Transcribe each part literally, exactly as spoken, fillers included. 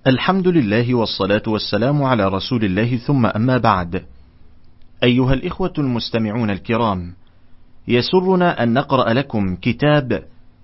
الحمد لله والصلاة والسلام على رسول الله، ثم أما بعد. أيها الإخوة المستمعون الكرام، يسرنا أن نقرأ لكم كتاب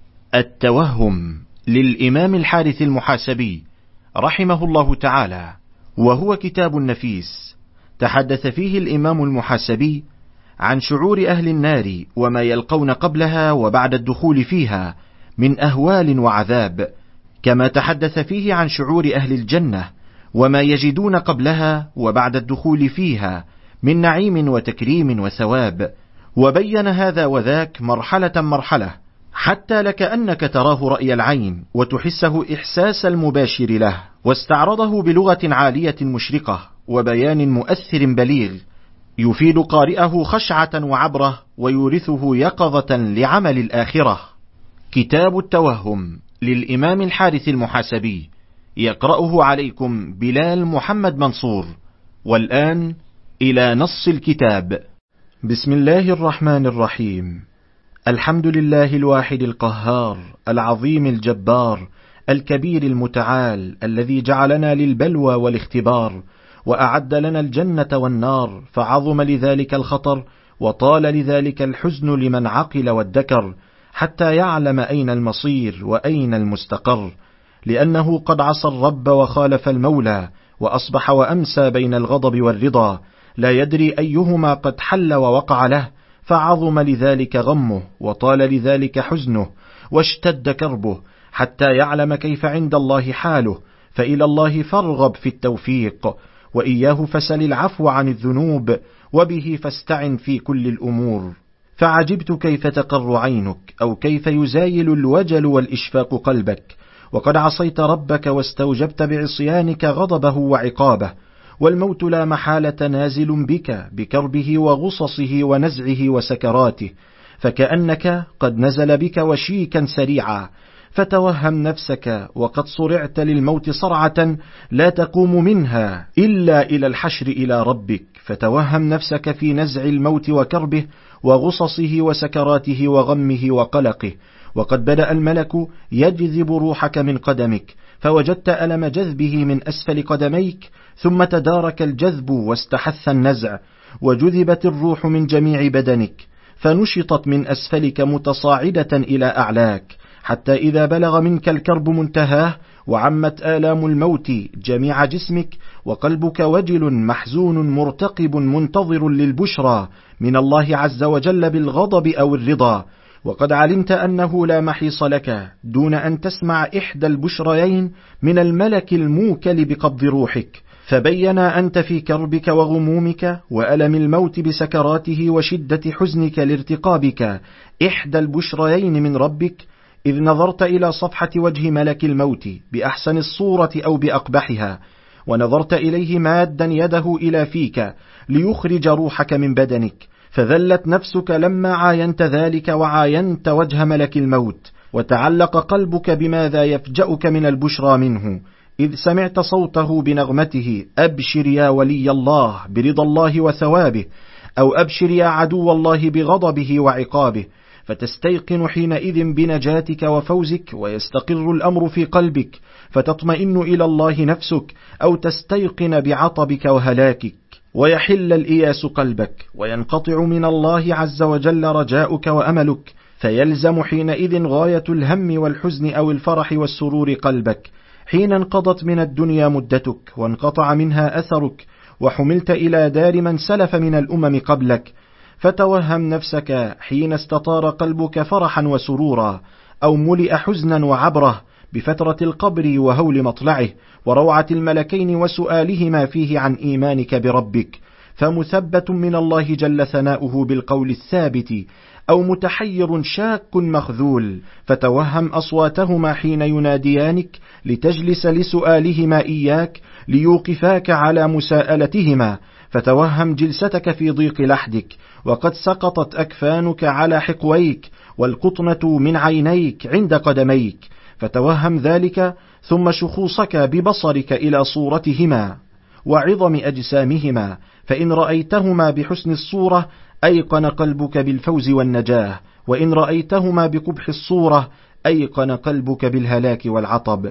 التوهم للإمام الحارث المحاسبي رحمه الله تعالى، وهو كتاب نفيس تحدث فيه الإمام المحاسبي عن شعور أهل النار وما يلقون قبلها وبعد الدخول فيها من أهوال وعذاب، كما تحدث فيه عن شعور أهل الجنة وما يجدون قبلها وبعد الدخول فيها من نعيم وتكريم وثواب، وبين هذا وذاك مرحلة مرحلة حتى لكأنك تراه رأي العين وتحسه إحساس المباشر له، واستعرضه بلغة عالية مشرقة وبيان مؤثر بليغ يفيد قارئه خشعة وعبرة ويورثه يقظة لعمل الآخرة. كتاب التوهم للإمام الحارث المحاسبي، يقرأه عليكم بلال محمد منصور. والآن إلى نص الكتاب. بسم الله الرحمن الرحيم. الحمد لله الواحد القهار العظيم الجبار الكبير المتعال، الذي جعلنا للبلوى والاختبار، وأعد لنا الجنة والنار، فعظم لذلك الخطر وطال لذلك الحزن لمن عقل وادكر، حتى يعلم أين المصير وأين المستقر، لأنه قد عصى الرب وخالف المولى، وأصبح وأمسى بين الغضب والرضا، لا يدري أيهما قد حل ووقع له، فعظم لذلك غمه وطال لذلك حزنه واشتد كربه، حتى يعلم كيف عند الله حاله، فإلى الله فارغب في التوفيق، وإياه فسل العفو عن الذنوب، وبه فاستعن في كل الأمور. فعجبت كيف تقر عينك، أو كيف يزايل الوجل والإشفاق قلبك، وقد عصيت ربك واستوجبت بعصيانك غضبه وعقابه، والموت لا محالة نازل بك بكربه وغصصه ونزعه وسكراته، فكأنك قد نزل بك وشيكا سريعا، فتوهم نفسك وقد صرعت للموت صرعة لا تقوم منها إلا إلى الحشر إلى ربك، فتوهم نفسك في نزع الموت وكربه وغصصه وسكراته وغمه وقلقه، وقد بدأ الملك يجذب روحك من قدمك، فوجدت ألم جذبه من أسفل قدميك، ثم تدارك الجذب واستحث النزع، وجذبت الروح من جميع بدنك، فنشطت من أسفلك متصاعدة إلى أعلاك، حتى إذا بلغ منك الكرب منتهاه وعمت آلام الموت جميع جسمك، وقلبك وجل محزون مرتقب منتظر للبشرى من الله عز وجل بالغضب أو الرضا، وقد علمت أنه لا محيص لك دون أن تسمع إحدى البشريين من الملك الموكل بقبض روحك، فبين أنت في كربك وغمومك وألم الموت بسكراته وشدة حزنك لارتقابك إحدى البشريين من ربك، إذ نظرت إلى صفحة وجه ملك الموت بأحسن الصورة أو بأقبحها، ونظرت إليه مادا يده إلى فيك ليخرج روحك من بدنك، فذلت نفسك لما عاينت ذلك وعاينت وجه ملك الموت، وتعلق قلبك بماذا يفجأك من البشرى منه، إذ سمعت صوته بنغمته: أبشر يا ولي الله برضا الله وثوابه، أو أبشر يا عدو الله بغضبه وعقابه، فتستيقن حينئذ بنجاتك وفوزك، ويستقر الأمر في قلبك، فتطمئن إلى الله نفسك، أو تستيقن بعطبك وهلاكك، ويحل الإياس قلبك، وينقطع من الله عز وجل رجاؤك وأملك، فيلزم حينئذ غاية الهم والحزن أو الفرح والسرور قلبك، حين انقضت من الدنيا مدتك وانقطع منها أثرك، وحملت إلى دار من سلف من الأمم قبلك، فتوهم نفسك حين استطار قلبك فرحا وسرورا، أو ملئ حزنا وعبرة بفترة القبر وهول مطلعه وروعة الملكين وسؤالهما فيه عن إيمانك بربك، فمثبت من الله جل ثناؤه بالقول الثابت، أو متحير شاك مخذول، فتوهم أصواتهما حين يناديانك لتجلس لسؤالهما إياك ليوقفاك على مساءلتهما، فتوهم جلستك في ضيق لحدك، وقد سقطت أكفانك على حقويك، والقطنة من عينيك عند قدميك، فتوهم ذلك، ثم شخوصك ببصرك إلى صورتهما وعظم أجسامهما، فإن رأيتهما بحسن الصورة أيقن قلبك بالفوز والنجاة، وإن رأيتهما بقبح الصورة أيقن قلبك بالهلاك والعطب،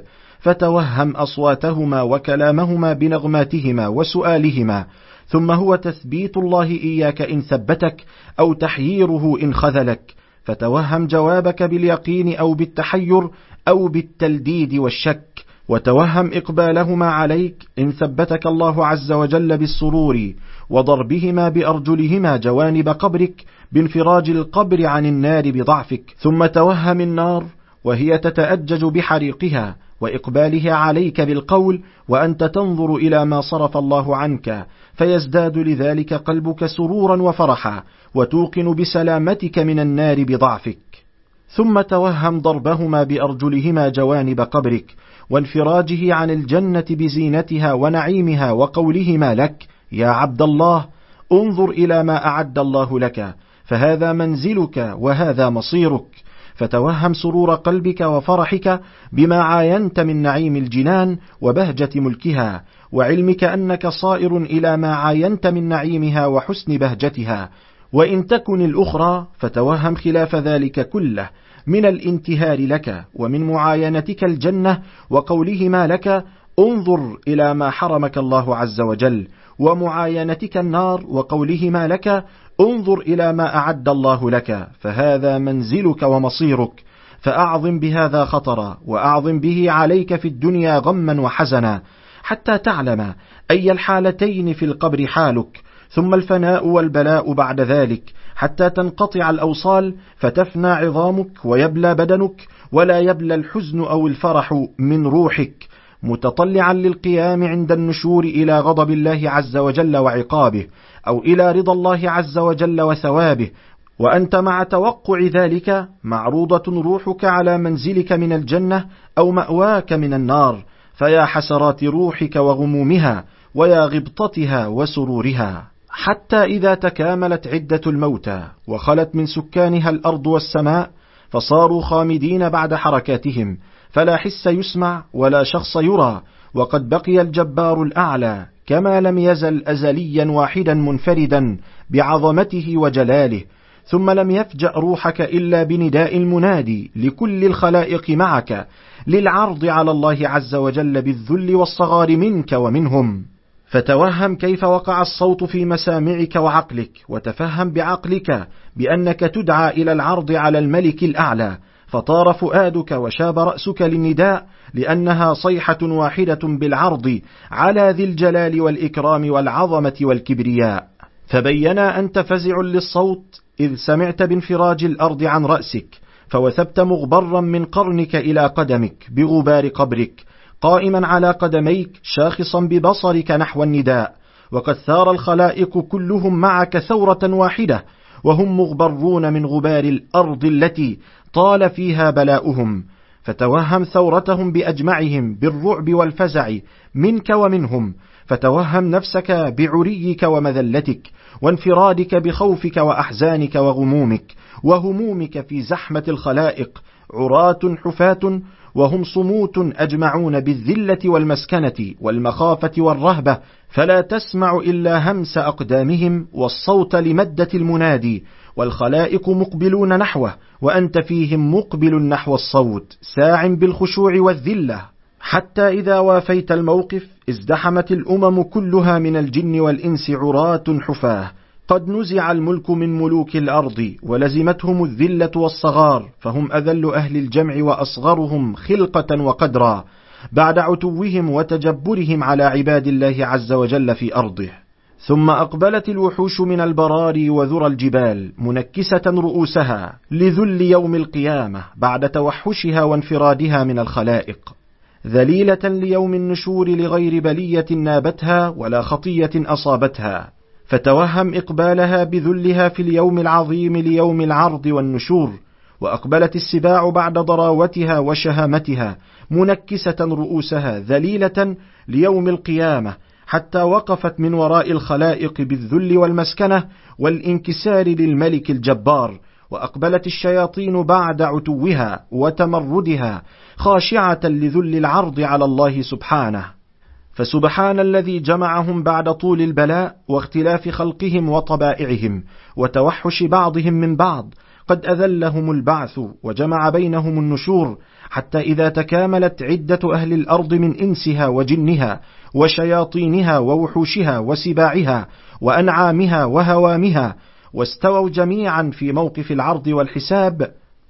فتوهم أصواتهما وكلامهما بنغماتهما وسؤالهما، ثم هو تثبيت الله إياك إن ثبتك، أو تحييره إن خذلك، فتوهم جوابك باليقين أو بالتحير أو بالتلديد والشك، وتوهم إقبالهما عليك إن ثبتك الله عز وجل بالسرور، وضربهما بأرجلهما جوانب قبرك بانفراج القبر عن النار بضعفك، ثم توهم النار وهي تتأجج بحريقها وإقبالها عليك بالقول وأنت تنظر إلى ما صرف الله عنك، فيزداد لذلك قلبك سرورا وفرحا، وتوقن بسلامتك من النار بضعفك. ثم توهم ضربهما بأرجلهما جوانب قبرك وانفراجه عن الجنة بزينتها ونعيمها، وقولهما لك: يا عبد الله، انظر إلى ما أعد الله لك، فهذا منزلك وهذا مصيرك. فتوهم سرور قلبك وفرحك بما عاينت من نعيم الجنان وبهجة ملكها، وعلمك أنك صائر إلى ما عاينت من نعيمها وحسن بهجتها. وإن تكن الأخرى فتوهم خلاف ذلك كله من الانتهار لك ومن معاينتك الجنة وقولهما لك: انظر إلى ما حرمك الله عز وجل، ومعاينتك النار وقولهما لك: انظر إلى ما أعد الله لك، فهذا منزلك ومصيرك. فأعظم بهذا خطرا، وأعظم به عليك في الدنيا غما وحزنا، حتى تعلم أي الحالتين في القبر حالك، ثم الفناء والبلاء بعد ذلك، حتى تنقطع الأوصال فتفنى عظامك ويبلى بدنك، ولا يبلى الحزن أو الفرح من روحك، متطلعا للقيام عند النشور إلى غضب الله عز وجل وعقابه، أو إلى رضا الله عز وجل وثوابه، وأنت مع توقع ذلك معروضة روحك على منزلك من الجنة أو مأواك من النار. فيا حسرات روحك وغمومها، ويا غبطتها وسرورها، حتى إذا تكاملت عدة الموتى وخلت من سكانها الأرض والسماء، فصاروا خامدين بعد حركاتهم، فلا حس يسمع ولا شخص يرى، وقد بقي الجبار الأعلى كما لم يزل أزليا واحدا منفردا بعظمته وجلاله. ثم لم يفجأ روحك إلا بنداء المنادي لكل الخلائق معك، للعرض على الله عز وجل بالذل والصغار منك ومنهم. فتوهم كيف وقع الصوت في مسامعك وعقلك، وتفهم بعقلك بأنك تدعى إلى العرض على الملك الأعلى، فطار فؤادك وشاب رأسك للنداء، لأنها صيحة واحدة بالعرض على ذي الجلال والإكرام والعظمة والكبرياء. فبينا أنت فزع للصوت إذ سمعت بانفراج الأرض عن رأسك، فوثبت مغبرا من قرنك إلى قدمك بغبار قبرك، قائما على قدميك شاخصا ببصرك نحو النداء، وقد ثار الخلائق كلهم معك ثورة واحدة، وهم مغبرون من غبار الأرض التي طال فيها بلاؤهم. فتوهم ثورتهم بأجمعهم بالرعب والفزع منك ومنهم، فتوهم نفسك بعريك ومذلتك، وانفرادك بخوفك وأحزانك وغمومك وهمومك في زحمة الخلائق، عراة حفاة وهم صموت أجمعون بالذلة والمسكنة والمخافة والرهبة، فلا تسمع إلا همس أقدامهم والصوت لمدة المنادي، والخلائق مقبلون نحوه، وأنت فيهم مقبل نحو الصوت ساع بالخشوع والذلة، حتى إذا وافيت الموقف ازدحمت الأمم كلها من الجن والإنس عراة حفاه، قد نزع الملك من ملوك الأرض ولزمتهم الذلة والصغار، فهم أذل أهل الجمع وأصغرهم خلقة وقدرا، بعد عتوهم وتجبرهم على عباد الله عز وجل في أرضه. ثم أقبلت الوحوش من البراري وذرى الجبال منكسة رؤوسها لذل يوم القيامة بعد توحشها وانفرادها من الخلائق، ذليلة ليوم النشور لغير بلية نابتها ولا خطية أصابتها. فتوهم إقبالها بذلها في اليوم العظيم ليوم العرض والنشور. وأقبلت السباع بعد ضراوتها وشهامتها منكسة رؤوسها ذليلة ليوم القيامة، حتى وقفت من وراء الخلائق بالذل والمسكنة والانكسار للملك الجبار. وأقبلت الشياطين بعد عتوها وتمردها خاشعة لذل العرض على الله سبحانه. فسبحان الذي جمعهم بعد طول البلاء واختلاف خلقهم وطبائعهم وتوحش بعضهم من بعض، قد أذلهم البعث وجمع بينهم النشور، حتى إذا تكاملت عدة أهل الأرض من إنسها وجنها وشياطينها ووحوشها وسباعها وأنعامها وهوامها واستووا جميعا في موقف العرض والحساب،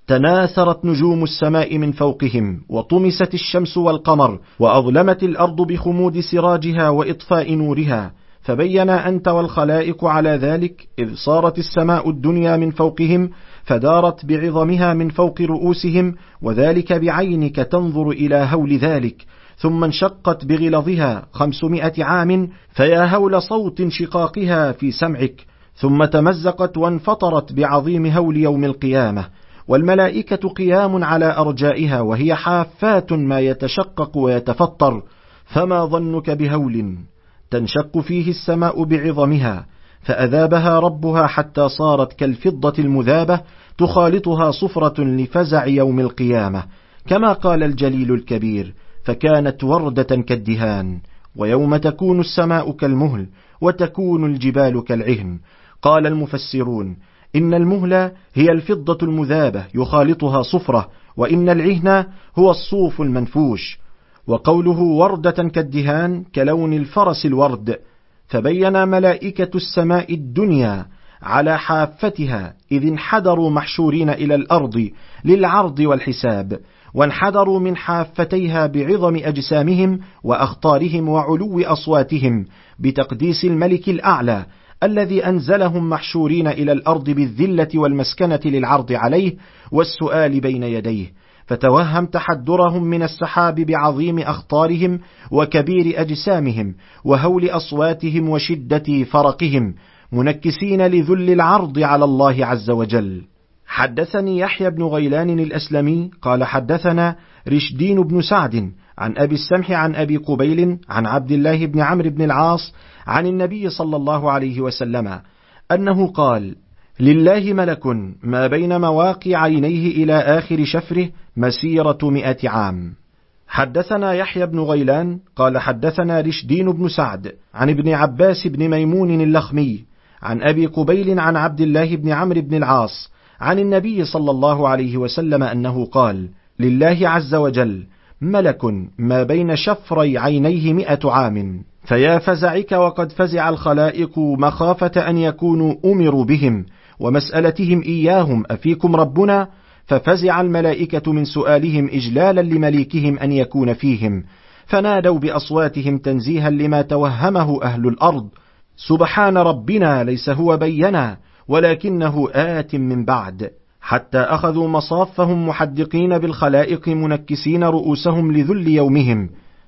تناثرت نجوم السماء من فوقهم، وطمست الشمس والقمر، وأظلمت الأرض بخمود سراجها وإطفاء نورها، فبين أنت والخلائق على ذلك، إذ صارت السماء الدنيا من فوقهم فدارت بعظمها من فوق رؤوسهم، وذلك بعينك تنظر إلى هول ذلك، ثم انشقت بغلظها خمسمائة عام، فيا هول صوت شقاقها في سمعك، ثم تمزقت وانفطرت بعظيم هول يوم القيامة، والملائكة قيام على أرجائها وهي حافات ما يتشقق ويتفطر، فما ظنك بهول تنشق فيه السماء بعظمها، فأذابها ربها حتى صارت كالفضة المذابة تخالطها صفرة لفزع يوم القيامة، كما قال الجليل الكبير: فكانت وردة كالدهان. ويوم تكون السماء كالمهل وتكون الجبال كالعهن. قال المفسرون: إن المهل هي الفضة المذابة يخالطها صفرة، وإن العهن هو الصوف المنفوش. وقوله وردة كالدهان كلون الفرس الورد. فبين ملائكة السماء الدنيا على حافتها، إذ انحدروا محشورين إلى الأرض للعرض والحساب، وانحدروا من حافتيها بعظم أجسامهم وأخطارهم وعلو أصواتهم بتقديس الملك الأعلى الذي أنزلهم محشورين إلى الأرض بالذلة والمسكنة للعرض عليه والسؤال بين يديه. فتوهم تحدرهم من السحاب بعظيم أخطارهم وكبير أجسامهم وهول أصواتهم وشدة فرقهم، منكسين لذل العرض على الله عز وجل. حدثني يحيى بن غيلان الأسلمي قال حدثنا رشدين بن سعد عن أبي السمح عن أبي قبيل عن عبد الله بن عمرو بن العاص عن النبي صلى الله عليه وسلم أنه قال: لله ملك ما بين مواقع عينيه إلى آخر شفره مسيرة مئة عام. حدثنا يحيى بن غيلان قال حدثنا رشدين بن سعد عن ابن عباس بن ميمون اللخمي عن أبي قبيل عن عبد الله بن عمرو بن العاص عن النبي صلى الله عليه وسلم أنه قال: لله عز وجل ملك ما بين شفري عينيه مئة عام، فيا فزعك وقد فزع الخلائق مخافة أن يكونوا أمروا بهم ومسألتهم إياهم أفيكم ربنا، ففزع الملائكة من سؤالهم إجلالا لمليكهم أن يكون فيهم، فنادوا بأصواتهم تنزيها لما توهمه أهل الأرض: سبحان ربنا ليس هو بينا ولكنه آت من بعد، حتى أخذوا مصافهم محدقين بالخلائق منكسين رؤوسهم لذل يومهم،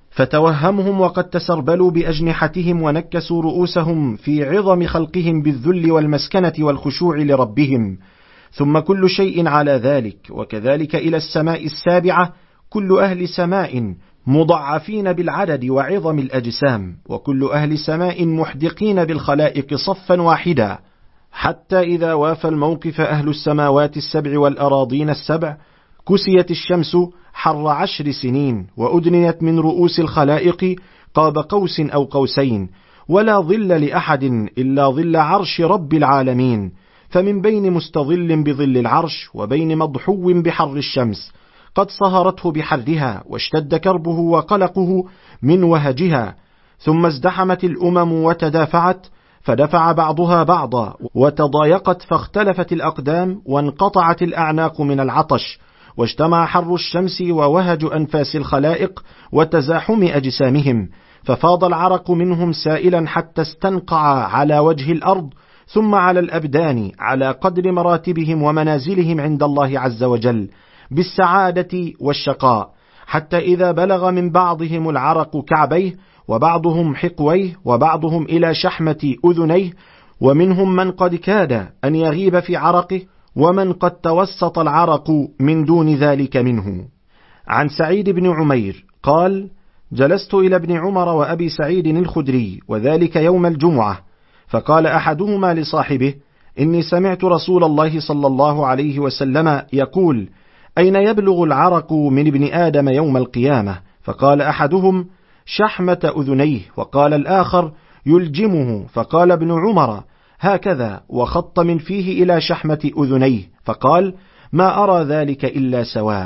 فتوهمهم وقد تسربلوا بأجنحتهم ونكسوا رؤوسهم في عظم خلقهم بالذل والمسكنة والخشوع لربهم. ثم كل شيء على ذلك، وكذلك إلى السماء السابعة كل أهل سماء مضعفين بالعدد وعظم الأجسام، وكل أهل سماء محدقين بالخلائق صفا واحدا، حتى إذا وافى الموقف أهل السماوات السبع والأراضين السبع كسيت الشمس حر عشر سنين، وأدنيت من رؤوس الخلائق قاب قوس أو قوسين، ولا ظل لأحد إلا ظل عرش رب العالمين، فمن بين مستظل بظل العرش وبين مضحو بحر الشمس قد صهرته بحرها واشتد كربه وقلقه من وهجها، ثم ازدحمت الأمم وتدافعت، فدفع بعضها بعضا وتضايقت، فاختلفت الأقدام وانقطعت الأعناق من العطش، واجتمع حر الشمس ووهج أنفاس الخلائق وتزاحم أجسامهم، ففاض العرق منهم سائلا حتى استنقع على وجه الأرض ثم على الأبدان على قدر مراتبهم ومنازلهم عند الله عز وجل بالسعادة والشقاء، حتى إذا بلغ من بعضهم العرق كعبيه، وبعضهم حقويه، وبعضهم إلى شحمة أذنيه، ومنهم من قد كاد أن يغيب في عرقه، ومن قد توسط العرق من دون ذلك منه. عن سعيد بن عمير قال: جلست إلى ابن عمر وأبي سعيد الخدري، وذلك يوم الجمعة، فقال أحدهما لصاحبه: إني سمعت رسول الله صلى الله عليه وسلم يقول: أين يبلغ العرق من ابن آدم يوم القيامة؟ فقال أحدهم: شحمة أذنيه، وقال الآخر: يلجمه، فقال ابن عمر: هكذا، وخط من فيه إلى شحمة أذنيه، فقال: ما أرى ذلك إلا سواء.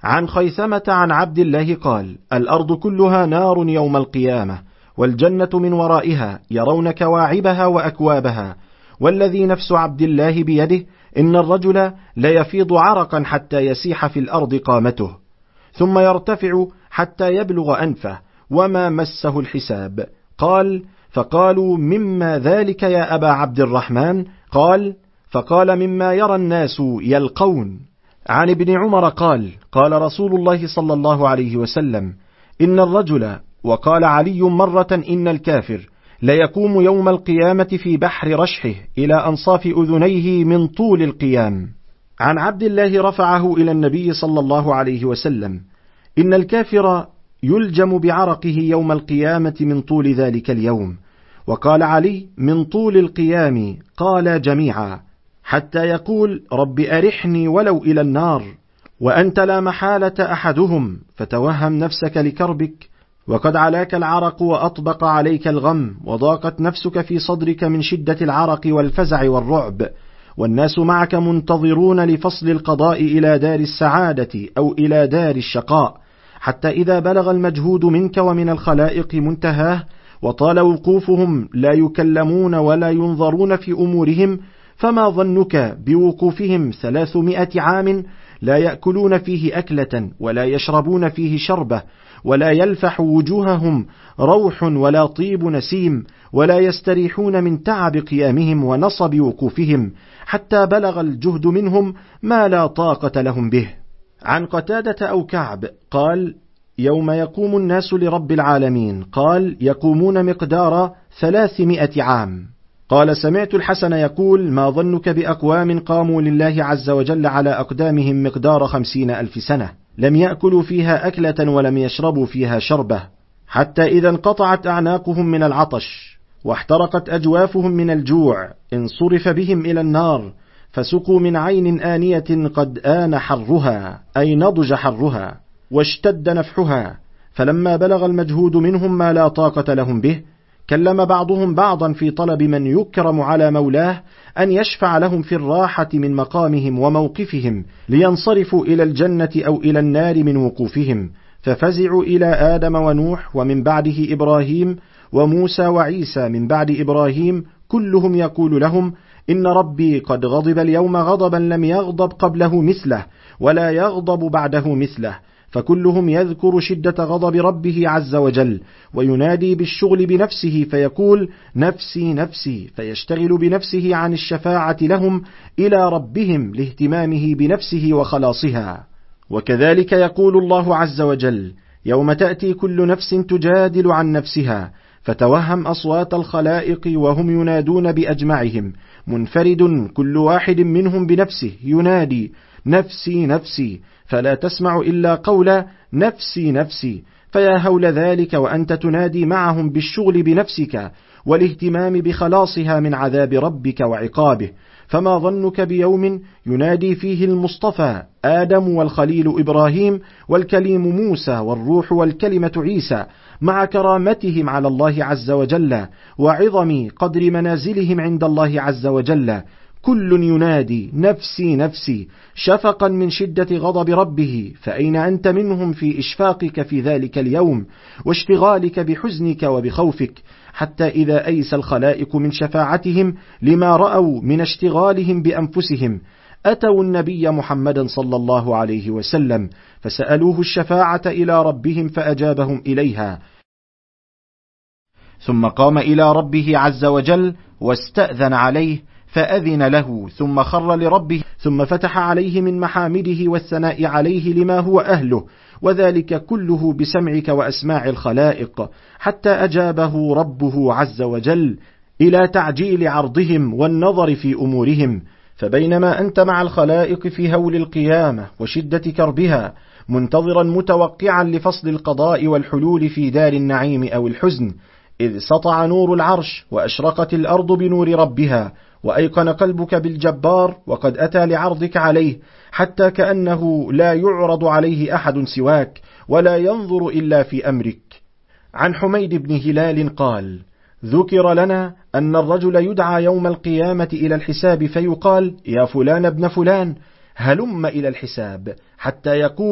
عن خيثمة عن عبد الله قال: الأرض كلها نار يوم القيامة، والجنة من ورائها، يرون كواعبها وأكوابها، والذي نفس عبد الله بيده إن الرجل ليفيض عرقا حتى يسيح في الأرض قامته، ثم يرتفع حتى يبلغ أنفه، وما مسه الحساب. قال: فقالوا: مما ذلك يا أبا عبد الرحمن؟ قال: فقال: مما يرى الناس يلقون. عن ابن عمر قال: قال رسول الله صلى الله عليه وسلم: إن الرجل، وقال علي مرة: إن الكافر ليقوم يوم القيامة في بحر رشحه إلى أنصاف أذنيه من طول القيام. عن عبد الله رفعه إلى النبي صلى الله عليه وسلم: إن الكافر يلجم بعرقه يوم القيامة من طول ذلك اليوم. وقال علي: من طول القيام. قال جميعا، حتى يقول: رب أرحني ولو إلى النار. وأنت لا محالة أحدهم، فتوهم نفسك لكربك، وقد علاك العرق وأطبق عليك الغم، وضاقت نفسك في صدرك من شدة العرق والفزع والرعب، والناس معك منتظرون لفصل القضاء إلى دار السعادة أو إلى دار الشقاء، حتى إذا بلغ المجهود منك ومن الخلائق منتهاه، وطال وقوفهم لا يكلمون ولا ينظرون في أمورهم، فما ظنك بوقوفهم ثلاثمائة عام لا يأكلون فيه أكلة ولا يشربون فيه شربة، ولا يلفح وجوههم روح ولا طيب نسيم، ولا يستريحون من تعب قيامهم ونصب وقوفهم، حتى بلغ الجهد منهم ما لا طاقة لهم به. عن قتادة أو كعب قال: يوم يقوم الناس لرب العالمين، قال: يقومون مقدار ثلاثمائة عام. قال: سمعت الحسن يقول: ما ظنك بأقوام قاموا لله عز وجل على أقدامهم مقدار خمسين ألف سنة، لم يأكلوا فيها أكلة ولم يشربوا فيها شربة، حتى إذا انقطعت أعناقهم من العطش واحترقت أجوافهم من الجوع انصرف بهم إلى النار، فسقوا من عين آنية قد آن حرها، أي نضج حرها واشتد نفحها، فلما بلغ المجهود منهم ما لا طاقة لهم به، كلم بعضهم بعضا في طلب من يكرم على مولاه أن يشفع لهم في الراحة من مقامهم وموقفهم، لينصرفوا إلى الجنة أو إلى النار من وقوفهم، ففزعوا إلى آدم ونوح ومن بعده إبراهيم وموسى وعيسى من بعد إبراهيم، كلهم يقول لهم: إن ربي قد غضب اليوم غضبا لم يغضب قبله مثله ولا يغضب بعده مثله، فكلهم يذكر شدة غضب ربه عز وجل، وينادي بالشغل بنفسه فيقول: نفسي نفسي، فيشتغل بنفسه عن الشفاعة لهم إلى ربهم لاهتمامه بنفسه وخلاصها. وكذلك يقول الله عز وجل: يوم تأتي كل نفس تجادل عن نفسها، فتوهم أصوات الخلائق وهم ينادون بأجمعهم، منفرد كل واحد منهم بنفسه ينادي: نفسي نفسي، فلا تسمع إلا قول نفسي نفسي، فيا هول ذلك وأنت تنادي معهم بالشغل بنفسك والاهتمام بخلاصها من عذاب ربك وعقابه. فما ظنك بيوم ينادي فيه المصطفى آدم والخليل إبراهيم والكليم موسى والروح والكلمة عيسى، مع كرامتهم على الله عز وجل وعظم قدر منازلهم عند الله عز وجل، كل ينادي نفسي نفسي شفقا من شدة غضب ربه، فأين أنت منهم في إشفاقك في ذلك اليوم واشتغالك بحزنك وبخوفك؟ حتى إذا أيس الخلائق من شفاعتهم لما رأوا من اشتغالهم بأنفسهم، أتوا النبي محمدا صلى الله عليه وسلم فسألوه الشفاعة إلى ربهم فأجابهم إليها، ثم قام إلى ربه عز وجل واستأذن عليه فأذن له، ثم خر لربه، ثم فتح عليه من محامده والثناء عليه لما هو أهله، وذلك كله بسمعك وأسماع الخلائق، حتى أجابه ربه عز وجل إلى تعجيل عرضهم والنظر في أمورهم. فبينما أنت مع الخلائق في هول القيامة وشدة كربها، منتظرا متوقعا لفصل القضاء والحلول في دار النعيم أو الحزن، إذ سطع نور العرش وأشرقت الأرض بنور ربها، وأيقن قلبك بالجبار وقد أتى لعرضك عليه، حتى كأنه لا يعرض عليه أحد سواك ولا ينظر إلا في أمرك. عن حميد بن هلال قال: ذكر لنا أن الرجل يدعى يوم القيامة إلى الحساب فيقال: يا فلان ابن فلان هلم إلى الحساب، حتى يقول: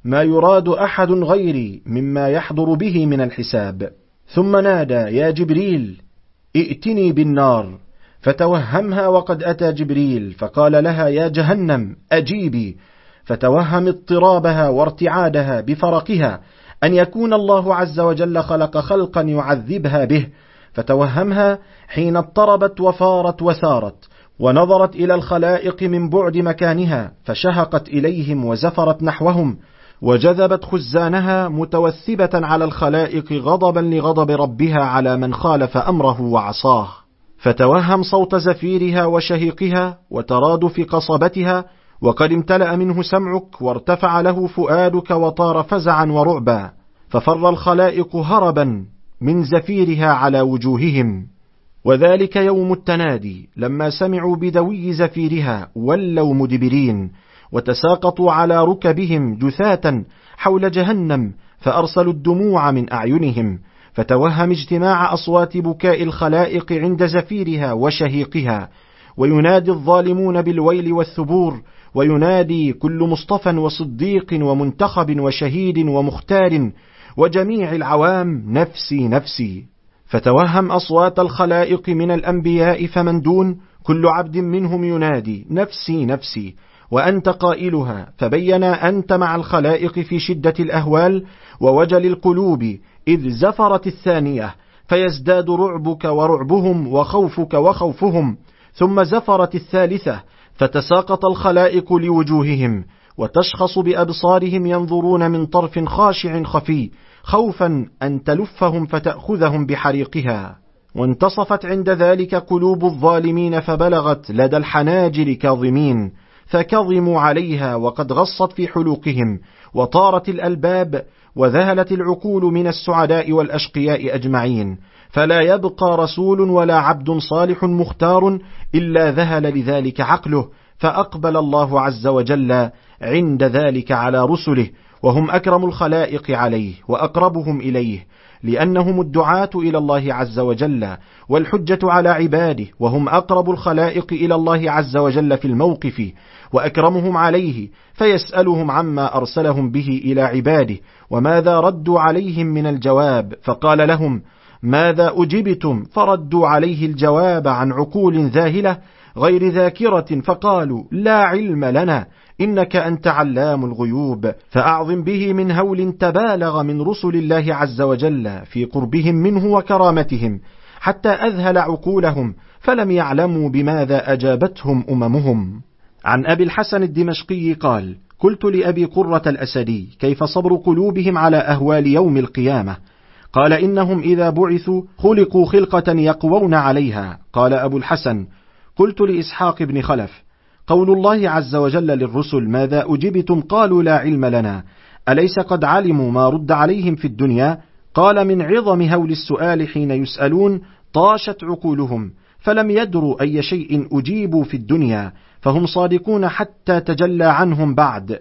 ما يراد أحد غيري مما يحضر به من الحساب. ثم نادى: يا جبريل ائتني بالنار، فتوهمها وقد أتى جبريل فقال لها: يا جهنم أجيبي، فتوهم اضطرابها وارتعادها بفرقها أن يكون الله عز وجل خلق خلقا يعذبها به، فتوهمها حين اضطربت وفارت وثارت، ونظرت إلى الخلائق من بعد مكانها فشهقت إليهم وزفرت نحوهم، وجذبت خزانها متوثبة على الخلائق غضبا لغضب ربها على من خالف أمره وعصاه، فتوهم صوت زفيرها وشهيقها وترادف قصبتها، وقد امتلأ منه سمعك وارتفع له فؤادك وطار فزعا ورعبا، ففر الخلائق هربا من زفيرها على وجوههم. وذلك يوم التنادي، لما سمعوا بدوي زفيرها ولوا مدبرين، وتساقطوا على ركبهم جثاة حول جهنم، فأرسلوا الدموع من أعينهم، فتوهم اجتماع أصوات بكاء الخلائق عند زفيرها وشهيقها، وينادي الظالمون بالويل والثبور، وينادي كل مصطفى وصديق ومنتخب وشهيد ومختار وجميع العوام: نفسي نفسي. فتوهم أصوات الخلائق من الأنبياء فمن دون، كل عبد منهم ينادي: نفسي نفسي، وأنت قائلها، فبين أنت مع الخلائق في شدة الأهوال ووجل القلوب إذ زفرت الثانية، فيزداد رعبك ورعبهم وخوفك وخوفهم، ثم زفرت الثالثة، فتساقط الخلائق لوجوههم، وتشخص بأبصارهم ينظرون من طرف خاشع خفي، خوفا أن تلفهم فتأخذهم بحريقها. وانتصفت عند ذلك قلوب الظالمين فبلغت لدى الحناجر كاظمين، فكظموا عليها وقد غصت في حلوقهم، وطارت الألباب، وذهلت العقول من السعداء والأشقياء أجمعين، فلا يبقى رسول ولا عبد صالح مختار إلا ذهل لذلك عقله، فأقبل الله عز وجل عند ذلك على رسله، وهم أكرم الخلائق عليه وأقربهم إليه، لأنهم الدعاة إلى الله عز وجل والحجة على عباده، وهم أقرب الخلائق إلى الله عز وجل في الموقف، وأكرمهم عليه، فيسألهم عما أرسلهم به إلى عباده وماذا ردوا عليهم من الجواب، فقال لهم: ماذا أجبتم؟ فردوا عليه الجواب عن عقول ذاهلة غير ذاكرة، فقالوا: لا علم لنا إنك أنت علام الغيوب. فأعظم به من هول تبالغ من رسل الله عز وجل في قربهم منه وكرامتهم، حتى أذهل عقولهم فلم يعلموا بماذا أجابتهم أممهم. عن أبي الحسن الدمشقي قال: قلت لأبي قرة الأسدي: كيف صبر قلوبهم على أهوال يوم القيامة؟ قال: إنهم إذا بعثوا خلقوا خلقة يقوون عليها. قال أبو الحسن: قلت لإسحاق بن خلف: قول الله عز وجل للرسل: ماذا أجبتم؟ قالوا: لا علم لنا، أليس قد علموا ما رد عليهم في الدنيا؟ قال: من عظم هول السؤال حين يسألون طاشت عقولهم، فلم يدروا أي شيء أجيبوا في الدنيا، فهم صادقون حتى تجلى عنهم بعد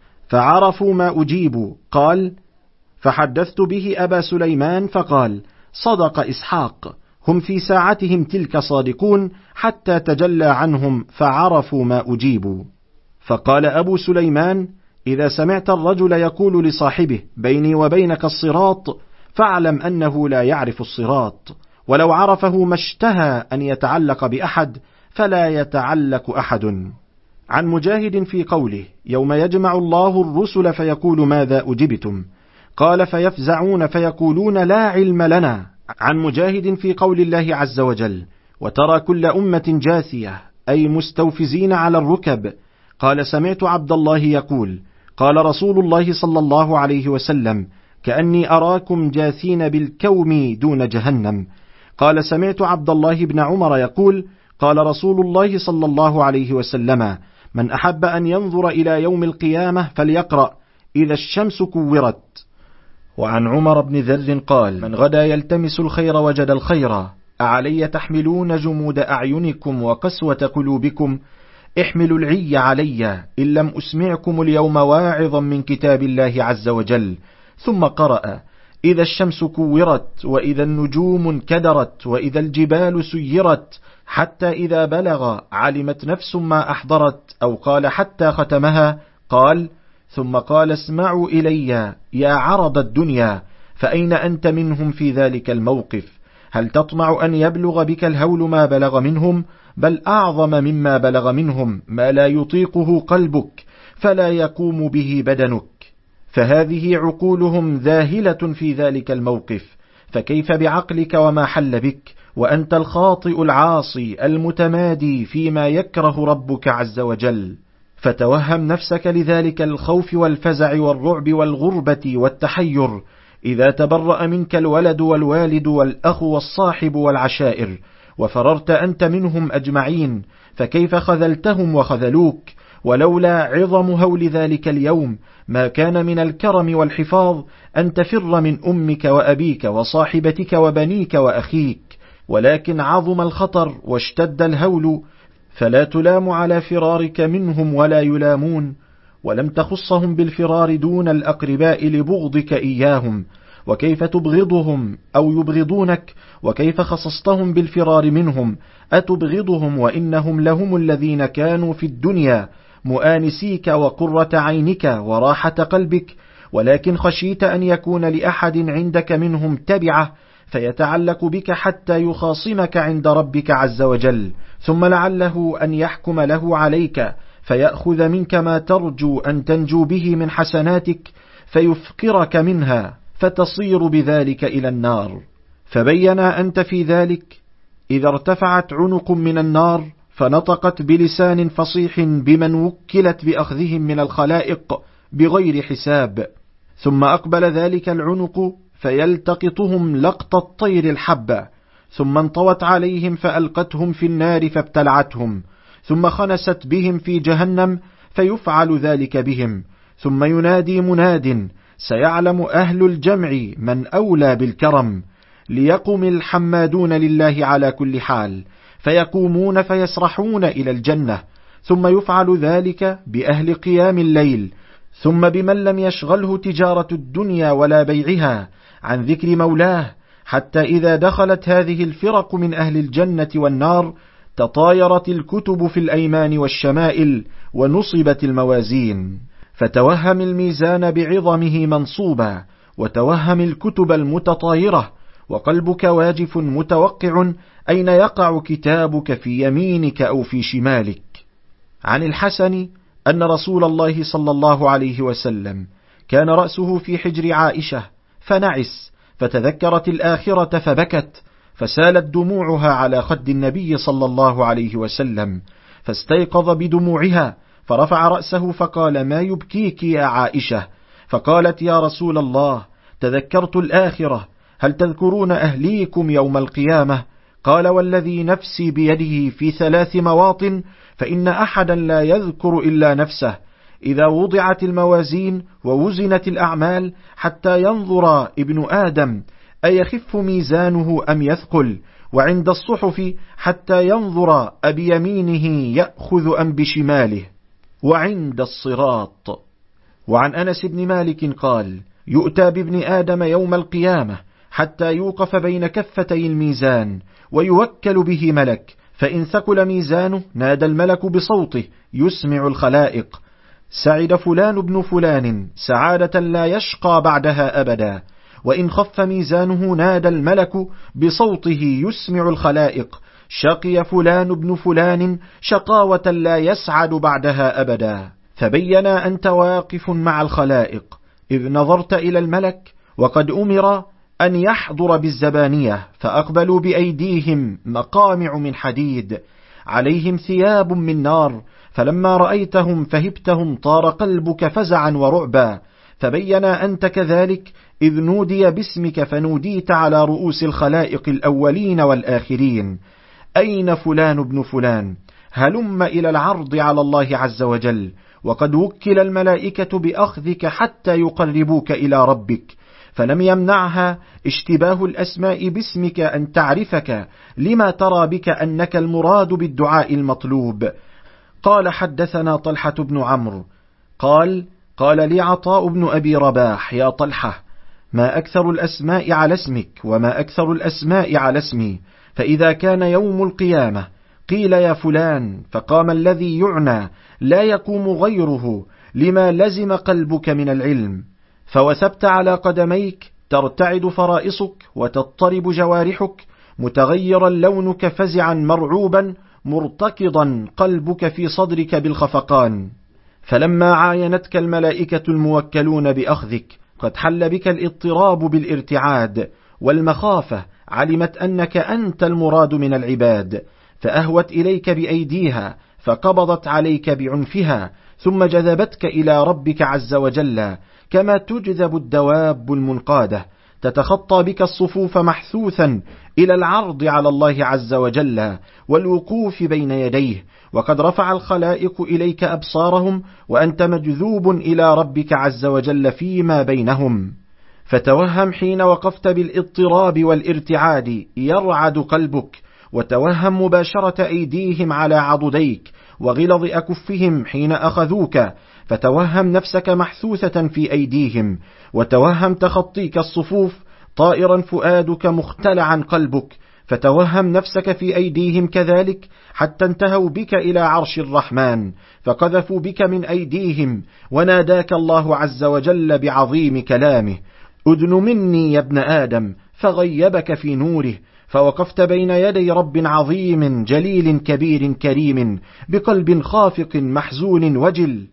فعرفوا ما أجيبوا. قال: فحدثت به أبا سليمان فقال: صدق إسحاق، هم في ساعتهم تلك صادقون حتى تجلى عنهم فعرفوا ما أجيبوا. فقال أبو سليمان: إذا سمعت الرجل يقول لصاحبه: بيني وبينك الصراط، فاعلم أنه لا يعرف الصراط، ولو عرفه ما اشتهى أن يتعلق بأحد فلا يتعلق أحد. عن مجاهد في قوله: يوم يجمع الله الرسل فيقول: ماذا أجبتم؟ قال: فيفزعون فيقولون: لا علم لنا. عن مجاهد في قول الله عز وجل: وترى كل أمة جاثية، أي مستوفزين على الركب. قال: سمعت عبد الله يقول: قال رسول الله صلى الله عليه وسلم: كأني أراكم جاثين بالكوم دون جهنم. قال: سمعت عبد الله بن عمر يقول: قال رسول الله صلى الله عليه وسلم: من أحب أن ينظر إلى يوم القيامة فليقرأ: إذا الشمس كورت. وعن عمر بن ذر قال: من غدا يلتمس الخير وجد الخير، أعلي تحملون جمود أعينكم وقسوة قلوبكم؟ احملوا العي علي إن لم أسمعكم اليوم واعظا من كتاب الله عز وجل. ثم قرأ: إذا الشمس كورت، وإذا النجوم انكدرت، وإذا الجبال سيرت، حتى إذا بلغ علمت نفس ما أحضرت، أو قال حتى ختمها. قال: ثم قال اسمعوا إلي يا عرض الدنيا، فأين أنت منهم في ذلك الموقف؟ هل تطمع أن يبلغ بك الهول ما بلغ منهم؟ بل أعظم مما بلغ منهم ما لا يطيقه قلبك فلا يقوم به بدنك. فهذه عقولهم ذاهلة في ذلك الموقف، فكيف بعقلك وما حل بك وأنت الخاطئ العاصي المتمادي فيما يكره ربك عز وجل؟ فتوهم نفسك لذلك الخوف والفزع والرعب والغربة والتحير إذا تبرأ منك الولد والوالد والأخ والصاحب والعشائر، وفررت أنت منهم أجمعين، فكيف خذلتهم وخذلوك؟ ولولا عظم هول ذلك اليوم ما كان من الكرم والحفاظ أن تفر من أمك وأبيك وصاحبتك وبنيك وأخيك، ولكن عظم الخطر واشتد الهول، فلا تلام على فرارك منهم ولا يلامون، ولم تخصهم بالفرار دون الأقرباء لبغضك إياهم، وكيف تبغضهم أو يبغضونك؟ وكيف خصصتهم بالفرار منهم؟ أتبغضهم وإنهم لهم الذين كانوا في الدنيا مؤانسيك وقرة عينك وراحة قلبك، ولكن خشيت أن يكون لأحد عندك منهم تبعه فيتعلق بك حتى يخاصمك عند ربك عز وجل، ثم لعله أن يحكم له عليك فيأخذ منك ما ترجو أن تنجو به من حسناتك فيفقرك منها فتصير بذلك إلى النار. فبين أنت في ذلك إذا ارتفعت عنق من النار فنطقت بلسان فصيح بمن وكلت بأخذهم من الخلائق بغير حساب، ثم أقبل ذلك العنق فيلتقطهم لقط الطير الحبة، ثم انطوت عليهم فألقتهم في النار فابتلعتهم، ثم خنست بهم في جهنم فيفعل ذلك بهم، ثم ينادي مناد سيعلم أهل الجمع من أولى بالكرم، ليقم الحمادون لله على كل حال، فيقومون فيسرحون إلى الجنة، ثم يفعل ذلك بأهل قيام الليل، ثم بمن لم يشغله تجارة الدنيا ولا بيعها عن ذكر مولاه، حتى إذا دخلت هذه الفرق من أهل الجنة والنار تطايرت الكتب في الأيمان والشمائل ونصبت الموازين، فتوهم الميزان بعظمه منصوبا، وتوهم الكتب المتطايرة، وقلبك واجف متوقع أين يقع كتابك في يمينك أو في شمالك. عن الحسن أن رسول الله صلى الله عليه وسلم كان رأسه في حجر عائشة فنعس، فتذكرت الآخرة فبكت، فسالت دموعها على خد النبي صلى الله عليه وسلم، فاستيقظ بدموعها، فرفع رأسه فقال: ما يبكيك يا عائشة؟ فقالت: يا رسول الله، تذكرت الآخرة، هل تذكرون أهليكم يوم القيامة؟ قال: والذي نفسي بيده في ثلاث مواطن، فإن أحدا لا يذكر إلا نفسه، إذا وضعت الموازين ووزنت الأعمال حتى ينظر ابن آدم أيخف ميزانه أم يثقل، وعند الصحف حتى ينظر أبيمينه يأخذ أم بشماله، وعند الصراط. وعن أنس بن مالك قال: يؤتى بابن آدم يوم القيامة حتى يوقف بين كفتي الميزان ويوكل به ملك، فإن ثقل ميزانه نادى الملك بصوته يسمع الخلائق: سعد فلان ابن فلان سعادة لا يشقى بعدها أبدا. وإن خف ميزانه نادى الملك بصوته يسمع الخلائق: شقي فلان ابن فلان شقاوة لا يسعد بعدها أبدا. فبين أنت واقف مع الخلائق إذ نظرت إلى الملك، وقد أمر أن يحضر بالزبانية، فأقبلوا بأيديهم مقامع من حديد عليهم ثياب من نار، فلما رأيتهم فهبتهم طار قلبك فزعا ورعبا. فبين أنت كذلك إذ نودي باسمك فنوديت على رؤوس الخلائق الأولين والآخرين: أين فلان ابن فلان؟ هلم إلى العرض على الله عز وجل، وقد وكل الملائكة بأخذك حتى يقربوك إلى ربك، فلم يمنعها اشتباه الأسماء باسمك أن تعرفك، لما ترى بك أنك المراد بالدعاء المطلوب. قال: حدثنا طلحة بن عمرو قال: قال لي عطاء بن أبي رباح: يا طلحة، ما أكثر الأسماء على اسمك، وما أكثر الأسماء على اسمي، فإذا كان يوم القيامة قيل يا فلان، فقام الذي يعنى لا يقوم غيره لما لزم قلبك من العلم، فوثبت على قدميك ترتعد فرائصك وتضطرب جوارحك، متغيرا لونك فزعا مرعوبا، مرتكضا قلبك في صدرك بالخفقان. فلما عاينتك الملائكة الموكلون بأخذك قد حل بك الاضطراب بالارتعاد والمخافة، علمت أنك أنت المراد من العباد، فأهوت إليك بأيديها، فقبضت عليك بعنفها، ثم جذبتك إلى ربك عز وجل، كما تجذب الدواب المنقادة، تتخطى بك الصفوف محثوثا إلى العرض على الله عز وجل والوقوف بين يديه، وقد رفع الخلائق إليك أبصارهم وأنت مجذوب إلى ربك عز وجل فيما بينهم. فتوهم حين وقفت بالاضطراب والارتعاد يرعد قلبك، وتوهم مباشرة أيديهم على عضديك وغلظ أكفهم حين أخذوك، فتوهم نفسك محثوثة في أيديهم، وتوهم تخطيك الصفوف طائرا فؤادك مختلعا قلبك، فتوهم نفسك في أيديهم كذلك، حتى انتهوا بك إلى عرش الرحمن، فقذفوا بك من أيديهم، وناداك الله عز وجل بعظيم كلامه: أدن مني يا ابن آدم، فغيبك في نوره، فوقفت بين يدي رب عظيم جليل كبير كريم، بقلب خافق محزون وجل،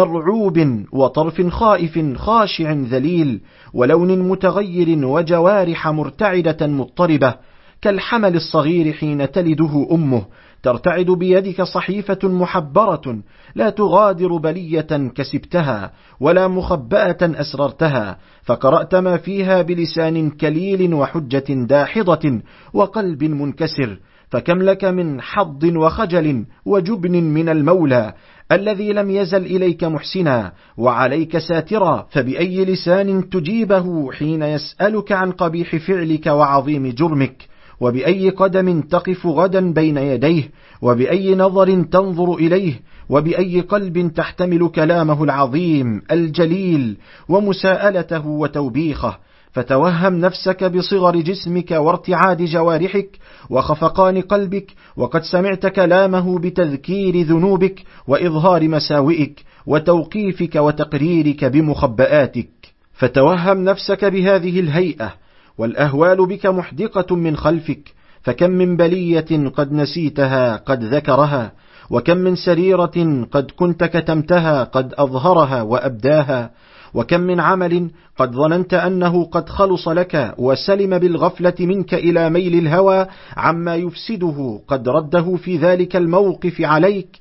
مرعوب وطرف خائف خاشع ذليل، ولون متغير وجوارح مرتعدة مضطربة، كالحمل الصغير حين تلده أمه، ترتعد بيدك صحيفة محبرة لا تغادر بلية كسبتها ولا مخبأة أسررتها، فقرأت ما فيها بلسان كليل وحجة داحضة وقلب منكسر، فكم لك من حظ وخجل وجبن من المولى الذي لم يزل إليك محسنا وعليك ساترا، فبأي لسان تجيبه حين يسألك عن قبيح فعلك وعظيم جرمك، وبأي قدم تقف غدا بين يديه، وبأي نظر تنظر إليه، وبأي قلب تحتمل كلامه العظيم الجليل ومساءلته وتوبيخه. فتوهم نفسك بصغر جسمك وارتعاد جوارحك وخفقان قلبك، وقد سمعت كلامه بتذكير ذنوبك وإظهار مساوئك وتوقيفك وتقريرك بمخبآتك. فتوهم نفسك بهذه الهيئة، والأهوال بك محدقة من خلفك، فكم من بلية قد نسيتها قد ذكرها، وكم من سريرة قد كنت كتمتها قد أظهرها وأبداها، وكم من عمل قد ظننت أنه قد خلص لك وسلم بالغفلة منك إلى ميل الهوى عما يفسده قد رده في ذلك الموقف عليك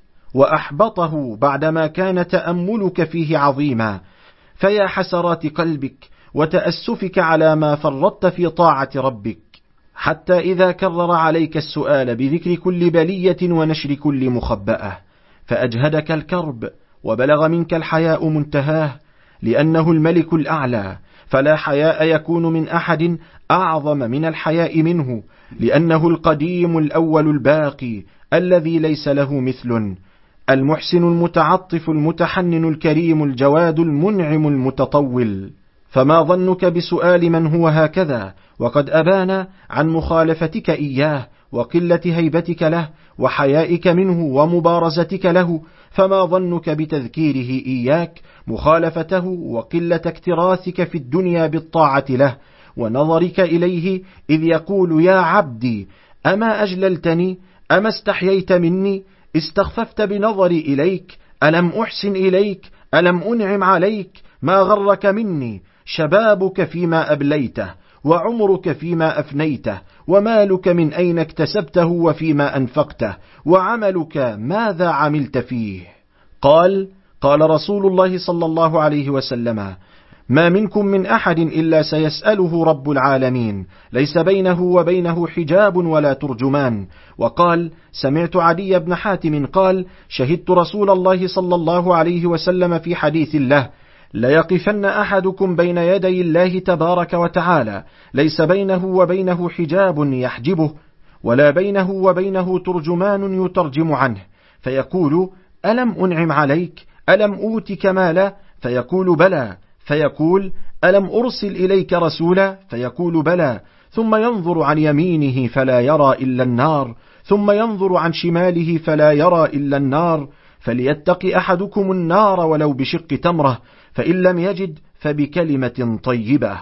وأحبطه بعدما كان تأملك فيه عظيما. فيا حسرات قلبك وتأسفك على ما فرطت في طاعة ربك، حتى إذا كرر عليك السؤال بذكر كل بلية ونشر كل مخبأة فأجهدك الكرب وبلغ منك الحياء منتهاه، لأنه الملك الأعلى، فلا حياء يكون من أحد أعظم من الحياء منه، لأنه القديم الأول الباقي الذي ليس له مثل، المحسن المتعطف المتحنن الكريم الجواد المنعم المتطول. فما ظنك بسؤال من هو هكذا وقد أبان عن مخالفتك إياه وقلة هيبتك له وحيائك منه ومبارزتك له؟ فما ظنك بتذكيره إياك مخالفته وقلة اكتراثك في الدنيا بالطاعة له، ونظرك إليه إذ يقول: يا عبدي أما أجللتني؟ أما استحييت مني؟ استخففت بنظري إليك؟ ألم أحسن إليك؟ ألم أنعم عليك؟ ما غرك مني؟ شبابك فيما أبليته، وعمرك فيما أفنيته، ومالك من أين اكتسبته وفيما أنفقته، وعملك ماذا عملت فيه؟ قال قال رسول الله صلى الله عليه وسلم: ما منكم من أحد إلا سيسأله رب العالمين، ليس بينه وبينه حجاب ولا ترجمان. وقال: سمعت عدي بن حاتم قال: شهدت رسول الله صلى الله عليه وسلم في حديث له: ليقفن أحدكم بين يدي الله تبارك وتعالى ليس بينه وبينه حجاب يحجبه، ولا بينه وبينه ترجمان يترجم عنه، فيقول: ألم أنعم عليك؟ ألم أوتك مالا؟ فيقول: بلى. فيقول: ألم أرسل إليك رسولا؟ فيقول: بلى. ثم ينظر عن يمينه فلا يرى إلا النار، ثم ينظر عن شماله فلا يرى إلا النار، فليتق أحدكم النار ولو بشق تمرة، فإن لم يجد فبكلمة طيبة.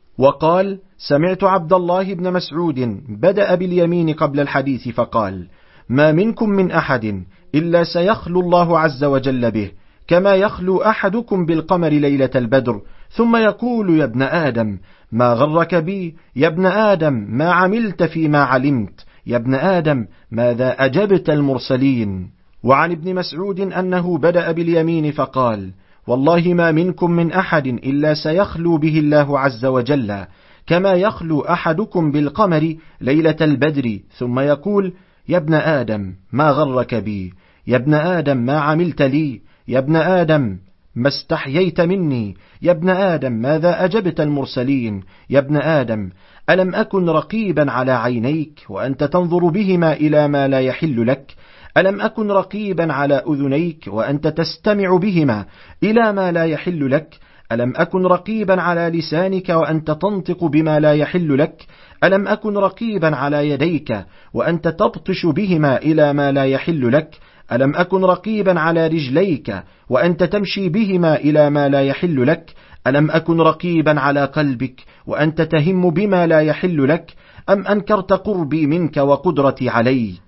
وقال: سمعت عبد الله بن مسعود بدأ باليمين قبل الحديث فقال: ما منكم من أحد إلا سيخلو الله عز وجل به، كما يخلو أحدكم بالقمر ليلة البدر، ثم يقول: يا ابن آدم ما غرك بي، يا ابن آدم ما عملت فيما علمت، يا ابن آدم ماذا أجبت المرسلين. وعن ابن مسعود أنه بدأ باليمين فقال: والله ما منكم من أحد إلا سيخلو به الله عز وجل، كما يخلو أحدكم بالقمر ليلة البدر، ثم يقول: يا ابن آدم ما غرك بي، يا ابن آدم ما عملت لي، يا ابن آدم ما استحييت مني، يا ابن آدم ماذا أجبت المرسلين، يا ابن آدم ألم أكن رقيبا على عينيك وأنت تنظر بهما إلى ما لا يحل لك، ألم أكن رقيبا على أذنيك وأنت تستمع بهما إلى ما لا يحل لك، ألم أكن رقيبا على لسانك وأنت تنطق بما لا يحل لك، ألم أكن رقيبا على يديك وأنت تبطش بهما إلى ما لا يحل لك، ألم أكن رقيبا على رجليك وأنت تمشي بهما إلى ما لا يحل لك، ألم أكن رقيبا على قلبك وأنت تهم بما لا يحل لك، أم أنكرت قربي منك وقدرتي عليك؟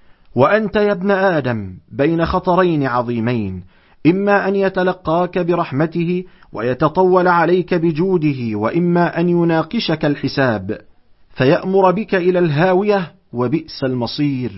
وأنت يا ابن آدم بين خطرين عظيمين، إما أن يتلقاك برحمته ويتطول عليك بجوده، وإما أن يناقشك الحساب فيأمر بك إلى الهاوية، وبئس المصير.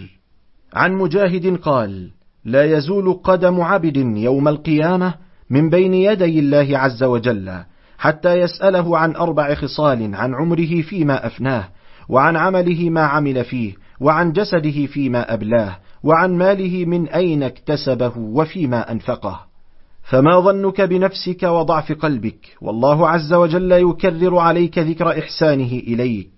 عن مجاهد قال: لا يزول قدم عبد يوم القيامة من بين يدي الله عز وجل حتى يسأله عن أربع خصال: عن عمره فيما أفناه، وعن عمله ما عمل فيه، وعن جسده فيما أبلاه، وعن ماله من أين اكتسبه وفيما أنفقه. فما ظنك بنفسك وضعف قلبك، والله عز وجل يكرر عليك ذكر إحسانه إليك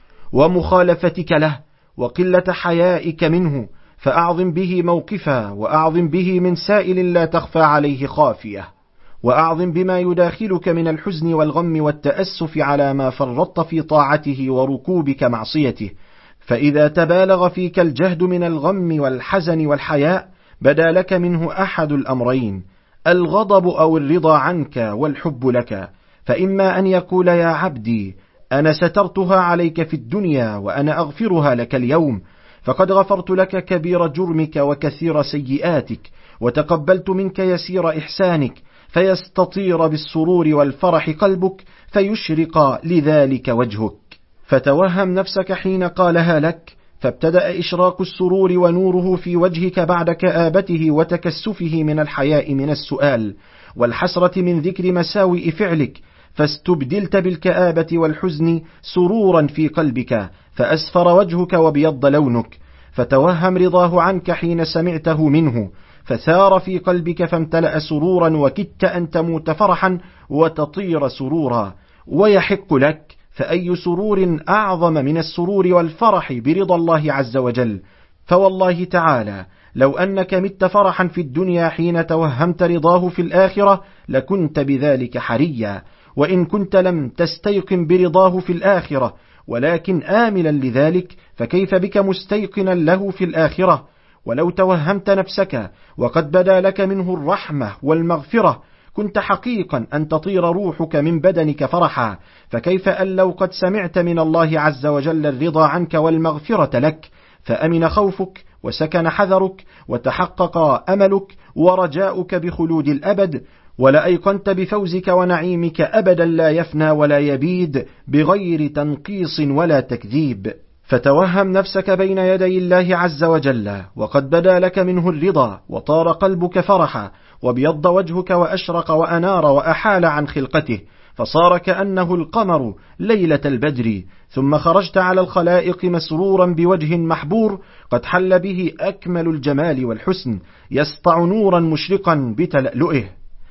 ومخالفتك له وقلة حيائك منه، فأعظم به موقفا، وأعظم به من سائل لا تخفى عليه خافية، وأعظم بما يداخلك من الحزن والغم والتأسف على ما فرطت في طاعته وركوبك معصيته. فإذا تبالغ فيك الجهد من الغم والحزن والحياء بدا لك منه أحد الأمرين: الغضب أو الرضا عنك والحب لك. فإما أن يقول: يا عبدي أنا سترتها عليك في الدنيا وأنا أغفرها لك اليوم، فقد غفرت لك كبير جرمك وكثير سيئاتك، وتقبلت منك يسير إحسانك، فيستطير بالسرور والفرح قلبك، فيشرق لذلك وجهك. فتوهم نفسك حين قالها لك، فابتدأ إشراق السرور ونوره في وجهك بعد كآبته وتكسفه من الحياء من السؤال والحسرة من ذكر مساوئ فعلك، فاستبدلت بالكآبة والحزن سرورا في قلبك، فأسفر وجهك وبيض لونك. فتوهم رضاه عنك حين سمعته منه، فثار في قلبك فامتلأ سرورا، وكدت أن تموت فرحا وتطير سرورا. ويحق لك، فأي سرور أعظم من السرور والفرح برضا الله عز وجل؟ فوالله تعالى لو أنك مت فرحا في الدنيا حين توهمت رضاه في الآخرة لكنت بذلك حريا، وإن كنت لم تستيقن برضاه في الآخرة ولكن آملا لذلك، فكيف بك مستيقنا له في الآخرة؟ ولو توهمت نفسك وقد بدا لك منه الرحمة والمغفرة كنت حقيقا أن تطير روحك من بدنك فرحا، فكيف أن لو قد سمعت من الله عز وجل الرضا عنك والمغفرة لك، فأمن خوفك وسكن حذرك وتحقق أملك ورجاؤك بخلود الأبد، ولأيقنت بفوزك ونعيمك أبدا لا يفنى ولا يبيد بغير تنقيص ولا تكذيب. فتوهم نفسك بين يدي الله عز وجل وقد بدا لك منه الرضا، وطار قلبك فرحا، وابيض وجهك وأشرق وأنار وأحال عن خلقته، فصار كأنه القمر ليلة البدر، ثم خرجت على الخلائق مسرورا بوجه محبور قد حل به أكمل الجمال والحسن، يسطع نورا مشرقا بتلألؤه،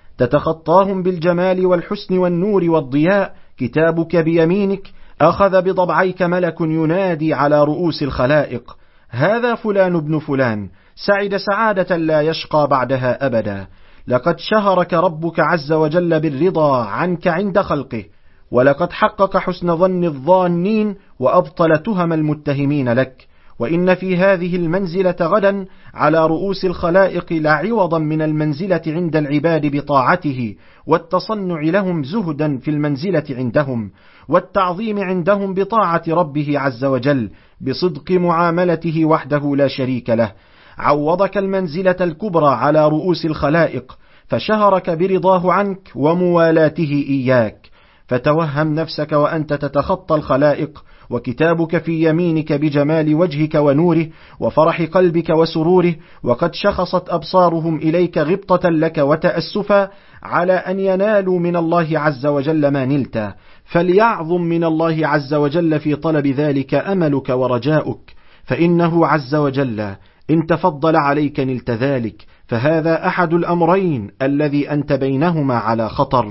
تتخطاهم بالجمال والحسن والنور والضياء. كتابك بيمينك، أخذ بضبعيك ملك ينادي على رؤوس الخلائق: هذا فلان ابن فلان، سعد سعادة لا يشقى بعدها أبدا. لقد شهرك ربك عز وجل بالرضا عنك عند خلقه، ولقد حقق حسن ظن الظانين وأبطل تهم المتهمين لك، وإن في هذه المنزلة غدا على رؤوس الخلائق لعوضا من المنزلة عند العباد بطاعته، والتصنع لهم زهدا في المنزلة عندهم، والتعظيم عندهم بطاعة ربه عز وجل بصدق معاملته وحده لا شريك له. عوضك المنزلة الكبرى على رؤوس الخلائق، فشهرك برضاه عنك وموالاته إياك. فتوهم نفسك وأنت تتخطى الخلائق، وكتابك في يمينك بجمال وجهك ونوره وفرح قلبك وسروره، وقد شخصت أبصارهم إليك غبطة لك وتأسفا على أن ينالوا من الله عز وجل ما نلت، فليعظم من الله عز وجل في طلب ذلك أملك ورجاؤك، فإنه عز وجل إن تفضل عليك نلت ذلك، فهذا أحد الأمرين الذي أنت بينهما على خطر.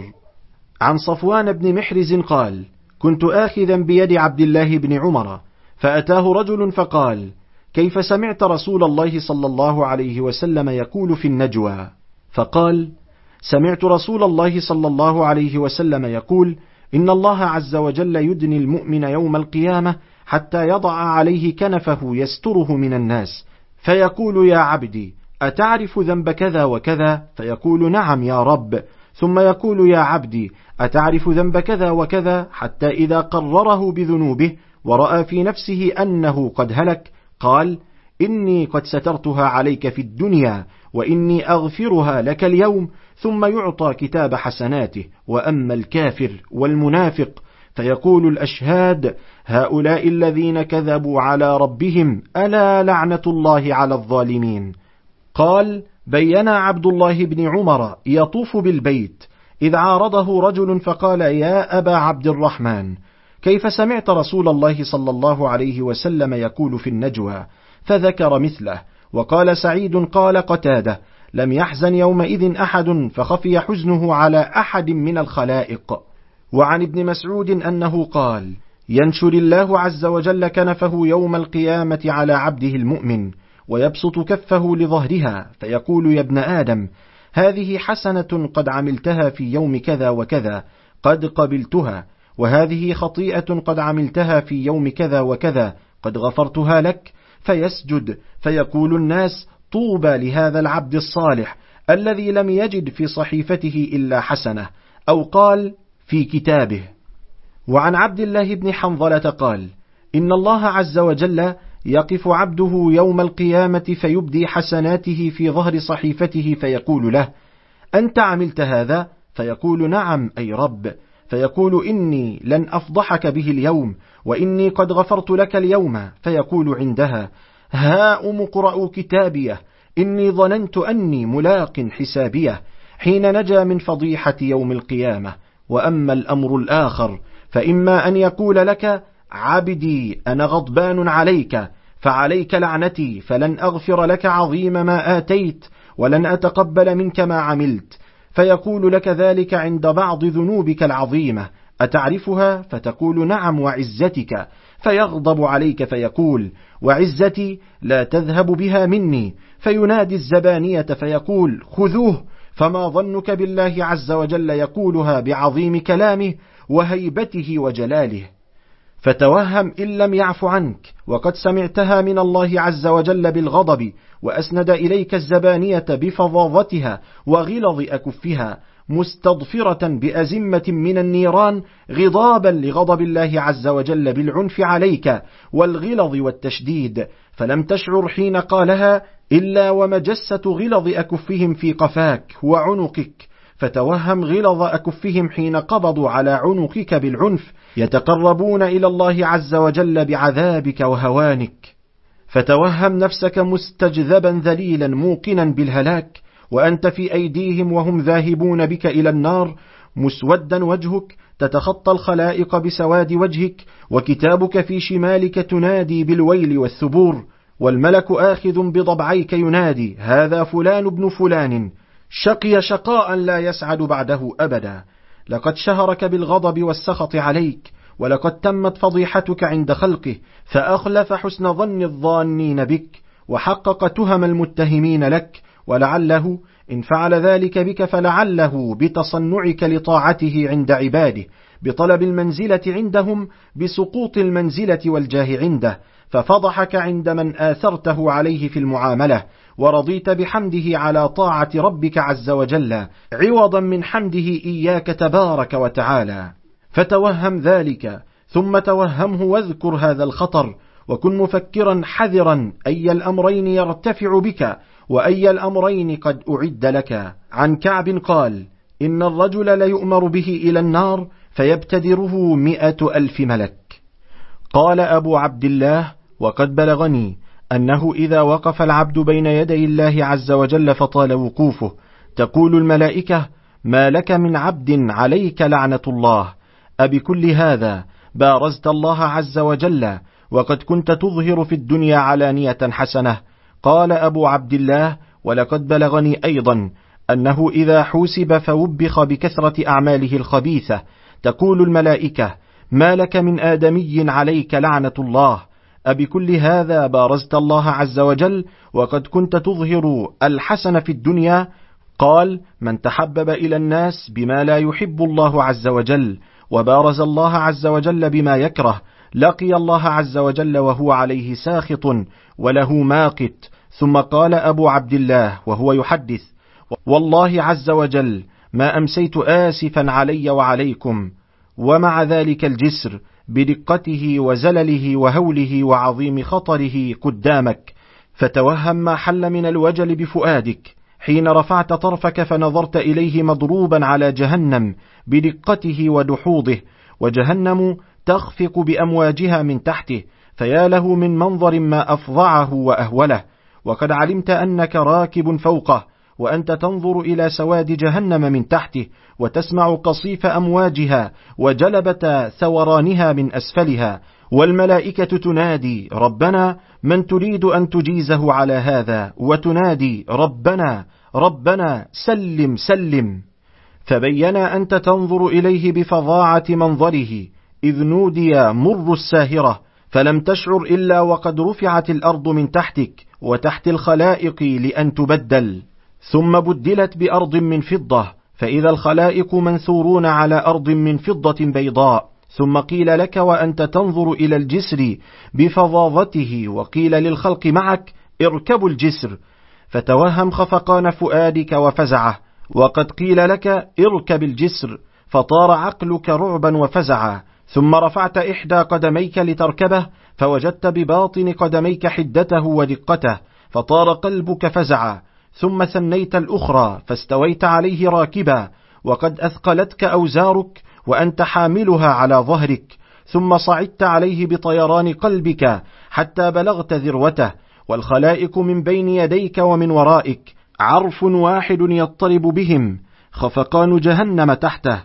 عن صفوان بن محرز قال: كنت آخذا بيد عبد الله بن عمر، فأتاه رجل فقال: كيف سمعت رسول الله صلى الله عليه وسلم يقول في النجوى؟ فقال: سمعت رسول الله صلى الله عليه وسلم يقول: إن الله عز وجل يدني المؤمن يوم القيامة حتى يضع عليه كنفه يستره من الناس، فيقول: يا عبدي أتعرف ذنب كذا وكذا؟ فيقول: نعم يا رب. ثم يقول: يا عبدي أتعرف ذنب كذا وكذا؟ حتى إذا قرره بذنوبه ورأى في نفسه أنه قد هلك قال: إني قد سترتها عليك في الدنيا وإني أغفرها لك اليوم. ثم يعطى كتاب حسناته. وأما الكافر والمنافق فيقول الأشهاد: هؤلاء الذين كذبوا على ربهم، ألا لعنة الله على الظالمين. قال: بين عبد الله بن عمر يطوف بالبيت إذ عارضه رجل فقال: يا أبا عبد الرحمن، كيف سمعت رسول الله صلى الله عليه وسلم يقول في النجوى؟ فذكر مثله. وقال سعيد قال قتادة: لم يحزن يومئذ أحد فخفي حزنه على أحد من الخلائق. وعن ابن مسعود أنه قال: ينشر الله عز وجل كنفه يوم القيامة على عبده المؤمن، ويبسط كفه لظهرها فيقول: يا ابن آدم، هذه حسنة قد عملتها في يوم كذا وكذا قد قبلتها، وهذه خطيئة قد عملتها في يوم كذا وكذا قد غفرتها لك. فيسجد فيقول الناس: طوبى لهذا العبد الصالح الذي لم يجد في صحيفته إلا حسنة، أو قال في كتابه. وعن عبد الله بن حنظلة قال: إن الله عز وجل يقف عبده يوم القيامة فيبدي حسناته في ظهر صحيفته فيقول له: أنت عملت هذا؟ فيقول: نعم أي رب. فيقول: إني لن أفضحك به اليوم، وإني قد غفرت لك اليوم. فيقول عندها: هاؤم اقرءوا كتابيه، إني ظننت أني ملاق حسابيه، حين نجا من فضيحة يوم القيامة. وأما الأمر الآخر فإما أن يقول لك: عبدي أنا غضبان عليك، فعليك لعنتي، فلن أغفر لك عظيم ما آتيت، ولن أتقبل منك ما عملت. فيقول لك ذلك عند بعض ذنوبك العظيمة، أتعرفها؟ فتقول: نعم وعزتك. فيغضب عليك فيقول: وعزتي لا تذهب بها مني. فينادي الزبانية فيقول: خذوه. فما ظنك بالله عز وجل يقولها بعظيم كلامه وهيبته وجلاله؟ فتوهم إن لم يعف عنك وقد سمعتها من الله عز وجل بالغضب، وأسند إليك الزبانية بفظاظتها وغلظ أكفها، مستضفرة بأزمة من النيران، غضابا لغضب الله عز وجل بالعنف عليك والغلظ والتشديد، فلم تشعر حين قالها إلا ومجسة غلظ أكفهم في قفاك وعنقك. فتوهم غلظ أكفهم حين قبضوا على عنقك بالعنف، يتقربون إلى الله عز وجل بعذابك وهوانك. فتوهم نفسك مستجذبا ذليلا موقنا بالهلاك، وأنت في أيديهم وهم ذاهبون بك إلى النار، مسودا وجهك، تتخطى الخلائق بسواد وجهك، وكتابك في شمالك تنادي بالويل والثبور، والملك آخذ بضبعيك ينادي: هذا فلان ابن فلان، شقي شقاء لا يسعد بعده أبدا. لقد شهرك بالغضب والسخط عليك، ولقد تمت فضيحتك عند خلقه، فأخلف حسن ظن الظانين بك، وحقق تهم المتهمين لك. ولعله إن فعل ذلك بك فلعله بتصنعك لطاعته عند عباده، بطلب المنزلة عندهم، بسقوط المنزلة والجاه عنده، ففضحك عند من آثرته عليه في المعاملة، ورضيت بحمده على طاعة ربك عز وجل عوضا من حمده إياك تبارك وتعالى. فتوهم ذلك ثم توهمه واذكر هذا الخطر، وكن مفكرا حذرا أي الأمرين يرتفع بك وأي الأمرين قد أعد لك. عن كعب قال: إن الرجل ليؤمر به إلى النار فيبتدره مئة ألف ملك. قال أبو عبد الله: وقد بلغني أنه إذا وقف العبد بين يدي الله عز وجل فطال وقوفه تقول الملائكة: ما لك من عبد عليك لعنة الله، أبكل هذا بارزت الله عز وجل وقد كنت تظهر في الدنيا علانية حسنة؟ قال أبو عبد الله: ولقد بلغني أيضا أنه إذا حوسب فوبخ بكثرة أعماله الخبيثة تقول الملائكة: ما لك من آدمي عليك لعنة الله، أبكل هذا بارزت الله عز وجل وقد كنت تظهر الحسن في الدنيا؟ قال: من تحبب إلى الناس بما لا يحب الله عز وجل وبارز الله عز وجل بما يكره لقي الله عز وجل وهو عليه ساخط وله ماقت. ثم قال أبو عبد الله وهو يحدث: والله عز وجل ما أمسيت آسفا علي وعليكم، ومع ذلك الجسر بدقته وزلله وهوله وعظيم خطره قدامك، فتوهم ما حل من الوجل بفؤادك حين رفعت طرفك فنظرت إليه مضروبا على جهنم بدقته ودحوضه، وجهنم تخفق بأمواجها من تحته، فيا له من منظر ما أفظعه وأهوله. وقد علمت أنك راكب فوقه وأنت تنظر إلى سواد جهنم من تحته، وتسمع قصيف أمواجها وجلبة ثورانها من أسفلها، والملائكة تنادي: ربنا من تريد أن تجيزه على هذا، وتنادي: ربنا ربنا سلم سلم. فبين أنت تنظر إليه بفظاعة منظره، إذ نودي مر الساهرة، فلم تشعر إلا وقد رفعت الأرض من تحتك وتحت الخلائق لأن تبدل، ثم بدلت بأرض من فضة، فإذا الخلائق منثورون على أرض من فضة بيضاء. ثم قيل لك وأنت تنظر إلى الجسر بفظاظته، وقيل للخلق معك: اركبوا الجسر، فتوهم خفقان فؤادك وفزعه، وقد قيل لك: اركب الجسر، فطار عقلك رعبا وفزعا. ثم رفعت إحدى قدميك لتركبه، فوجدت بباطن قدميك حدته ودقته، فطار قلبك فزعا. ثم ثنيت الأخرى فاستويت عليه راكبا، وقد أثقلتك أوزارك وأنت حاملها على ظهرك، ثم صعدت عليه بطيران قلبك حتى بلغت ذروته، والخلائق من بين يديك ومن ورائك عرف واحد يضطرب بهم، خفقان جهنم تحته،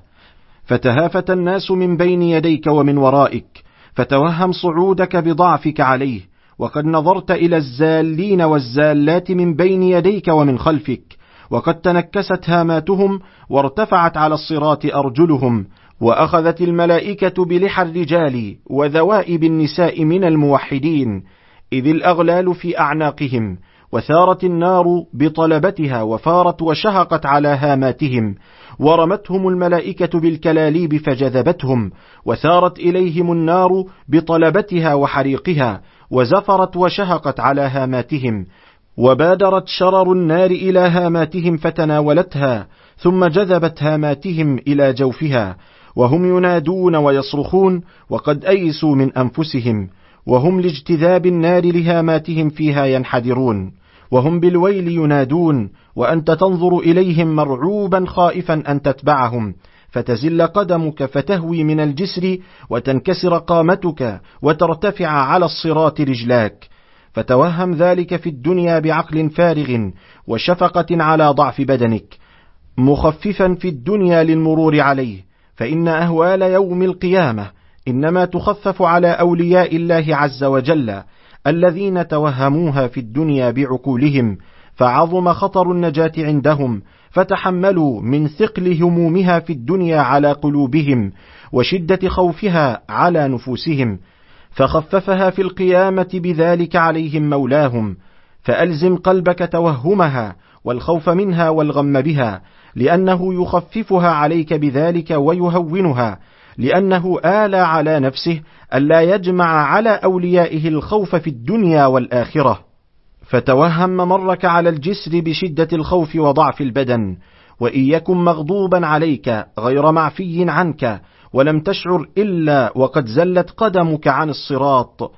فتهافت الناس من بين يديك ومن ورائك، فتوهم صعودك بضعفك عليه، وقد نظرت إلى الزالين والزالات من بين يديك ومن خلفك، وقد تنكست هاماتهم وارتفعت على الصراط أرجلهم، وأخذت الملائكة بلحى الرجال وذوائب النساء من الموحدين، إذ الأغلال في أعناقهم، وثارت النار بطلبتها وفارت وشهقت على هاماتهم، ورمتهم الملائكة بالكلاليب فجذبتهم، وثارت إليهم النار بطلبتها وحريقها، وزفرت وشهقت على هاماتهم، وبادرت شرر النار إلى هاماتهم فتناولتها، ثم جذبت هاماتهم إلى جوفها، وهم ينادون ويصرخون وقد أيسوا من أنفسهم، وهم لاجتذاب النار لهاماتهم فيها ينحدرون، وهم بالويل ينادون، وأنت تنظر إليهم مرعوبا خائفا أن تتبعهم، فتزل قدمك فتهوي من الجسر، وتنكسر قامتك وترتفع على الصراط رجلاك. فتوهم ذلك في الدنيا بعقل فارغ وشفقة على ضعف بدنك، مخففا في الدنيا للمرور عليه، فإن أهوال يوم القيامة إنما تخفف على أولياء الله عز وجل الذين توهموها في الدنيا بعقولهم، فعظم خطر النجاة عندهم، فتحملوا من ثقل همومها في الدنيا على قلوبهم وشدة خوفها على نفوسهم، فخففها في القيامة بذلك عليهم مولاهم. فألزم قلبك توهمها والخوف منها والغم بها، لأنه يخففها عليك بذلك ويهونها، لأنه آلى على نفسه ألا يجمع على أوليائه الخوف في الدنيا والآخرة، فتوهم ممرك على الجسر بشدة الخوف وضعف البدن، وإن يكن مغضوبا عليك غير معفي عنك ولم تشعر إلا وقد زلت قدمك عن الصراط،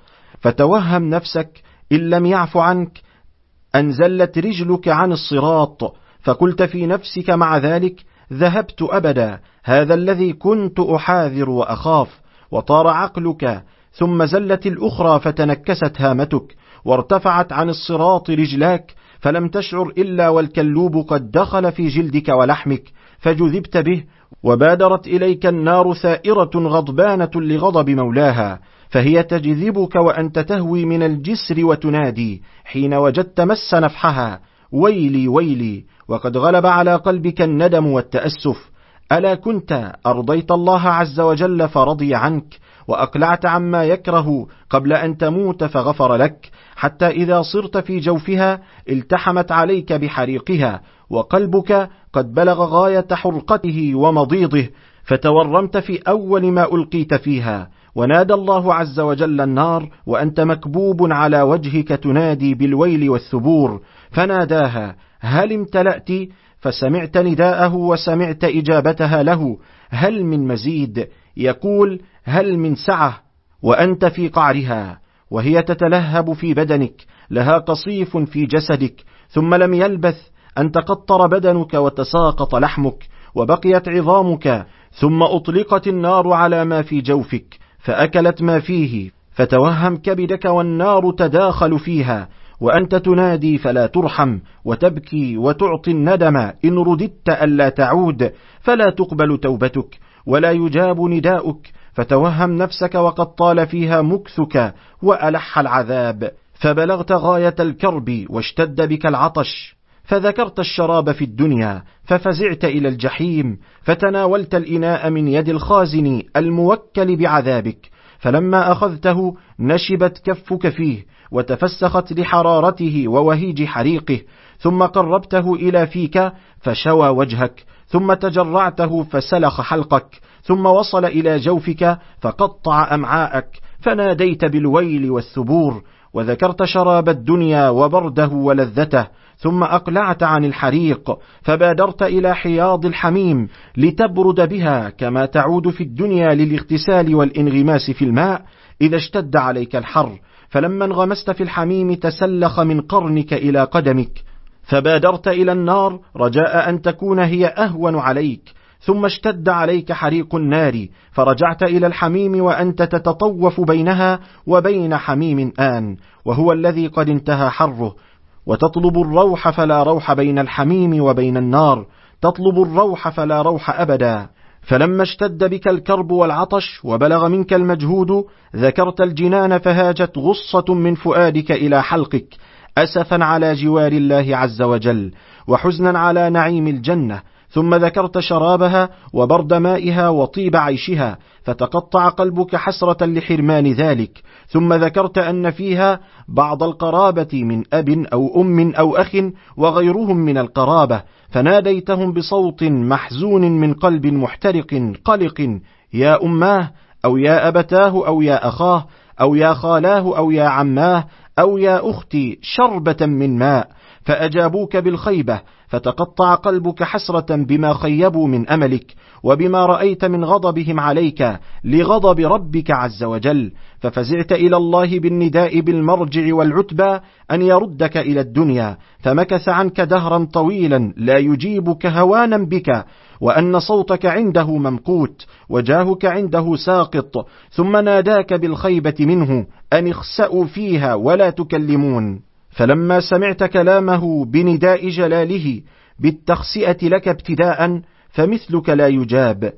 فتوهم نفسك إن لم يعف عنك أن زلت رجلك عن الصراط، فقلت في نفسك مع ذلك ذهبت أبدا، هذا الذي كنت أحاذر وأخاف، وطار عقلك، ثم زلت الأخرى فتنكست هامتك، وارتفعت عن الصراط رجلاك، فلم تشعر إلا والكلوب قد دخل في جلدك ولحمك، فجذبت به، وبادرت إليك النار ثائرة غضبانة لغضب مولاها، فهي تجذبك وأنت تهوي من الجسر وتنادي حين وجدت مس نفحها: ويلي ويلي، وقد غلب على قلبك الندم والتأسف. ألا كنت أرضيت الله عز وجل فرضي عنك، وأقلعت عما يكره قبل أن تموت فغفر لك، حتى إذا صرت في جوفها التحمت عليك بحريقها، وقلبك قد بلغ غاية حرقته ومضيضه، فتورمت في أول ما ألقيت فيها، ونادى الله عز وجل النار وأنت مكبوب على وجهك تنادي بالويل والثبور، فناداها: هل امتلأت؟ فسمعت نداءه وسمعت إجابتها له: هل من مزيد؟ يقول: هل من سعة؟ وأنت في قعرها، وهي تتلهب في بدنك، لها قصيف في جسدك، ثم لم يلبث أن تقطر بدنك وتساقط لحمك وبقيت عظامك، ثم أطلقت النار على ما في جوفك فأكلت ما فيه، فتوهم كبدك والنار تداخل فيها، وأنت تنادي فلا ترحم، وتبكي وتعطي الندم إن رددت ألا تعود، فلا تقبل توبتك ولا يجاب نداؤك، فتوهم نفسك وقد طال فيها مكثك وألح العذاب، فبلغت غاية الكرب واشتد بك العطش، فذكرت الشراب في الدنيا، ففزعت إلى الجحيم، فتناولت الإناء من يد الخازن الموكل بعذابك، فلما أخذته نشبت كفك فيه وتفسخت لحرارته ووهيج حريقه، ثم قربته إلى فيك فشوى وجهك، ثم تجرعته فسلخ حلقك، ثم وصل إلى جوفك فقطع أمعاءك، فناديت بالويل والثبور، وذكرت شراب الدنيا وبرده ولذته، ثم أقلعت عن الحريق، فبادرت إلى حياض الحميم لتبرد بها كما تعود في الدنيا للاغتسال والانغماس في الماء إذا اشتد عليك الحر، فلما انغمست في الحميم تسلخ من قرنك إلى قدمك، فبادرت إلى النار رجاء أن تكون هي أهون عليك، ثم اشتد عليك حريق النار، فرجعت إلى الحميم وأنت تتطوف بينها وبين حميم آن، وهو الذي قد انتهى حره، وتطلب الروح فلا روح بين الحميم وبين النار، تطلب الروح فلا روح أبدا. فلما اشتد بك الكرب والعطش وبلغ منك المجهود ذكرت الجنان، فهاجت غصة من فؤادك إلى حلقك، أسفا على جوار الله عز وجل وحزنا على نعيم الجنة، ثم ذكرت شرابها وبرد مائها وطيب عيشها، فتقطع قلبك حسرة لحرمان ذلك، ثم ذكرت أن فيها بعض القرابة من أب أو أم أو أخ وغيرهم من القرابة، فناديتهم بصوت محزون من قلب محترق قلق: يا أماه، أو يا أبتاه، أو يا أخاه، أو يا خالاه، أو يا عماه، أو يا أختي، شربة من ماء، فأجابوك بالخيبة، فتقطع قلبك حسرة بما خيبوا من أملك وبما رأيت من غضبهم عليك لغضب ربك عز وجل، ففزعت إلى الله بالنداء بالمرجع والعتبى أن يردك إلى الدنيا، فمكث عنك دهرا طويلا لا يجيبك هوانا بك، وأن صوتك عنده ممقوت وجاهك عنده ساقط، ثم ناداك بالخيبة منه أن اخسأوا فيها ولا تكلمون، فلما سمعت كلامه بنداء جلاله بالتخسئة لك ابتداء فمثلك لا يجاب،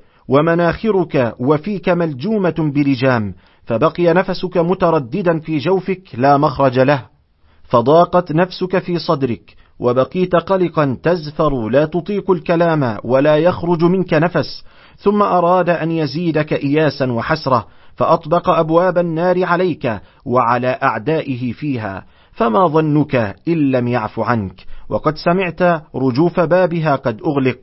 ومناخرك وفيك ملجومة برجام، فبقي نفسك مترددا في جوفك لا مخرج له، فضاقت نفسك في صدرك وبقيت قلقا تزفر لا تطيق الكلام ولا يخرج منك نفس، ثم أراد أن يزيدك إياسا وحسرة، فأطبق أبواب النار عليك وعلى أعدائه فيها، فما ظنك إن لم يعف عنك، وقد سمعت رجوف بابها قد أغلق،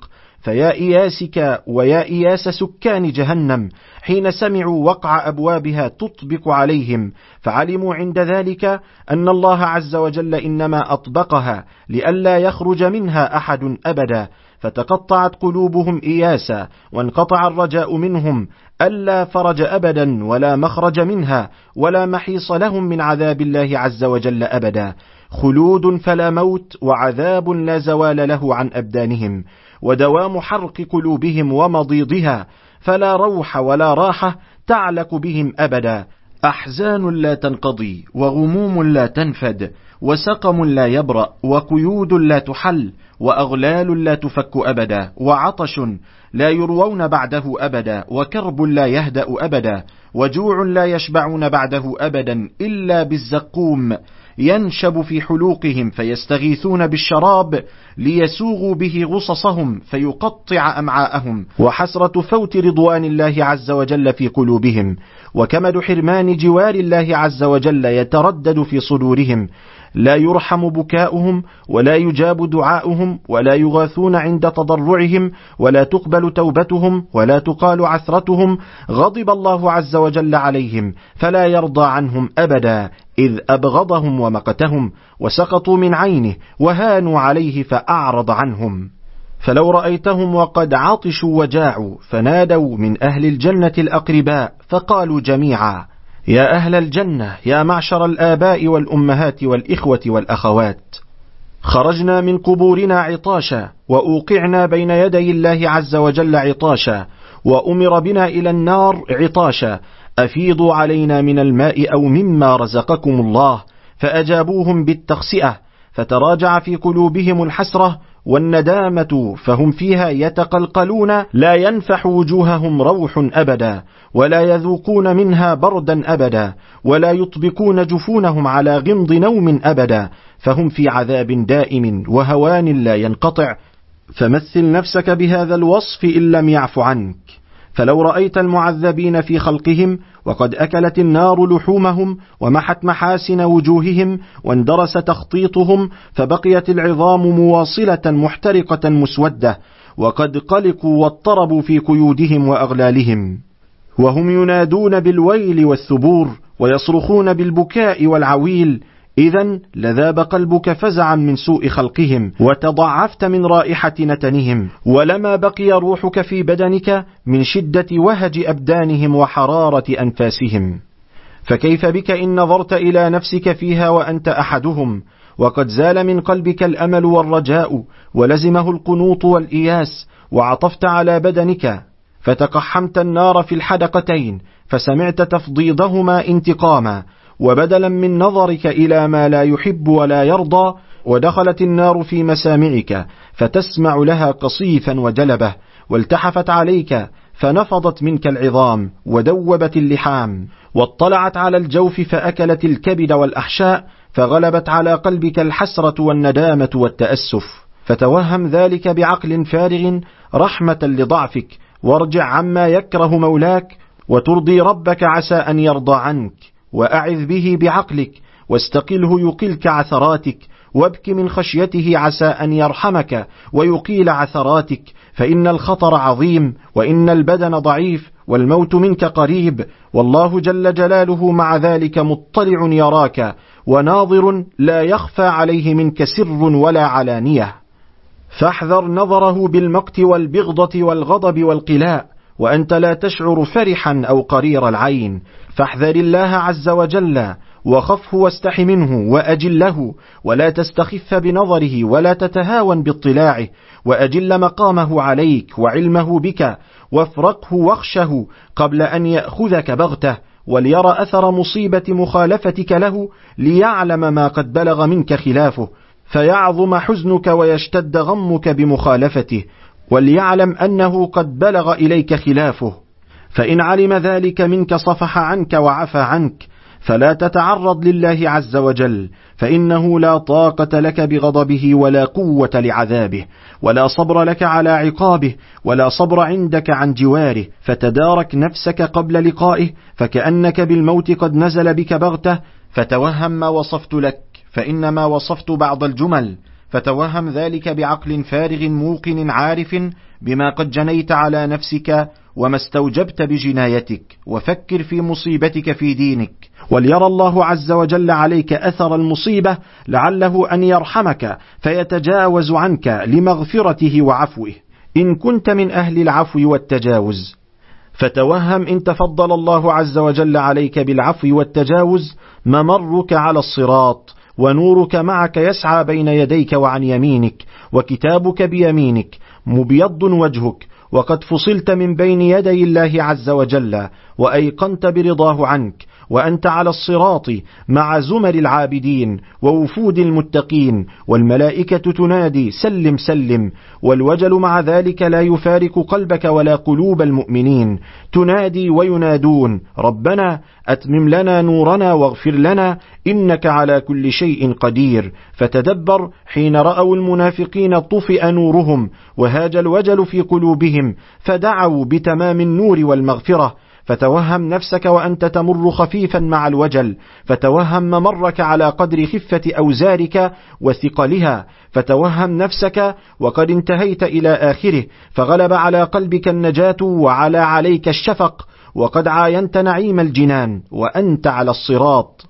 فيا إياسك ويا إياس سكان جهنم حين سمعوا وقع أبوابها تطبق عليهم، فعلموا عند ذلك أن الله عز وجل إنما أطبقها لئلا يخرج منها أحد أبدا، فتقطعت قلوبهم إياسا، وانقطع الرجاء منهم ألا فرج أبدا ولا مخرج منها ولا محيص لهم من عذاب الله عز وجل أبدا، خلود فلا موت، وعذاب لا زوال له عن أبدانهم، ودوام حرق قلوبهم ومضيضها، فلا روح ولا راحة تعلق بهم أبدا، أحزان لا تنقضي، وغموم لا تنفد، وسقم لا يبرأ، وقيود لا تحل، وأغلال لا تفك أبدا، وعطش لا يروون بعده أبدا، وكرب لا يهدأ أبدا، وجوع لا يشبعون بعده أبدا إلا بالزقوم ينشب في حلوقهم، فيستغيثون بالشراب ليسوغوا به غصصهم فيقطع أمعاءهم، وحسرة فوت رضوان الله عز وجل في قلوبهم، وكمد حرمان جوار الله عز وجل يتردد في صدورهم، لا يرحم بكاؤهم ولا يجاب دعاؤهم، ولا يغاثون عند تضرعهم، ولا تقبل توبتهم، ولا تقال عثرتهم، غضب الله عز وجل عليهم فلا يرضى عنهم أبدا، إذ أبغضهم ومقتهم، وسقطوا من عينه وهانوا عليه فأعرض عنهم. فلو رأيتهم وقد عطشوا وجاعوا فنادوا من أهل الجنة الأقرباء فقالوا جميعا: يا أهل الجنة، يا معشر الآباء والأمهات والإخوة والأخوات، خرجنا من قبورنا عطاشا، وأوقعنا بين يدي الله عز وجل عطاشا، وأمر بنا إلى النار عطاشا، أفيضوا علينا من الماء أو مما رزقكم الله، فأجابوهم بالتخسئة، فتراجع في قلوبهم الحسرة والندامة، فهم فيها يتقلقلون، لا ينفح وجوههم روح أبدا، ولا يذوقون منها بردا أبدا، ولا يطبقون جفونهم على غمض نوم أبدا، فهم في عذاب دائم وهوان لا ينقطع، فمثل نفسك بهذا الوصف إن لم يعف عنك. فلو رأيت المعذبين في خلقهم وقد أكلت النار لحومهم ومحت محاسن وجوههم واندرس تخطيطهم، فبقيت العظام مواصلة محترقة مسودة، وقد قلقوا واضطربوا في قيودهم وأغلالهم، وهم ينادون بالويل والثبور، ويصرخون بالبكاء والعويل، إذن لذاب قلبك فزعا من سوء خلقهم، وتضعفت من رائحة نتنهم، ولما بقي روحك في بدنك من شدة وهج أبدانهم وحرارة أنفاسهم. فكيف بك إن نظرت إلى نفسك فيها وأنت أحدهم، وقد زال من قلبك الأمل والرجاء، ولزمه القنوط والإياس، وعطفت على بدنك فتقحمت النار في الحدقتين، فسمعت تفضيضهما انتقاما، وبدلا من نظرك إلى ما لا يحب ولا يرضى، ودخلت النار في مسامعك فتسمع لها قصيفا وجلبة، والتحفت عليك فنفضت منك العظام ودوبت اللحام، واطلعت على الجوف فأكلت الكبد والأحشاء، فغلبت على قلبك الحسرة والندامة والتأسف. فتوهم ذلك بعقل فارغ رحمة لضعفك، وارجع عما يكره مولاك، وترضي ربك عسى أن يرضى عنك، وأعذ به بعقلك، واستقله يقلك عثراتك، وابك من خشيته عسى أن يرحمك ويقيل عثراتك، فإن الخطر عظيم، وإن البدن ضعيف، والموت منك قريب، والله جل جلاله مع ذلك مطلع يراك، وناظر لا يخفى عليه منك سر ولا علانية. فاحذر نظره بالمقت والبغضة والغضب والقلاء، وأنت لا تشعر فرحا أو قرير العين، فاحذر الله عز وجل، وخفه واستح منه وأجله، ولا تستخف بنظره ولا تتهاون باطلاعه، وأجل مقامه عليك وعلمه بك، وافرقه واخشه قبل أن يأخذك بغته، وليرى أثر مصيبة مخالفتك له، ليعلم ما قد بلغ منك خلافه، فيعظم حزنك ويشتد غمك بمخالفته، وليعلم أنه قد بلغ إليك خلافه، فإن علم ذلك منك صفح عنك وعفى عنك، فلا تتعرض لله عز وجل، فإنه لا طاقة لك بغضبه ولا قوة لعذابه، ولا صبر لك على عقابه، ولا صبر عندك عن جواره، فتدارك نفسك قبل لقائه، فكأنك بالموت قد نزل بك بغته. فتوهم ما وصفت لك، فإنما وصفت بعض الجمل، فتوهم ذلك بعقل فارغ موقن عارف بما قد جنيت على نفسك وما استوجبت بجنايتك، وفكر في مصيبتك في دينك، وليرى الله عز وجل عليك أثر المصيبة لعله أن يرحمك فيتجاوز عنك لمغفرته وعفوه إن كنت من أهل العفو والتجاوز. فتوهم إن تفضل الله عز وجل عليك بالعفو والتجاوز ممرك على الصراط، ونورك معك يسعى بين يديك وعن يمينك، وكتابك بيمينك، مبيض وجهك، وقد فصلت من بين يدي الله عز وجل، وأيقنت برضاه عنك، وأنت على الصراط مع زمر العابدين ووفود المتقين، والملائكة تنادي سلم سلم، والوجل مع ذلك لا يفارق قلبك ولا قلوب المؤمنين، تنادي وينادون ربنا أتمم لنا نورنا واغفر لنا إنك على كل شيء قدير. فتدبر حين رأوا المنافقين طفئ نورهم وهاج الوجل في قلوبهم فدعوا بتمام النور والمغفرة. فتوهم نفسك وأنت تمر خفيفا مع الوجل، فتوهم ممرك على قدر خفة أوزارك وثقلها، فتوهم نفسك وقد انتهيت إلى آخره، فغلب على قلبك النجاة وعلى عليك الشفق، وقد عاينت نعيم الجنان وأنت على الصراط.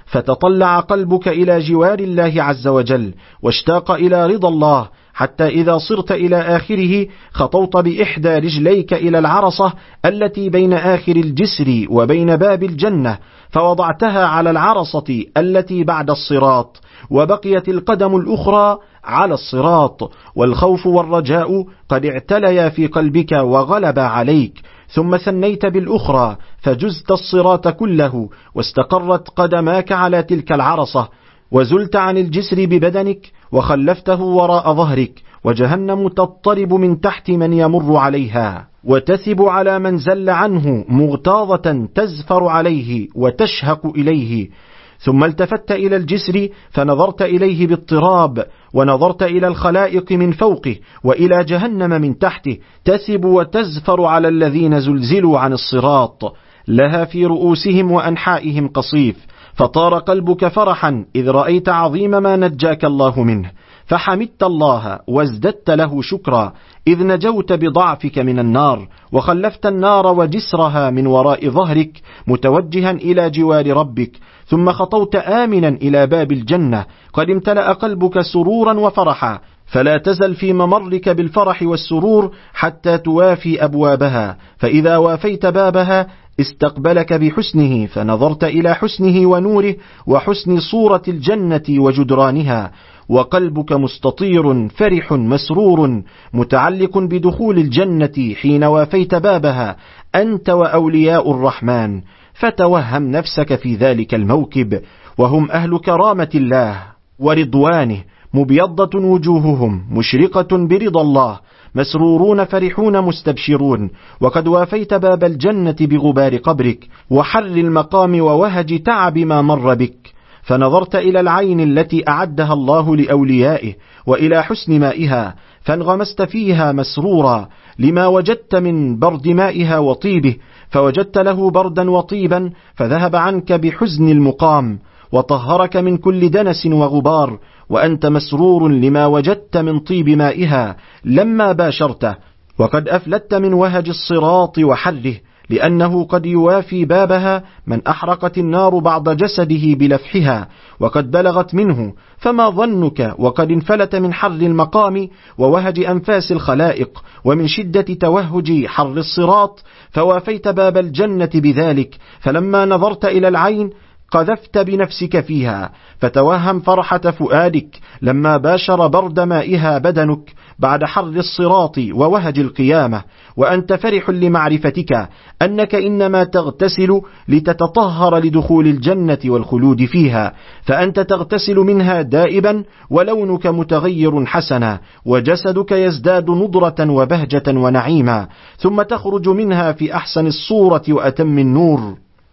فتطلع قلبك إلى جوار الله عز وجل واشتاق إلى رضا الله، حتى إذا صرت إلى آخره خطوت بإحدى رجليك إلى العرصة التي بين آخر الجسر وبين باب الجنة، فوضعتها على العرصة التي بعد الصراط، وبقيت القدم الأخرى على الصراط، والخوف والرجاء قد اعتليا في قلبك وغلب عليك، ثم ثنيت بالأخرى فجزت الصراط كله، واستقرت قدماك على تلك العرصة، وزلت عن الجسر ببدنك وخلفته وراء ظهرك، وجهنم تضطرب من تحت من يمر عليها، وتثب على من زل عنه مغتاظة تزفر عليه وتشهق إليه. ثم التفت إلى الجسر فنظرت إليه باضطراب، ونظرت إلى الخلائق من فوقه وإلى جهنم من تحته تثب وتزفر على الذين زلزلوا عن الصراط، لها في رؤوسهم وأنحائهم قصيف. فطار قلبك فرحا إذ رأيت عظيم ما نجاك الله منه، فحمدت الله وازددت له شكرا إذ نجوت بضعفك من النار، وخلفت النار وجسرها من وراء ظهرك متوجها إلى جوار ربك، ثم خطوت آمنا إلى باب الجنة قد امتلأ قلبك سرورا وفرحا، فلا تزل في ممرك بالفرح والسرور حتى توافي أبوابها، فإذا وافيت بابها استقبلك بحسنه، فنظرت إلى حسنه ونوره وحسن صورة الجنة وجدرانها، وقلبك مستطير فرح مسرور متعلق بدخول الجنة حين وافيت بابها أنت وأولياء الرحمن. فتوهم نفسك في ذلك الموكب وهم أهل كرامة الله ورضوانه، مبيضة وجوههم مشرقة برضا الله، مسرورون فرحون مستبشرون، وقد وافيت باب الجنة بغبار قبرك وحر المقام ووهج تعب ما مر بك، فنظرت إلى العين التي أعدها الله لأوليائه وإلى حسن مائها، فانغمست فيها مسرورا لما وجدت من برد مائها وطيبه، فوجدت له بردا وطيبا فذهب عنك بحزن المقام، وطهرك من كل دنس وغبار، وأنت مسرور لما وجدت من طيب مائها لما باشرته، وقد أفلت من وهج الصراط وحره، لأنه قد يوافي بابها من أحرقت النار بعض جسده بلفحها وقد بلغت منه، فما ظنك وقد انفلت من حر المقام ووهج أنفاس الخلائق ومن شدة توهج حر الصراط، فوافيت باب الجنة بذلك، فلما نظرت إلى العين قذفت بنفسك فيها، فتوهم فرحة فؤادك لما باشر برد مائها بدنك بعد حر الصراط ووهج القيامة، وأنت فرح لمعرفتك أنك إنما تغتسل لتتطهر لدخول الجنة والخلود فيها، فأنت تغتسل منها دائبا ولونك متغير حسنا، وجسدك يزداد نضرة وبهجة ونعيما، ثم تخرج منها في أحسن الصورة وأتم النور.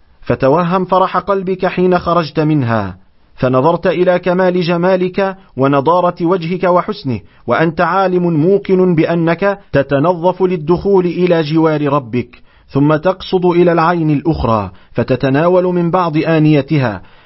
فتوهم فرح قلبك حين خرجت منها، فنظرت إلى كمال جمالك ونضارة وجهك وحسنه، وأنت عالم موقن بأنك تتنظف للدخول إلى جوار ربك، ثم تقصد إلى العين الأخرى فتتناول من بعض آنيتها،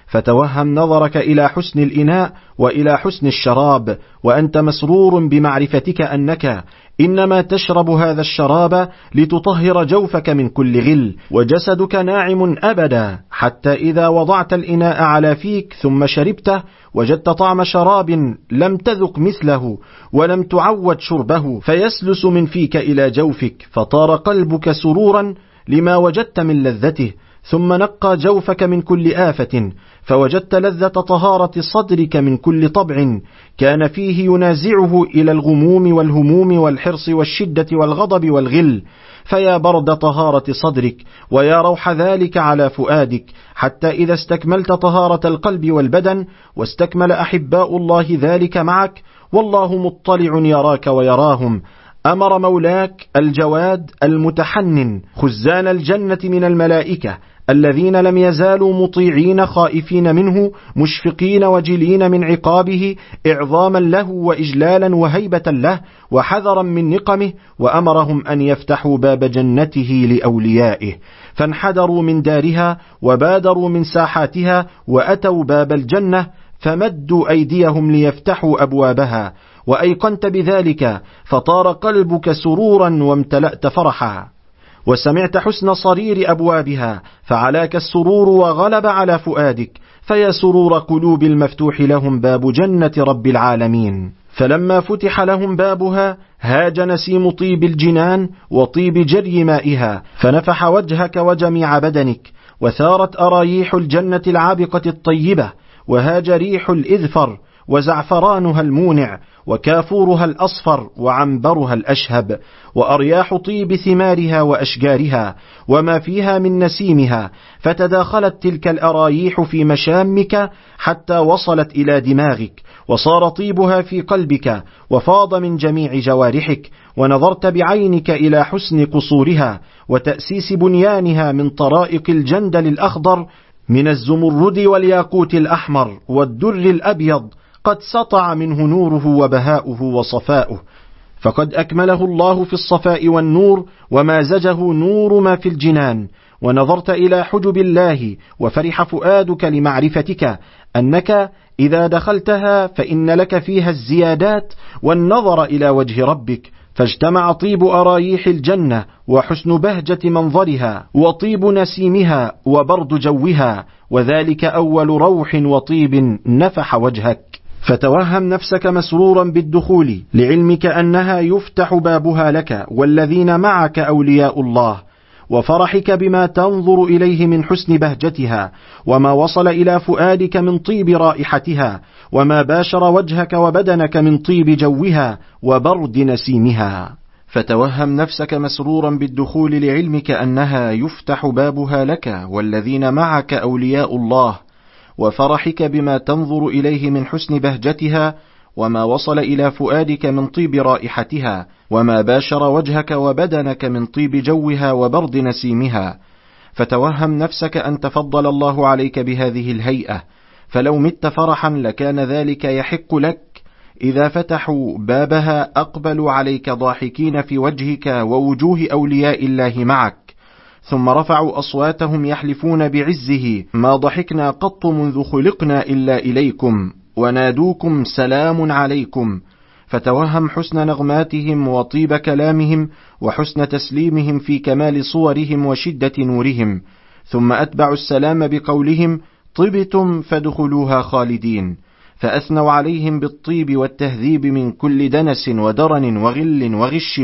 فتوهم نظرك إلى حسن الإناء وإلى حسن الشراب، وأنت مسرور بمعرفتك أنك إنما تشرب هذا الشراب لتطهر جوفك من كل غل، وجسدك ناعم أبدا، حتى إذا وضعت الإناء على فيك ثم شربته وجدت طعم شراب لم تذق مثله ولم تعود شربه، فيسلس من فيك إلى جوفك، فطار قلبك سرورا لما وجدت من لذته، ثم نقى جوفك من كل آفة، فوجدت لذة طهارة صدرك من كل طبع كان فيه ينازعه إلى الغموم والهموم والحرص والشدة والغضب والغل، فيا برد طهارة صدرك ويا روح ذلك على فؤادك، حتى إذا استكملت طهارة القلب والبدن واستكمل أحباء الله ذلك معك، والله مطلع يراك ويراهم، أمر مولاك الجواد المتحنن خزان الجنة من الملائكة الذين لم يزالوا مطيعين خائفين منه مشفقين وجلين من عقابه إعظاما له وإجلالا وهيبة له وحذرا من نقمه، وأمرهم أن يفتحوا باب جنته لأوليائه، فانحدروا من دارها وبادروا من ساحاتها وأتوا باب الجنة، فمدوا أيديهم ليفتحوا أبوابها، وأيقنت بذلك فطار قلبك سرورا وامتلأت فرحا، وسمعت حسن صرير أبوابها فعلاك السرور وغلب على فؤادك، فيا سرور قلوب المفتوح لهم باب جنة رب العالمين. فلما فتح لهم بابها هاج نسيم طيب الجنان وطيب جري مائها، فنفح وجهك وجميع بدنك، وثارت أرايح الجنة العابقة الطيبة، وهاج ريح الإذفر وزعفرانها المونع وكافورها الأصفر وعنبرها الأشهب، وأرياح طيب ثمارها وأشجارها وما فيها من نسيمها، فتداخلت تلك الأرايح في مشامك حتى وصلت إلى دماغك، وصار طيبها في قلبك وفاض من جميع جوارحك، ونظرت بعينك إلى حسن قصورها وتأسيس بنيانها من طرائق الجندل الأخضر، من الزمرد والياقوت الأحمر والدر الأبيض، قد سطع منه نوره وبهاؤه وصفاؤه، فقد أكمله الله في الصفاء والنور ومازجه نور ما في الجنان. ونظرت إلى حجب الله وفرح فؤادك لمعرفتك أنك إذا دخلتها فإن لك فيها الزيادات والنظر إلى وجه ربك، فاجتمع طيب أرايح الجنة وحسن بهجة منظرها وطيب نسيمها وبرد جوها، وذلك أول روح وطيب نفح وجهك، فتوهم نفسك مسرورا بالدخول لعلمك أنها يفتح بابها لك والذين معك أولياء الله، وفرحك بما تنظر إليه من حسن بهجتها وما وصل إلى فؤادك من طيب رائحتها وما باشر وجهك وبدنك من طيب جوها وبرد نسيمها. فتوهم نفسك مسرورا بالدخول لعلمك أنها يفتح بابها لك والذين معك أولياء الله، وفرحك بما تنظر إليه من حسن بهجتها وما وصل إلى فؤادك من طيب رائحتها وما باشر وجهك وبدنك من طيب جوها وبرد نسيمها. فتوهم نفسك أن تفضل الله عليك بهذه الهيئة، فلو مت فرحا لكان ذلك يحق لك. إذا فتحوا بابها أقبلوا عليك ضاحكين في وجهك ووجوه أولياء الله معك، ثم رفعوا أصواتهم يحلفون بعزه: ما ضحكنا قط منذ خلقنا إلا إليكم، ونادوكم سلام عليكم. فتوهم حسن نغماتهم وطيب كلامهم وحسن تسليمهم في كمال صورهم وشدة نورهم، ثم أتبعوا السلام بقولهم: طبتم فادخلوها خالدين، فأثنوا عليهم بالطيب والتهذيب من كل دنس ودرن وغل وغش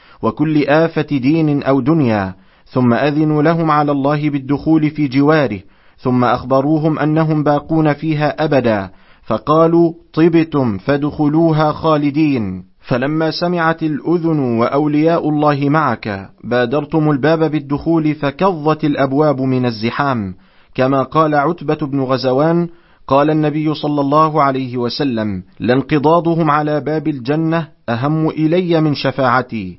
وكل آفة دين أو دنيا، ثم أذنوا لهم على الله بالدخول في جواره، ثم أخبروهم أنهم باقون فيها أبدا، فقالوا: طبتم فادخلوها خالدين. فلما سمعت الأذن وأولياء الله معك بادرتم الباب بالدخول، فكظت الأبواب من الزحام، كما قال عتبة بن غزوان: قال النبي صلى الله عليه وسلم: لانقضاضهم على باب الجنة أهم إلي من شفاعتي.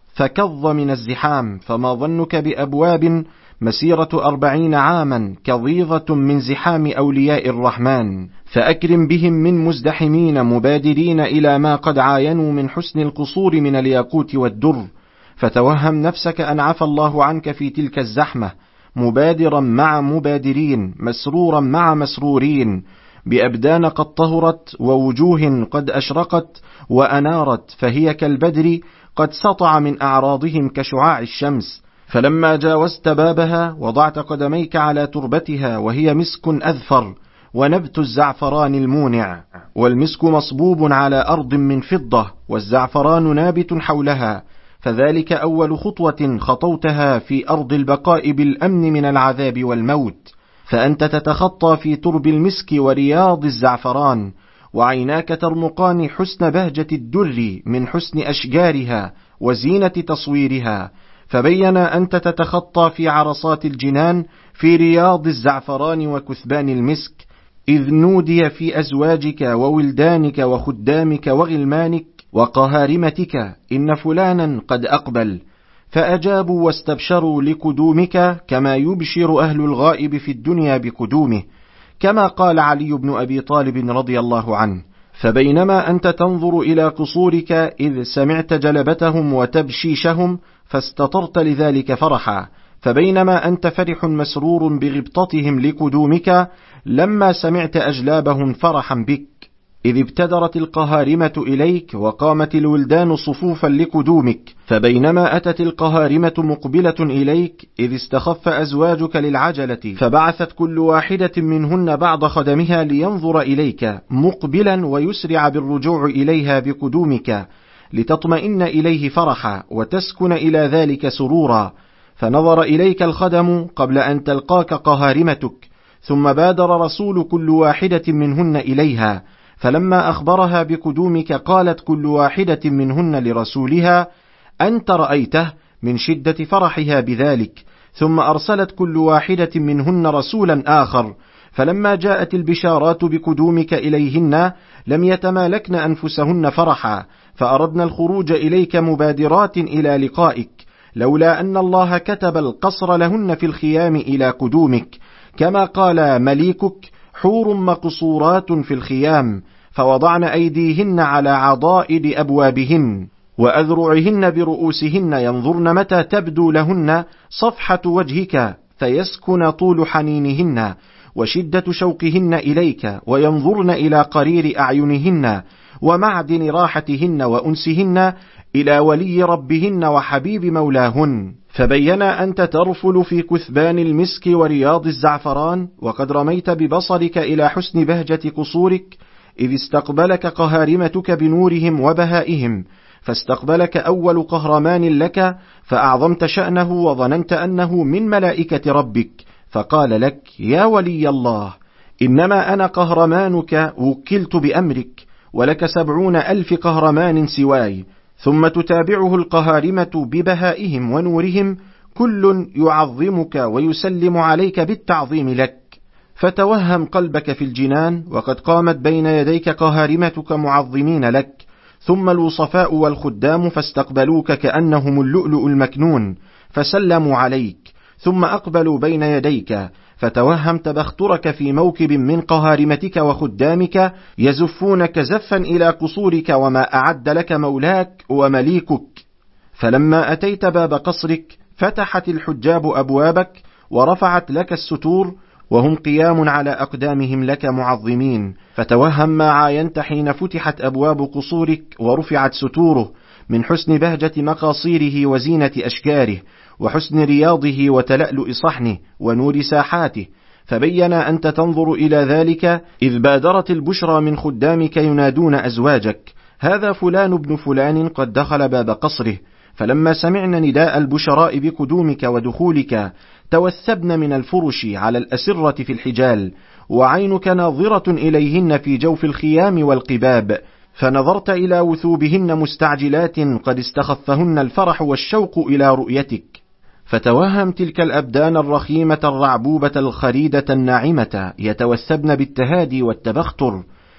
فكظ من الزحام، فما ظنك بأبواب مسيرة أربعين عاما كظيظة من زحام أولياء الرحمن، فأكرم بهم من مزدحمين مبادرين إلى ما قد عاينوا من حسن القصور من الياقوت والدر. فتوهم نفسك أن عفى الله عنك في تلك الزحمة، مبادرا مع مبادرين، مسرورا مع مسرورين، بأبدان قد طهرت ووجوه قد أشرقت وأنارت، فهي كالبدر قد سطع من أعراضهم كشعاع الشمس. فلما جاوزت بابها وضعت قدميك على تربتها، وهي مسك أذفر ونبت الزعفران المونع، والمسك مصبوب على أرض من فضة، والزعفران نابت حولها، فذلك أول خطوة خطوتها في أرض البقاء بالأمن من العذاب والموت، فأنت تتخطى في ترب المسك ورياض الزعفران، وعيناك ترمقان حسن بهجة الدر من حسن أشجارها وزينة تصويرها، فبين أنت تتخطى في عرصات الجنان في رياض الزعفران وكثبان المسك، إذ نودي في أزواجك وولدانك وخدامك وغلمانك وقهارمتك إن فلانا قد أقبل، فأجابوا واستبشروا لقدومك كما يبشر أهل الغائب في الدنيا بقدومه، كما قال علي بن أبي طالب رضي الله عنه: فبينما أنت تنظر إلى قصورك إذ سمعت جلبتهم وتبشيشهم فاستطرت لذلك فرحا، فبينما أنت فرح مسرور بغبطتهم لقدومك لما سمعت أجلابهم فرحا بك، إذ ابتدرت القهارمة إليك وقامت الولدان صفوفا لقدومك، فبينما أتت القهارمة مقبلة إليك إذ استخف أزواجك للعجلة، فبعثت كل واحدة منهن بعض خدمها لينظر إليك مقبلا ويسرع بالرجوع إليها بقدومك، لتطمئن إليه فرحا وتسكن إلى ذلك سرورا، فنظر إليك الخدم قبل أن تلقاك قهارمتك، ثم بادر رسول كل واحدة منهن إليها، فلما أخبرها بقدومك قالت كل واحدة منهن لرسولها: أنت رأيته، من شدة فرحها بذلك، ثم أرسلت كل واحدة منهن رسولا آخر، فلما جاءت البشارات بقدومك إليهن لم يتمالكن أنفسهن فرحا، فأردنا الخروج إليك مبادرات إلى لقائك، لولا أن الله كتب القصر لهن في الخيام إلى قدومك، كما قال مليكك: حور مقصورات في الخيام، فوضعن أيديهن على عضائد أبوابهن وأذرعهن برؤوسهن، ينظرن متى تبدو لهن صفحة وجهك، فيسكن طول حنينهن وشدة شوقهن إليك، وينظرن إلى قرير أعينهن ومعدن راحتهن وأنسهن إلى ولي ربهن وحبيب مولاهن، فبين أنت ترفل في كثبان المسك ورياض الزعفران، وقد رميت ببصرك إلى حسن بهجة قصورك، إذ استقبلك قهارمتك بنورهم وبهائهم، فاستقبلك أول قهرمان لك، فأعظمت شأنه وظننت أنه من ملائكة ربك، فقال لك: يا ولي الله، إنما أنا قهرمانك وكلت بأمرك، ولك سبعون ألف قهرمان سواي، ثم تتابعه القهارمة ببهائهم ونورهم، كل يعظمك ويسلم عليك بالتعظيم لك، فتوهم قلبك في الجنان، وقد قامت بين يديك قهارمتك معظمين لك، ثم الوصفاء والخدام فاستقبلوك كأنهم اللؤلؤ المكنون، فسلموا عليك، ثم أقبلوا بين يديك، فتوهم تبخترك في موكب من قهارمتك وخدامك يزفونك زفا إلى قصورك وما أعد لك مولاك ومليكك. فلما أتيت باب قصرك فتحت الحجاب أبوابك ورفعت لك الستور، وهم قيام على أقدامهم لك معظمين، فتوهم ما عاينت حين فتحت أبواب قصورك ورفعت ستوره من حسن بهجة مقاصيره وزينة أشجاره وحسن رياضه وتلألؤ صحنه ونور ساحاته، فبين أنت تنظر إلى ذلك إذ بادرت البشرى من خدامك ينادون أزواجك: هذا فلان ابن فلان قد دخل باب قصره، فلما سمعن نداء البشراء بقدومك ودخولك توثبن من الفرش على الأسرة في الحجال، وعينك ناظرة إليهن في جوف الخيام والقباب، فنظرت إلى وثوبهن مستعجلات قد استخفهن الفرح والشوق إلى رؤيتك، فتوهم تلك الأبدان الرخيمة الرعبوبة الخريدة الناعمة يتوثبن بالتهادي والتبختر،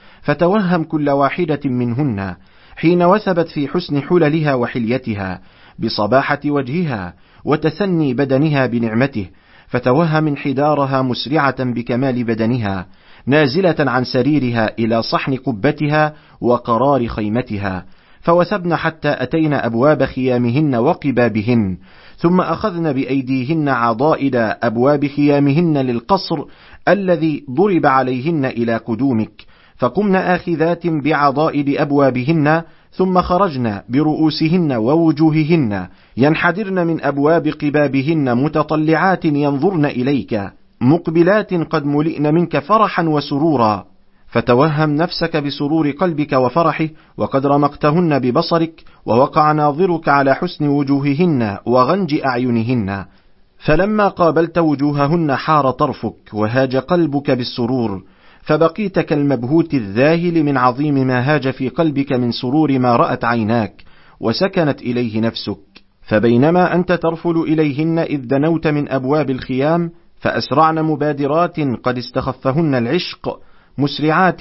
فتوهم كل واحدة منهن حين وثبت في حسن حللها وحليتها بصباحة وجهها وتثني بدنها بنعمته، فتوهم انحدارها مسرعة بكمال بدنها نازلة عن سريرها إلى صحن قبتها وقرار خيمتها، فوثبن حتى أتينا أبواب خيامهن وقبابهن، ثم أخذن بأيديهن عضائد أبواب خيامهن للقصر الذي ضرب عليهن إلى قدومك، فقمن آخذات بعضائد أبوابهن، ثم خرجن برؤوسهن ووجوههن ينحدرن من أبواب قبابهن متطلعات ينظرن إليك مقبلات قد ملئن منك فرحا وسرورا، فتوهم نفسك بسرور قلبك وفرحه، وقد رمقتهن ببصرك، ووقع ناظرك على حسن وجوههن وغنج أعينهن، فلما قابلت وجوههن حار طرفك وهاج قلبك بالسرور، فبقيت كالمبهوت الذاهل من عظيم ما هاج في قلبك من سرور ما رأت عيناك وسكنت إليه نفسك. فبينما أنت ترفل إليهن إذ دنوت من أبواب الخيام، فأسرعن مبادرات قد استخفهن العشق، مسرعات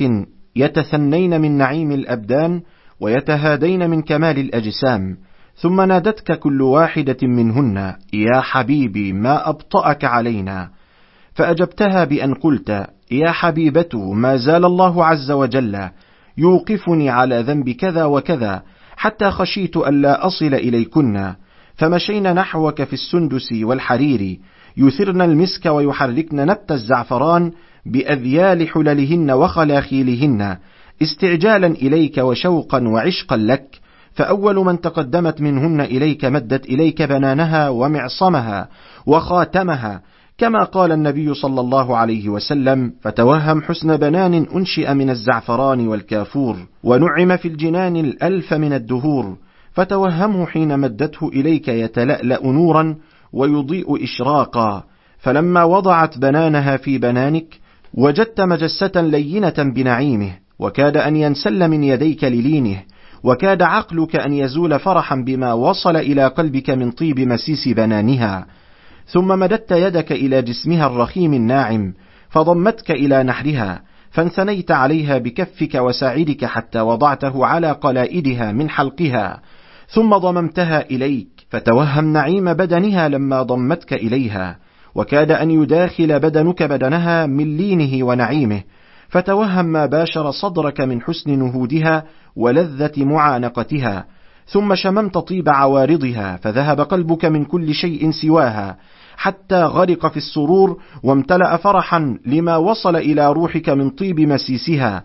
يتثنين من نعيم الأبدان ويتهادين من كمال الأجسام، ثم نادتك كل واحدة منهن: يا حبيبي ما أبطأك علينا، فأجبتها بأن قلت: يا حبيبة ما زال الله عز وجل يوقفني على ذنب كذا وكذا حتى خشيت ألا أصل إليكن، فمشينا نحوك في السندس والحرير يثرن المسك ويحركن نبت الزعفران بأذيال حللهن وخلاخيلهن استعجالا إليك وشوقا وعشقا لك، فأول من تقدمت منهن إليك مدت إليك بنانها ومعصمها وخاتمها، كما قال النبي صلى الله عليه وسلم: فتوهم حسن بنان أنشئ من الزعفران والكافور، ونعم في الجنان الألف من الدهور، فتوهمه حين مدته إليك يتلألأ نورا ويضيء إشراقا، فلما وضعت بنانها في بنانك وجدت مجسة لينة بنعيمه، وكاد أن ينسل من يديك للينه، وكاد عقلك أن يزول فرحا بما وصل إلى قلبك من طيب مسيس بنانها، ثم مددت يدك إلى جسمها الرخيم الناعم فضمتك إلى نحرها، فانثنيت عليها بكفك وساعدك حتى وضعته على قلائدها من حلقها، ثم ضممتها إليك، فتوهم نعيم بدنها لما ضمتك إليها، وكاد أن يداخل بدنك بدنها من لينه ونعيمه، فتوهم ما باشر صدرك من حسن نهودها ولذة معانقتها، ثم شممت طيب عوارضها، فذهب قلبك من كل شيء سواها حتى غرق في السرور وامتلأ فرحا لما وصل إلى روحك من طيب مسيسها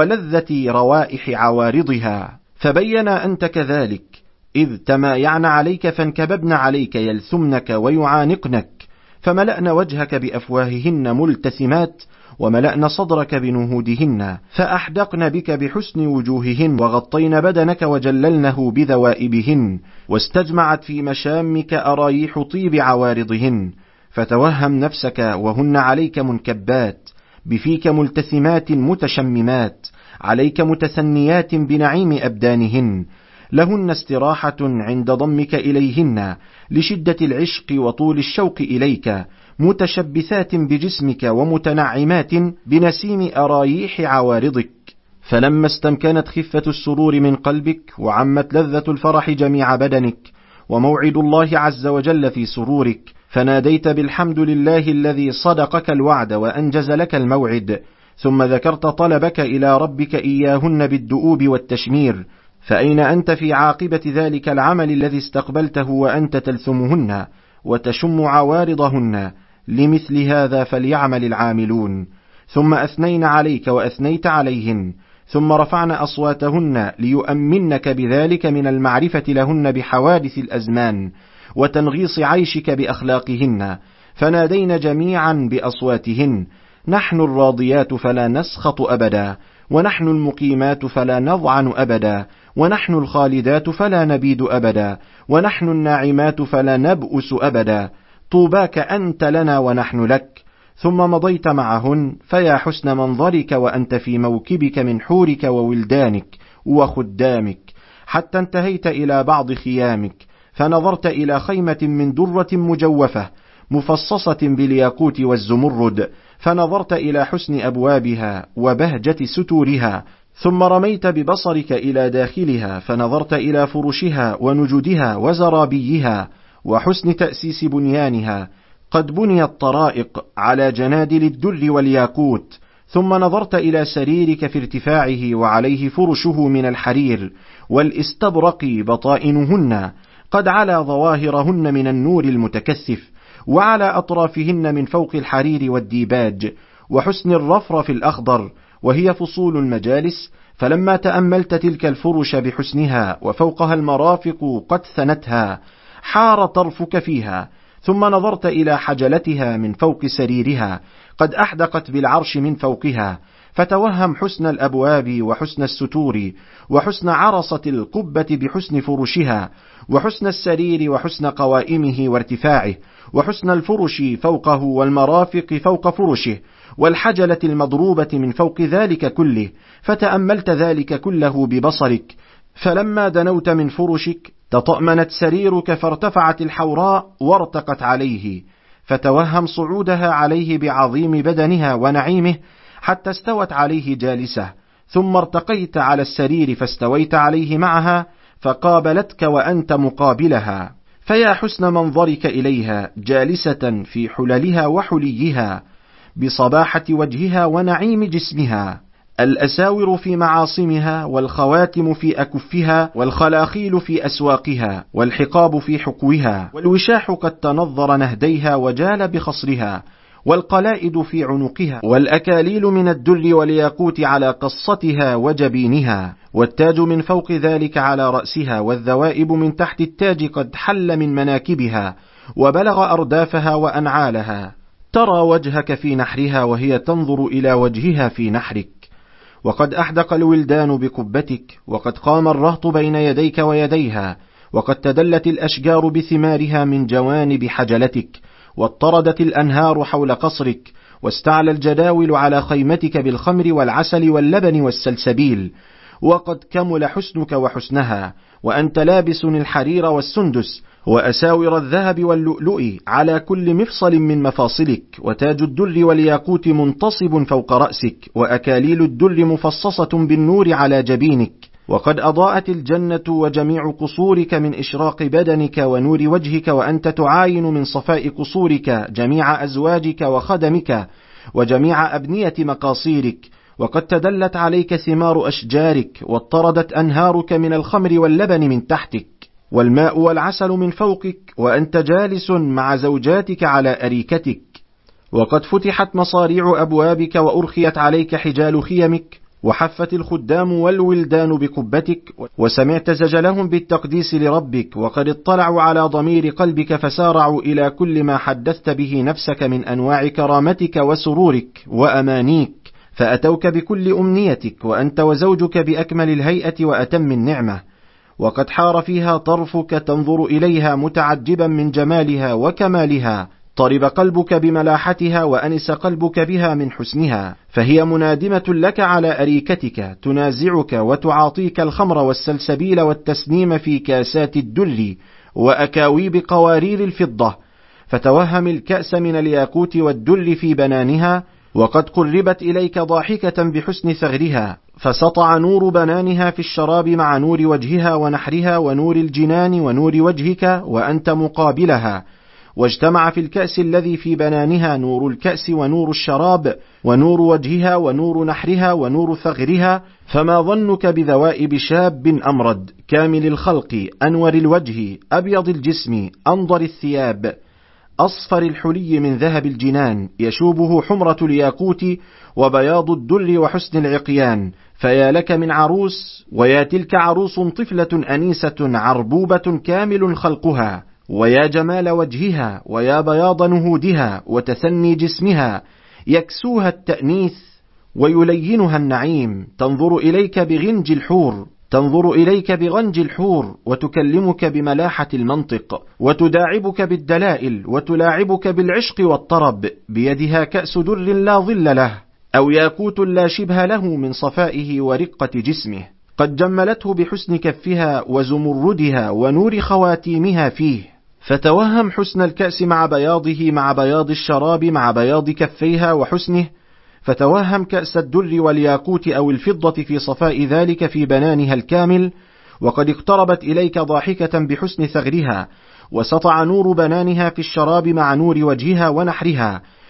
ولذة روائح عوارضها. فبين أنت كذلك إذ تمايعن عليك فانكببن عليك يلثمنك ويعانقنك، فملأن وجهك بأفواههن ملتثمات، وملأن صدرك بنهودهن، فأحدقن بك بحسن وجوههن، وغطين بدنك وجللنه بذوائبهن، واستجمعت في مشامك أرايح طيب عوارضهن، فتوهم نفسك وهن عليك منكبات، بفيك ملتثمات متشممات، عليك متثنيات بنعيم أبدانهن، لهن استراحة عند ضمك إليهن لشدة العشق وطول الشوق إليك، متشبثات بجسمك ومتنعمات بنسيم أرايح عوارضك. فلما استمكنت خفة السرور من قلبك وعمت لذة الفرح جميع بدنك، وموعد الله عز وجل في سرورك، فناديت بالحمد لله الذي صدقك الوعد وأنجز لك الموعد، ثم ذكرت طلبك إلى ربك إياهن بالدؤوب والتشمير، فأين أنت في عاقبة ذلك العمل الذي استقبلته وأنت تلثمهن وتشم عوارضهن؟ لمثل هذا فليعمل العاملون. ثم أثنين عليك وأثنيت عليهن، ثم رفعن أصواتهن ليؤمنك بذلك من المعرفة لهن بحوادث الأزمان وتنغيص عيشك بأخلاقهن، فنادين جميعا بأصواتهن: نحن الراضيات فلا نسخط أبدا، ونحن المقيمات فلا نضعن أبدا، ونحن الخالدات فلا نبيد أبدا، ونحن الناعمات فلا نبؤس أبدا، طوباك أنت لنا ونحن لك. ثم مضيت معهن، فيا حسن منظرك وأنت في موكبك من حورك وولدانك وخدامك، حتى انتهيت إلى بعض خيامك، فنظرت إلى خيمة من درة مجوفة مفصصة بالياقوت والزمرد، فنظرت إلى حسن أبوابها وبهجة ستورها، ثم رميت ببصرك إلى داخلها، فنظرت إلى فرشها ونجدها وزرابيها وحسن تأسيس بنيانها، قد بنيت طرائق على جنادل الدر والياقوت، ثم نظرت إلى سريرك في ارتفاعه وعليه فرشه من الحرير والاستبرق بطائنهن قد علا ظواهرهن من النور المتكثف، وعلى أطرافهن من فوق الحرير والديباج، وحسن الرفرف الأخضر وهي فصول المجالس. فلما تأملت تلك الفرش بحسنها وفوقها المرافق قد ثنتها حار طرفك فيها، ثم نظرت إلى حجلتها من فوق سريرها قد أحدقت بالعرش من فوقها، فتوهم حسن الأبواب وحسن الستور وحسن عرصة القبة بحسن فرشها، وحسن السرير وحسن قوائمه وارتفاعه، وحسن الفرش فوقه والمرافق فوق فرشه، والحجلة المضروبة من فوق ذلك كله. فتأملت ذلك كله ببصرك، فلما دنوت من فرشك تطأمنت سريرك فارتفعت الحوراء وارتقت عليه، فتوهم صعودها عليه بعظيم بدنها ونعيمه حتى استوت عليه جالسة، ثم ارتقيت على السرير فاستويت عليه معها فقابلتك وأنت مقابلها. فيا حسن منظرك إليها جالسة في حللها وحليها بصباحة وجهها ونعيم جسمها، الأساور في معاصمها والخواتم في أكفها والخلاخيل في أسواقها والحقاب في حقوها والوشاح قد تنظر نهديها وجال بخصرها والقلائد في عنقها والأكاليل من الدر والياقوت على قصتها وجبينها والتاج من فوق ذلك على رأسها والذوائب من تحت التاج قد حل من مناكبها وبلغ أردافها وأنعالها. ترى وجهك في نحرها وهي تنظر إلى وجهها في نحرك، وقد أحدق الولدان بقبتك، وقد قام الرهط بين يديك ويديها، وقد تدلت الأشجار بثمارها من جوانب حجلتك، واضطردت الأنهار حول قصرك، واستعلى الجداول على خيمتك بالخمر والعسل واللبن والسلسبيل، وقد كمل حسنك وحسنها، وأنت لابس الحرير والسندس وأساور الذهب واللؤلؤ على كل مفصل من مفاصلك، وتاج الدر والياقوت منتصب فوق رأسك، وأكاليل الدر مفصصة بالنور على جبينك، وقد أضاءت الجنة وجميع قصورك من إشراق بدنك ونور وجهك، وأنت تعاين من صفاء قصورك جميع أزواجك وخدمك وجميع أبنية مقاصيرك، وقد تدلت عليك ثمار أشجارك، واضطردت أنهارك من الخمر واللبن من تحتك، والماء والعسل من فوقك، وأنت جالس مع زوجاتك على أريكتك، وقد فتحت مصاريع أبوابك وأرخيت عليك حجال خيمك، وحفت الخدام والولدان بقبتك، وسمعت زجلهم بالتقديس لربك، وقد اطلعوا على ضمير قلبك فسارعوا إلى كل ما حدثت به نفسك من أنواع كرامتك وسرورك وأمانيك، فأتوك بكل أمنيتك وأنت وزوجك بأكمل الهيئة وأتم النعمة، وقد حار فيها طرفك تنظر إليها متعجبا من جمالها وكمالها، طرب قلبك بملاحتها وأنس قلبك بها من حسنها، فهي منادمة لك على أريكتك تنازعك وتعاطيك الخمر والسلسبيل والتسنيم في كاسات الدر وأكاويب قوارير الفضة، فتوهم الكأس من الياقوت والدر في بنانها، وقد قربت إليك ضاحكة بحسن ثغرها، فسطع نور بنانها في الشراب مع نور وجهها ونحرها ونور الجنان ونور وجهك وأنت مقابلها، واجتمع في الكأس الذي في بنانها نور الكأس ونور الشراب ونور وجهها ونور نحرها ونور ثغرها، فما ظنك بذوائب شاب أمرد كامل الخلق أنور الوجه أبيض الجسم أنضر الثياب أصفر الحلي من ذهب الجنان، يشوبه حمرة الياقوت وبياض الدر وحسن العقيان، فيا لك من عروس، ويا تلك عروس طفلة أنيسة عربوبة كامل خلقها، ويا جمال وجهها ويا بياض نهودها وتثني جسمها، يكسوها التأنيث ويلينها النعيم، تنظر إليك بغنج الحور تنظر إليك بغنج الحور وتكلمك بملاحة المنطق، وتداعبك بالدلائل وتلاعبك بالعشق والطرب، بيدها كأس در لا ظل له أو ياقوت لا شبه له من صفائه ورقة جسمه، قد جملته بحسن كفها وزمردها ونور خواتيمها فيه، فتوهم حسن الكأس مع بياضه مع بياض الشراب مع بياض كفيها وحسنه، فتوهم كأس الدر والياقوت أو الفضة في صفاء ذلك في بنانها الكامل، وقد اقتربت إليك ضاحكة بحسن ثغرها، وسطع نور بنانها في الشراب مع نور وجهها ونحرها،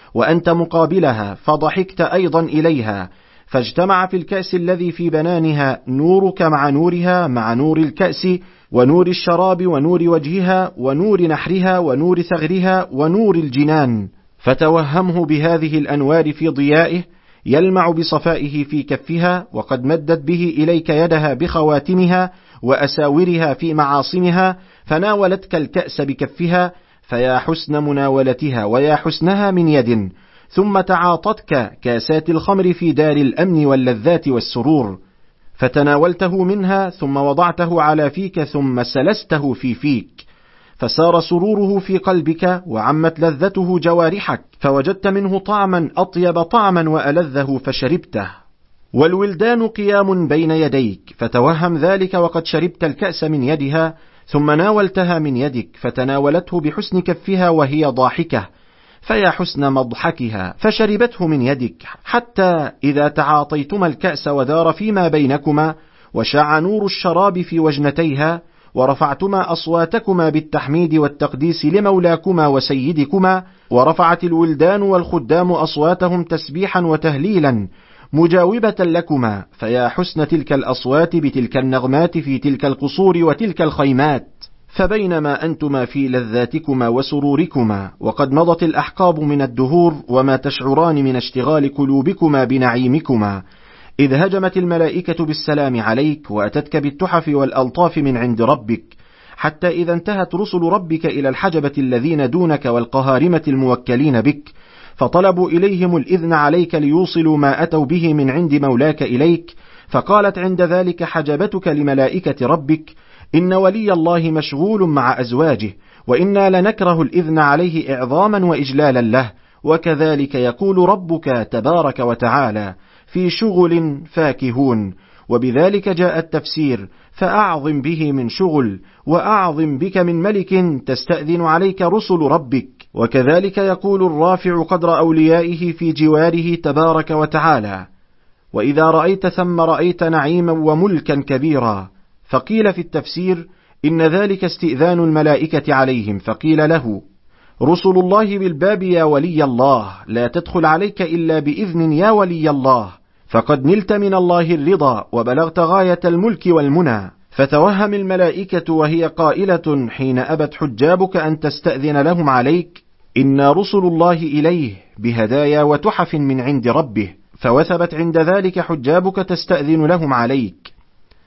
وأنت مقابلها، فضحكت أيضا إليها، فاجتمع في الكأس الذي في بنانها نورك مع نورها مع نور الكأس ونور الشراب ونور وجهها ونور نحرها ونور ثغرها ونور الجنان، فتوهمه بهذه الأنوار في ضيائه، يلمع بصفائه في كفها، وقد مدت به إليك يدها بخواتمها وأساورها في معاصمها، فناولتك الكأس بكفها، فيا حسن مناولتها ويا حسنها من يد، ثم تعاطتك كاسات الخمر في دار الأمن واللذات والسرور، فتناولته منها ثم وضعته على فيك ثم سلسته في فيك، فسار سروره في قلبك وعمت لذته جوارحك، فوجدت منه طعما أطيب طعما وألذه فشربته، والولدان قيام بين يديك، فتوهم ذلك وقد شربت الكأس من يدها، ثم ناولتها من يدك فتناولته بحسن كفها وهي ضاحكة، فيا حسن مضحكها فشربته من يدك، حتى إذا تعاطيتما الكأس ودار فيما بينكما وشع نور الشراب في وجنتيها، ورفعتما أصواتكما بالتحميد والتقديس لمولاكما وسيدكما، ورفعت الولدان والخدام أصواتهم تسبيحا وتهليلا مجاوبة لكما، فيا حسن تلك الأصوات بتلك النغمات في تلك القصور وتلك الخيمات، فبينما أنتما في لذاتكما وسروركما وقد مضت الأحقاب من الدهور وما تشعران من اشتغال قلوبكما بنعيمكما، إذ هجمت الملائكة بالسلام عليك وأتتك بالتحف والألطاف من عند ربك، حتى إذا انتهت رسل ربك إلى الحجبة الذين دونك والقهارمة الموكلين بك، فطلبوا إليهم الإذن عليك ليوصلوا ما أتوا به من عند مولاك إليك، فقالت عند ذلك حجبتك لملائكة ربك: إن ولي الله مشغول مع أزواجه، وإنا لنكره الإذن عليه إعظاما وإجلالا له، وكذلك يقول ربك تبارك وتعالى: في شغل فاكهون. وبذلك جاء التفسير: فأعظم به من شغل، وأعظم بك من ملك تستأذن عليك رسل ربك. وكذلك يقول الرافع قدر أوليائه في جواره تبارك وتعالى: وإذا رأيت ثم رأيت نعيما وملكا كبيرا. فقيل في التفسير: إن ذلك استئذان الملائكة عليهم، فقيل له: رسل الله بالباب يا ولي الله، لا تدخل عليك إلا بإذن يا ولي الله، فقد نلت من الله الرضا وبلغت غاية الملك والمنى. فتوهم الملائكة وهي قائلة حين أبت حجابك أن تستأذن لهم عليك: إنا رسل الله إليه بهدايا وتحف من عند ربه، فوثبت عند ذلك حجابك تستأذن لهم عليك.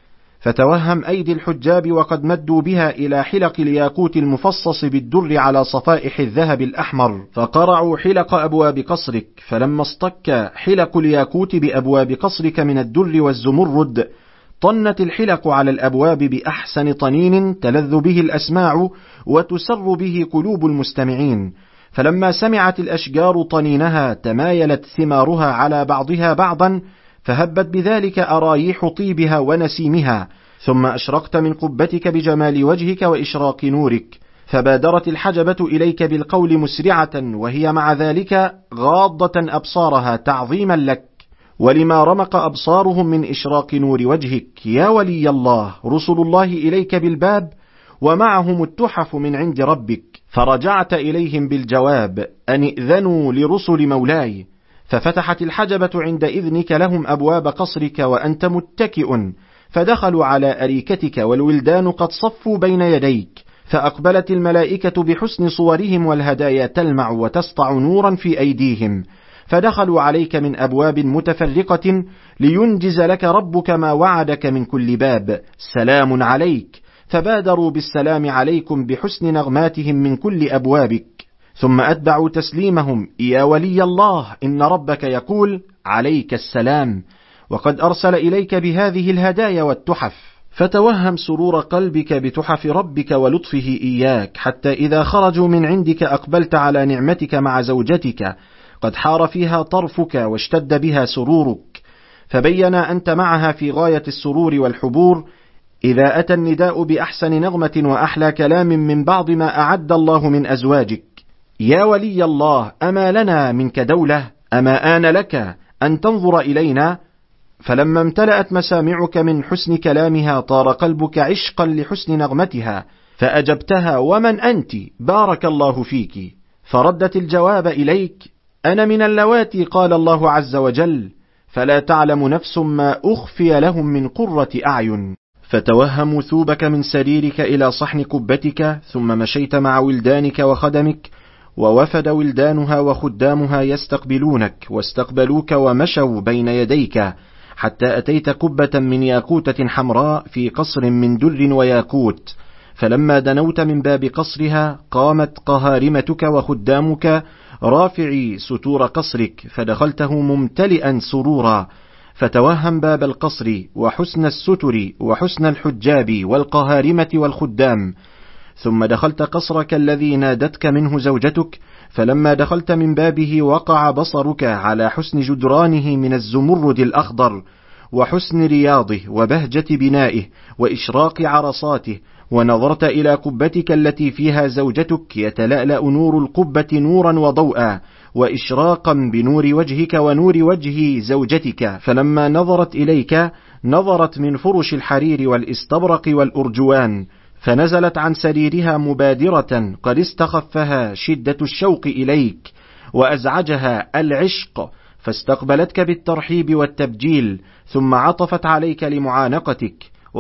فتوهم أيدي الحجاب وقد مدوا بها إلى حلق الياقوت المفصص بالدر على صفائح الذهب الأحمر، فقرعوا حلق أبواب قصرك، فلما اصطك حلق الياقوت بأبواب قصرك من الدر والزمرد، طنت الحلق على الأبواب بأحسن طنين تلذ به الأسماع وتسر به قلوب المستمعين. فلما سمعت الأشجار طنينها تمايلت ثمارها على بعضها بعضا، فهبت بذلك أرايح طيبها ونسيمها، ثم أشرقت من قبتك بجمال وجهك وإشراق نورك، فبادرت الحجبة إليك بالقول مسرعة، وهي مع ذلك غاضة أبصارها تعظيما لك، ولما رمق أبصارهم من إشراق نور وجهك يا ولي الله. رسل الله إليك بالباب ومعهم التحف من عند ربك، فرجعت إليهم بالجواب: أن ائذنوا لرسل مولاي. ففتحت الحجبة عند إذنك لهم أبواب قصرك وأنت متكئ، فدخلوا على أريكتك والولدان قد صفوا بين يديك، فأقبلت الملائكة بحسن صورهم والهدايا تلمع وتسطع نورا في أيديهم، فدخلوا عليك من أبواب متفرقة لينجز لك ربك ما وعدك من كل باب: سلام عليك. فبادروا بالسلام عليكم بحسن نغماتهم من كل أبوابك، ثم أتبعوا تسليمهم: يا ولي الله، إن ربك يقول عليك السلام، وقد أرسل إليك بهذه الهدايا والتحف. فتوهم سرور قلبك بتحف ربك ولطفه إياك، حتى إذا خرجوا من عندك أقبلت على نعمتك مع زوجتك قد حار فيها طرفك واشتد بها سرورك، فبين أنت معها في غاية السرور والحبور، إذا أتى النداء بأحسن نغمة وأحلى كلام من بعض ما أعد الله من أزواجك: يا ولي الله، أما لنا منك دولة؟ أما آن لك أن تنظر إلينا؟ فلما امتلأت مسامعك من حسن كلامها طار قلبك عشقا لحسن نغمتها، فأجبتها: ومن أنت؟ بارك الله فيك. فردت الجواب إليك: أنا من اللواتي قال الله عز وجل فلا تعلم نفس ما أخفي لهم من قرة أعين. فتوهم ثوبك من سريرك إلى صحن كبتك، ثم مشيت مع ولدانك وخدمك، ووفد ولدانها وخدامها يستقبلونك، واستقبلوك ومشوا بين يديك، حتى أتيت كبة من ياقوتة حمراء في قصر من در وياقوت. فلما دنوت من باب قصرها قامت قهارمتك وخدامك رافعي ستور قصرك، فدخلته ممتلئا سرورا. فتوهم باب القصر وحسن الستر وحسن الحجاب والقهارمة والخدام، ثم دخلت قصرك الذي نادتك منه زوجتك. فلما دخلت من بابه وقع بصرك على حسن جدرانه من الزمرد الأخضر، وحسن رياضه وبهجة بنائه وإشراق عرصاته، ونظرت إلى قبتك التي فيها زوجتك يتلألأ نور القبة نورا وضوءا وإشراقا بنور وجهك ونور وجه زوجتك. فلما نظرت إليك نظرت من فرش الحرير والاستبرق والأرجوان، فنزلت عن سريرها مبادرة قد استخفها شدة الشوق إليك وأزعجها العشق، فاستقبلتك بالترحيب والتبجيل، ثم عطفت عليك لمعانقتك.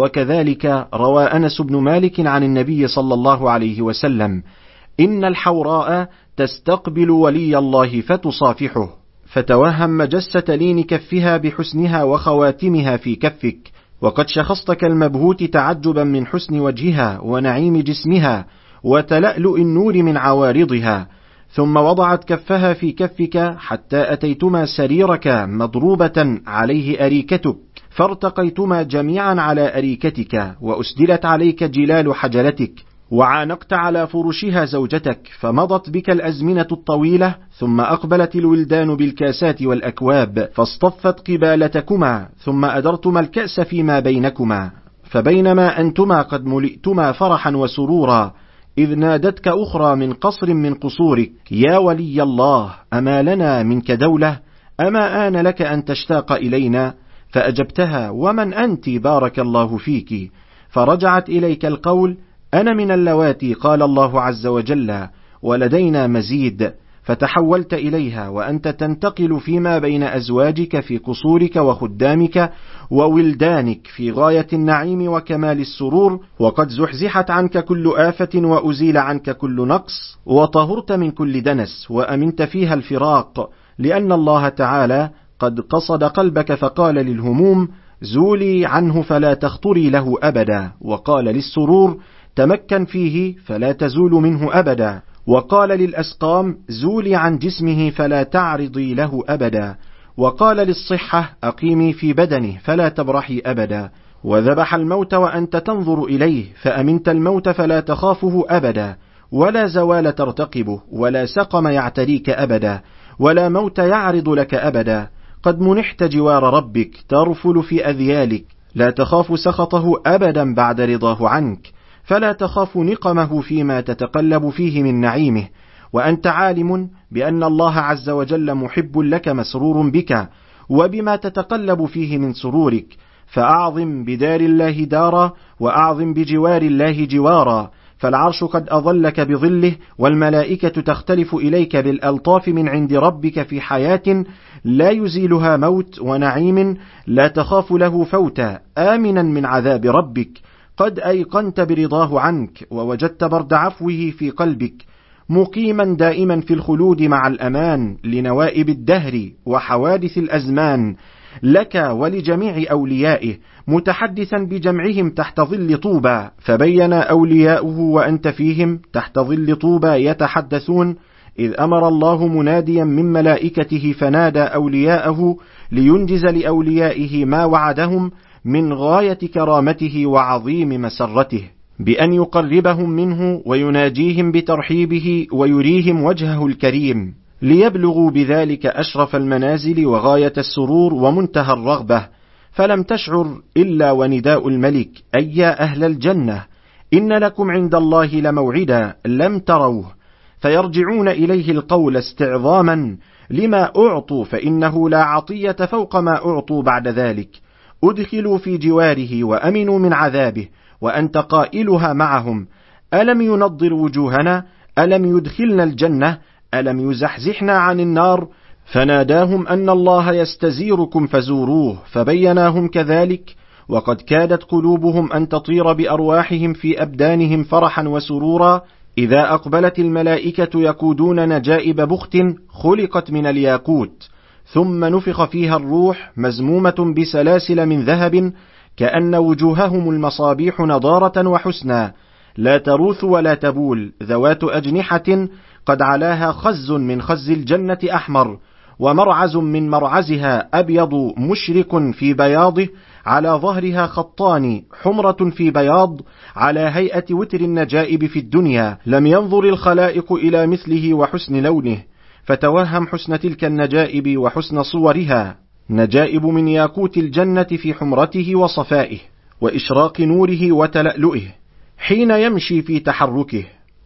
وكذلك روى أنس بن مالك عن النبي صلى الله عليه وسلم: إن الحوراء تستقبل ولي الله فتصافحه. فتوهم مجسة لين كفها بحسنها وخواتمها في كفك، وقد شخصت كالمبهوت تعجبا من حسن وجهها ونعيم جسمها وتلألؤ النور من عوارضها. ثم وضعت كفها في كفك حتى أتيتما سريرك مضروبة عليه أريكتك، فارتقيتما جميعا على أريكتك، وأسدلت عليك جلال حجلتك، وعانقت على فرشها زوجتك، فمضت بك الأزمنة الطويلة. ثم أقبلت الولدان بالكاسات والأكواب فاصطفت قبالتكما، ثم أدرتما الكأس فيما بينكما. فبينما أنتما قد ملئتما فرحا وسرورا إذ نادتك أخرى من قصر من قصورك: يا ولي الله، أما لنا منك دولة؟ أما آن لك أن تشتاق إلينا؟ فأجبتها: ومن أنت بارك الله فيك؟ فرجعت إليك القول: أنا من اللواتي قال الله عز وجل ولدينا مزيد. فتحولت إليها وأنت تنتقل فيما بين أزواجك في قصورك وخدامك وولدانك في غاية النعيم وكمال السرور، وقد زحزحت عنك كل آفة وأزيل عنك كل نقص، وطهرت من كل دنس، وأمنت فيها الفراق، لأن الله تعالى قد قصد قلبك فقال للهموم: زولي عنه فلا تخطري له أبدا، وقال للسرور: تمكن فيه فلا تزول منه أبدا، وقال للأسقام: زولي عن جسمه فلا تعرضي له أبدا، وقال للصحة: أقيمي في بدنه فلا تبرحي أبدا، وذبح الموت وأنت تنظر إليه، فأمنت الموت فلا تخافه أبدا، ولا زوال ترتقبه، ولا سقم يعتريك أبدا، ولا موت يعرض لك أبدا. قد منحت جوار ربك ترفل في أذيالك، لا تخاف سخطه أبدا بعد رضاه عنك، فلا تخاف نقمه فيما تتقلب فيه من نعيمه، وأنت عالم بأن الله عز وجل محب لك مسرور بك وبما تتقلب فيه من سرورك. فأعظم بدار الله دارا، وأعظم بجوار الله جوارا، فالعرش قد أظلك بظله، والملائكة تختلف إليك بالألطاف من عند ربك في حياة لا يزيلها موت، ونعيم لا تخاف له فوتا، آمنا من عذاب ربك، قد أيقنت برضاه عنك، ووجدت برد عفوه في قلبك، مقيما دائما في الخلود مع الأمان لنوائب الدهر وحوادث الأزمان، لك ولجميع أوليائه، متحدثا بجمعهم تحت ظل طوبى. فبين أولياؤه وأنت فيهم تحت ظل طوبى يتحدثون، إذ أمر الله مناديا من ملائكته فنادى أولياءه لينجز لأوليائه ما وعدهم من غاية كرامته وعظيم مسرته، بأن يقربهم منه ويناجيهم بترحيبه ويريهم وجهه الكريم، ليبلغوا بذلك أشرف المنازل وغاية السرور ومنتهى الرغبة. فلم تشعر إلا ونداء الملك: أي يا أهل الجنة، إن لكم عند الله لموعدا لم تروه. فيرجعون إليه القول استعظاما لما أعطوا، فإنه لا عطية فوق ما أعطوا بعد ذلك. أدخلوا في جواره وأمنوا من عذابه، وأنت قائلها معهم: ألم ينضر وجوهنا؟ ألم يدخلنا الجنة؟ ألم يزحزحنا عن النار؟ فناداهم أن الله يستزيركم فزوروه، فبيناهم كذلك، وقد كادت قلوبهم أن تطير بأرواحهم في أبدانهم فرحا وسرورا، إذا أقبلت الملائكة يقودون نجائب بخت خلقت من الياقوت، ثم نفخ فيها الروح مزمومة بسلاسل من ذهب، كأن وجوههم المصابيح نضارة وحسنا، لا تروث ولا تبول، ذوات أجنحة قد علاها خز من خز الجنة أحمر، ومرعز من مرعزها أبيض مشرق في بياضه، على ظهرها خطان حمرة في بياض، على هيئة وتر النجائب في الدنيا، لم ينظر الخلائق إلى مثله وحسن لونه، فتوهم حسن تلك النجائب وحسن صورها، نجائب من ياقوت الجنة في حمرته وصفائه وإشراق نوره وتلألؤه حين يمشي في تحركه،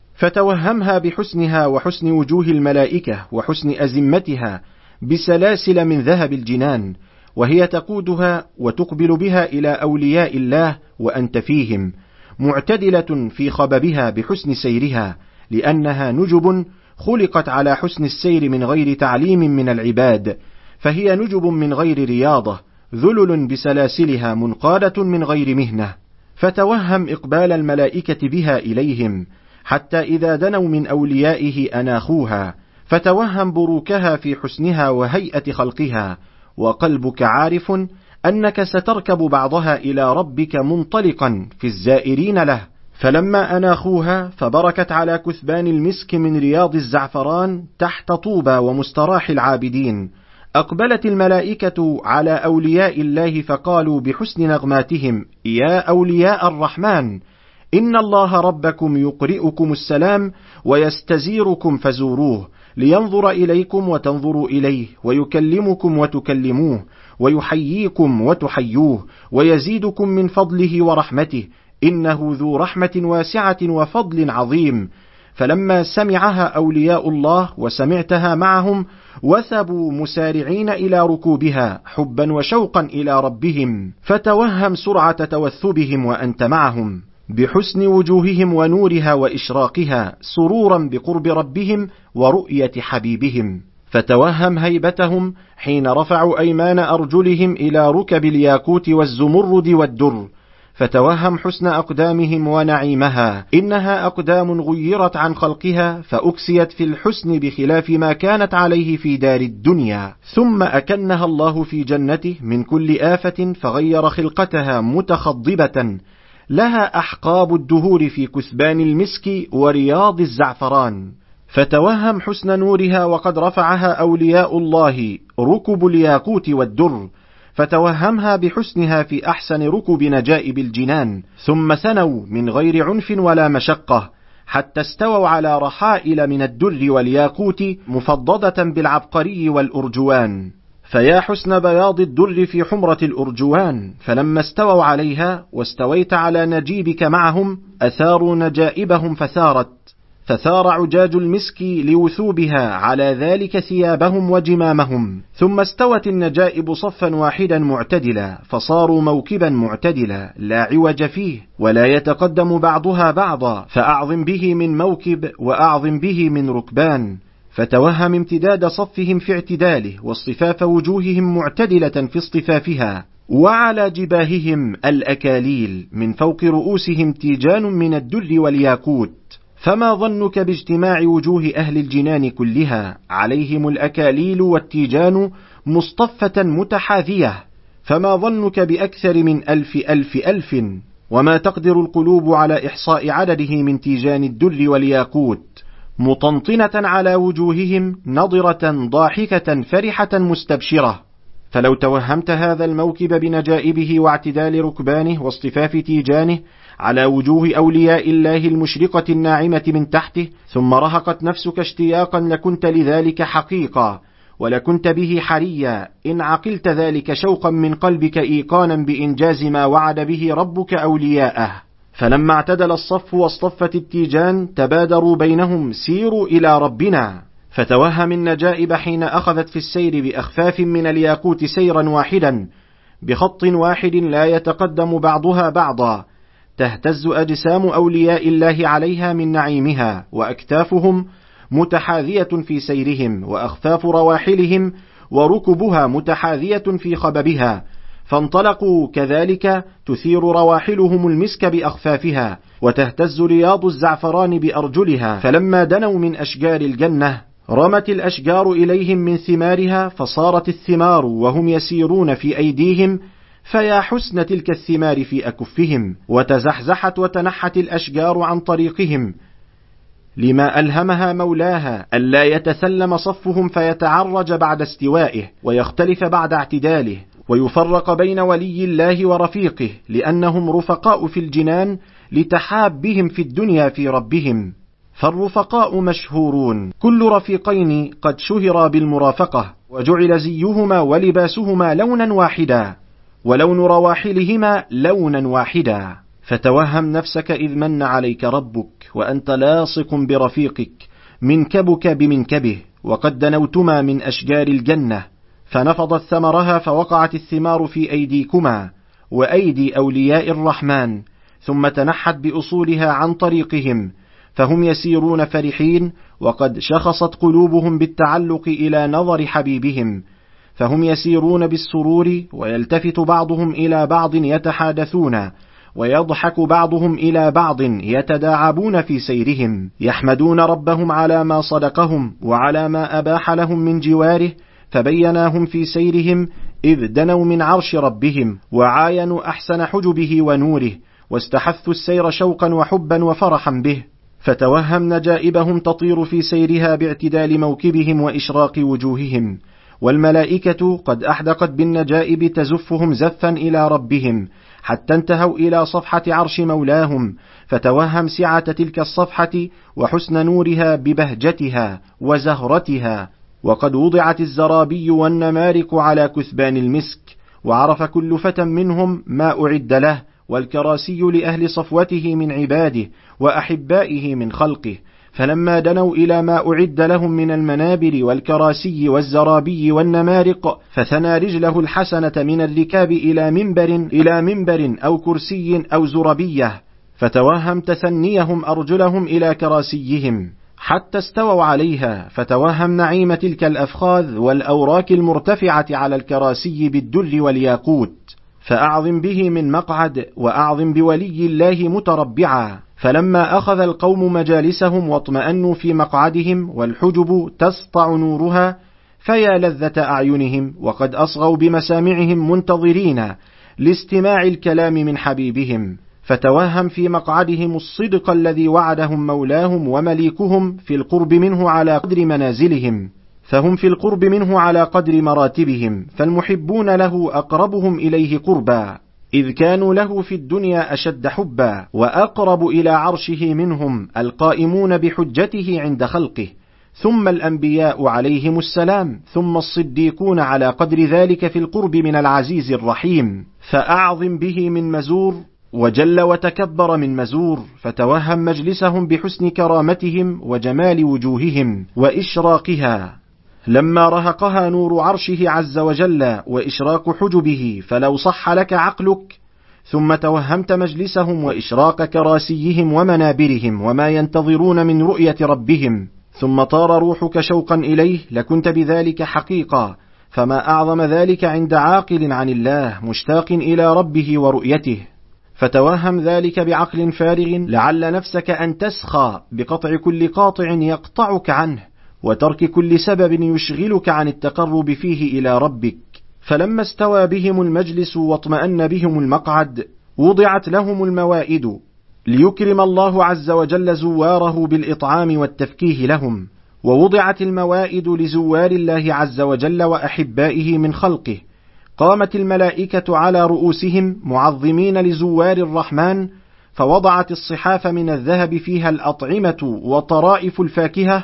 فتوهمها بحسنها وحسن وجوه الملائكة وحسن أزمتها بسلاسل من ذهب الجنان، وهي تقودها وتقبل بها إلى أولياء الله وأنت فيهم، معتدلة في خببها بحسن سيرها، لأنها نجب خلقت على حسن السير من غير تعليم من العباد، فهي نجب من غير رياضة، ذلل بسلاسلها منقادة من غير مهنة، فتوهم إقبال الملائكة بها إليهم، حتى إذا دنوا من أوليائه أناخوها، فتوهم بروكها في حسنها وهيئة خلقها، وقلبك عارف أنك ستركب بعضها إلى ربك منطلقا في الزائرين له. فلما أناخوها فبركت على كثبان المسك من رياض الزعفران تحت طوبى ومستراح العابدين، أقبلت الملائكة على أولياء الله فقالوا بحسن نغماتهم: يا أولياء الرحمن، إن الله ربكم يقرئكم السلام ويستزيركم فزوروه، لينظر إليكم وتنظروا إليه، ويكلمكم وتكلموه، ويحييكم وتحيوه، ويزيدكم من فضله ورحمته، إنه ذو رحمة واسعة وفضل عظيم. فلما سمعها أولياء الله وسمعتها معهم وثبوا مسارعين إلى ركوبها حبا وشوقا إلى ربهم، فتوهم سرعة توثبهم وأنت معهم بحسن وجوههم ونورها وإشراقها، سرورا بقرب ربهم ورؤية حبيبهم، فتوهم هيبتهم حين رفعوا أيمان أرجلهم إلى ركب الياقوت والزمرد والدر، فتوهم حسن أقدامهم ونعيمها، إنها أقدام غيرت عن خلقها فأكسيت في الحسن بخلاف ما كانت عليه في دار الدنيا، ثم أكنها الله في جنته من كل آفة فغير خلقتها متخضبة، لها أحقاب الدهور في كثبان المسك ورياض الزعفران، فتوهم حسن نورها، وقد رفعها أولياء الله ركب الياقوت والدر، فتوهمها بحسنها في أحسن ركب نجائب الجنان، ثم ثنوا من غير عنف ولا مشقة حتى استووا على رحائل من الدر والياقوت مفضدة بالعبقري والأرجوان، فيا حسن بياض الدر في حمرة الأرجوان، فلما استووا عليها واستويت على نجيبك معهم أثاروا نجائبهم فثارت، فثار عجاج المسك لوثوبها على ذلك ثيابهم وجمامهم، ثم استوت النجائب صفا واحدا معتدلا، فصاروا موكبا معتدلا لا عوج فيه ولا يتقدم بعضها بعضا، فأعظم به من موكب وأعظم به من ركبان، فتوهم امتداد صفهم في اعتداله، واصطفاف وجوههم معتدلة في اصطفافها، وعلى جباههم الأكاليل، من فوق رؤوسهم تيجان من الدر والياقوت، فما ظنك باجتماع وجوه أهل الجنان كلها عليهم الأكاليل والتيجان مصطفة متحاذية، فما ظنك بأكثر من ألف ألف ألف، وما تقدر القلوب على إحصاء عدده من تيجان الدر والياقوت، مطنطنة على وجوههم نضرة ضاحكة فرحة مستبشرة. فلو توهمت هذا الموكب بنجائبه واعتدال ركبانه واصطفاف تيجانه على وجوه أولياء الله المشرقة الناعمة من تحته، ثم رهقت نفسك اشتياقا لكنت لذلك حقيقا، ولكنت به حريا، إن عقلت ذلك شوقا من قلبك إيقانا بإنجاز ما وعد به ربك أولياءه. فلما اعتدل الصف واصطفت التيجان تبادروا بينهم: سيروا إلى ربنا. فتوهم النجائب حين أخذت في السير بأخفاف من الياقوت سيرا واحدا بخط واحد لا يتقدم بعضها بعضا، تهتز أجسام أولياء الله عليها من نعيمها، وأكتافهم متحاذية في سيرهم، وأخفاف رواحلهم وركبها متحاذية في خببها، فانطلقوا كذلك تثير رواحلهم المسك بأخفافها، وتهتز رياض الزعفران بأرجلها. فلما دنوا من أشجار الجنة رمت الأشجار إليهم من ثمارها، فصارت الثمار وهم يسيرون في أيديهم، فيا حسن تلك الثمار في أكفهم. وتزحزحت وتنحت الأشجار عن طريقهم، لما ألهمها مولاها ألا يتسلم صفهم فيتعرج بعد استوائه، ويختلف بعد اعتداله، ويفرق بين ولي الله ورفيقه، لأنهم رفقاء في الجنان لتحابهم في الدنيا في ربهم. فالرفقاء مشهورون، كل رفيقين قد شهرا بالمرافقة، وجعل زيهما ولباسهما لونا واحدا، ولون رواحلهما لونا واحدا. فتوهم نفسك إذ من عليك ربك وأنت لاصق برفيقك، منكبك بمنكبه، وقد دنوتما من أشجار الجنة، فنفضت ثمرها فوقعت الثمار في أيديكما وأيدي أولياء الرحمن، ثم تنحت بأصولها عن طريقهم، فهم يسيرون فرحين، وقد شخصت قلوبهم بالتعلق إلى نظر حبيبهم، فهم يسيرون بالسرور، ويلتفت بعضهم إلى بعض يتحادثون، ويضحك بعضهم إلى بعض يتداعبون في سيرهم، يحمدون ربهم على ما صدقهم وعلى ما أباح لهم من جواره، فبيناهم في سيرهم إذ دنوا من عرش ربهم، وعاينوا أحسن حجبه ونوره، واستحثوا السير شوقا وحبا وفرحا به. فتوهم نجائبهم تطير في سيرها باعتدال موكبهم وإشراق وجوههم، والملائكة قد أحدقت بالنجائب تزفهم زفا إلى ربهم، حتى انتهوا إلى صفحة عرش مولاهم، فتوهم سعة تلك الصفحة وحسن نورها ببهجتها وزهرتها. وقد وضعت الزرابي والنمارق على كثبان المسك، وعرف كل فتى منهم ما أعد له، والكراسي لأهل صفوته من عباده وأحبائه من خلقه. فلما دنوا إلى ما أعد لهم من المنابر والكراسي والزرابي والنمارق، فثنى رجله الحسنة من الركاب إلى منبر إلى منبر أو كرسي أو زربية، فتوهم تثنيهم أرجلهم إلى كراسيهم حتى استووا عليها، فتوهم نعيم تلك الأفخاذ والأوراك المرتفعة على الكراسي بالدر والياقوت. فأعظم به من مقعد، وأعظم بولي الله متربعا. فلما أخذ القوم مجالسهم واطمأنوا في مقعدهم، والحجب تسطع نورها، فيا لذة أعينهم، وقد أصغوا بمسامعهم منتظرين لاستماع الكلام من حبيبهم. فتوهم في مقعدهم الصدق الذي وعدهم مولاهم ومليكهم في القرب منه على قدر منازلهم، فهم في القرب منه على قدر مراتبهم، فالمحبون له أقربهم إليه قربا، إذ كانوا له في الدنيا أشد حبا، وأقرب إلى عرشه منهم القائمون بحجته عند خلقه، ثم الأنبياء عليهم السلام، ثم الصديقون على قدر ذلك في القرب من العزيز الرحيم. فأعظم به من مزور، وجل وتكبر من مزور. فتوهم مجلسهم بحسن كرامتهم وجمال وجوههم وإشراقها، لما رهقها نور عرشه عز وجل وإشراق حجبه، فلو صح لك عقلك ثم توهمت مجلسهم وإشراق كراسيهم ومنابرهم وما ينتظرون من رؤية ربهم، ثم طار روحك شوقا إليه، لكنت بذلك حقيقة. فما أعظم ذلك عند عاقل عن الله مشتاق إلى ربه ورؤيته. فتوهم ذلك بعقل فارغ، لعل نفسك أن تسخى بقطع كل قاطع يقطعك عنه، وترك كل سبب يشغلك عن التقرب فيه إلى ربك. فلما استوى بهم المجلس واطمأن بهم المقعد، وضعت لهم الموائد، ليكرم الله عز وجل زواره بالإطعام والتفكيه لهم، ووضعت الموائد لزوار الله عز وجل وأحبائه من خلقه. قامت الملائكة على رؤوسهم معظمين لزوار الرحمن، فوضعت الصحاف من الذهب فيها الأطعمة وطرائف الفاكهة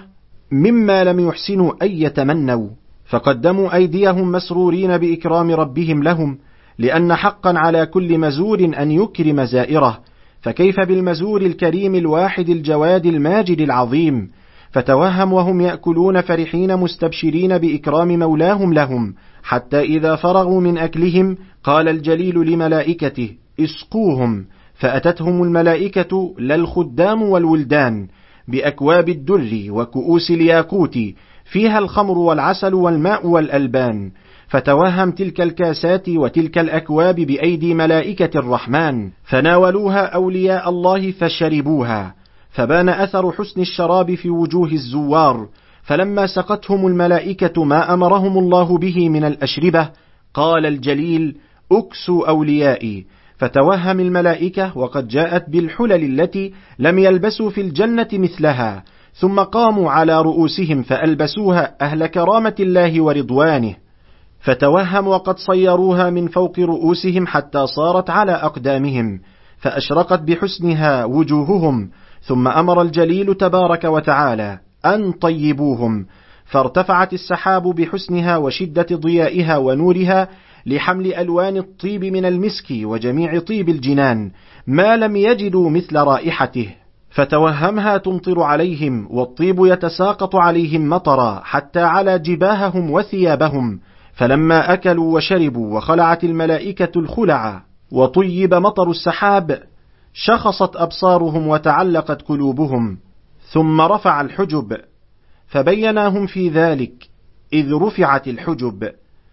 مما لم يحسنوا أن يتمنوا، فقدموا أيديهم مسرورين بإكرام ربهم لهم، لأن حقا على كل مزور أن يكرم زائره، فكيف بالمزور الكريم الواحد الجواد الماجد العظيم. فتوهم وهم يأكلون فرحين مستبشرين بإكرام مولاهم لهم، حتى إذا فرغوا من أكلهم قال الجليل لملائكته: اسقوهم. فأتتهم الملائكة لا الخدام والولدان، بأكواب الدر وكؤوس الياقوت فيها الخمر والعسل والماء والألبان، فتوهم تلك الكاسات وتلك الأكواب بأيدي ملائكة الرحمن، فناولوها أولياء الله فشربوها، فبان أثر حسن الشراب في وجوه الزوار. فلما سقتهم الملائكة ما أمرهم الله به من الأشربة، قال الجليل: أكسوا أوليائي. فتوهم الملائكة وقد جاءت بالحلل التي لم يلبسوا في الجنة مثلها، ثم قاموا على رؤوسهم فألبسوها أهل كرامة الله ورضوانه، فتوهم وقد صيروها من فوق رؤوسهم حتى صارت على أقدامهم، فأشرقت بحسنها وجوههم. ثم أمر الجليل تبارك وتعالى أن طيبوهم، فارتفعت السحاب بحسنها وشدة ضيائها ونورها لحمل ألوان الطيب من المسك وجميع طيب الجنان ما لم يجدوا مثل رائحته، فتوهمها تمطر عليهم والطيب يتساقط عليهم مطرا حتى على جباههم وثيابهم. فلما أكلوا وشربوا وخلعت الملائكة الخلع وطيب مطر السحاب، شخصت أبصارهم وتعلقت قلوبهم، ثم رفع الحجب فبيناهم في ذلك إذ رفعت الحجب،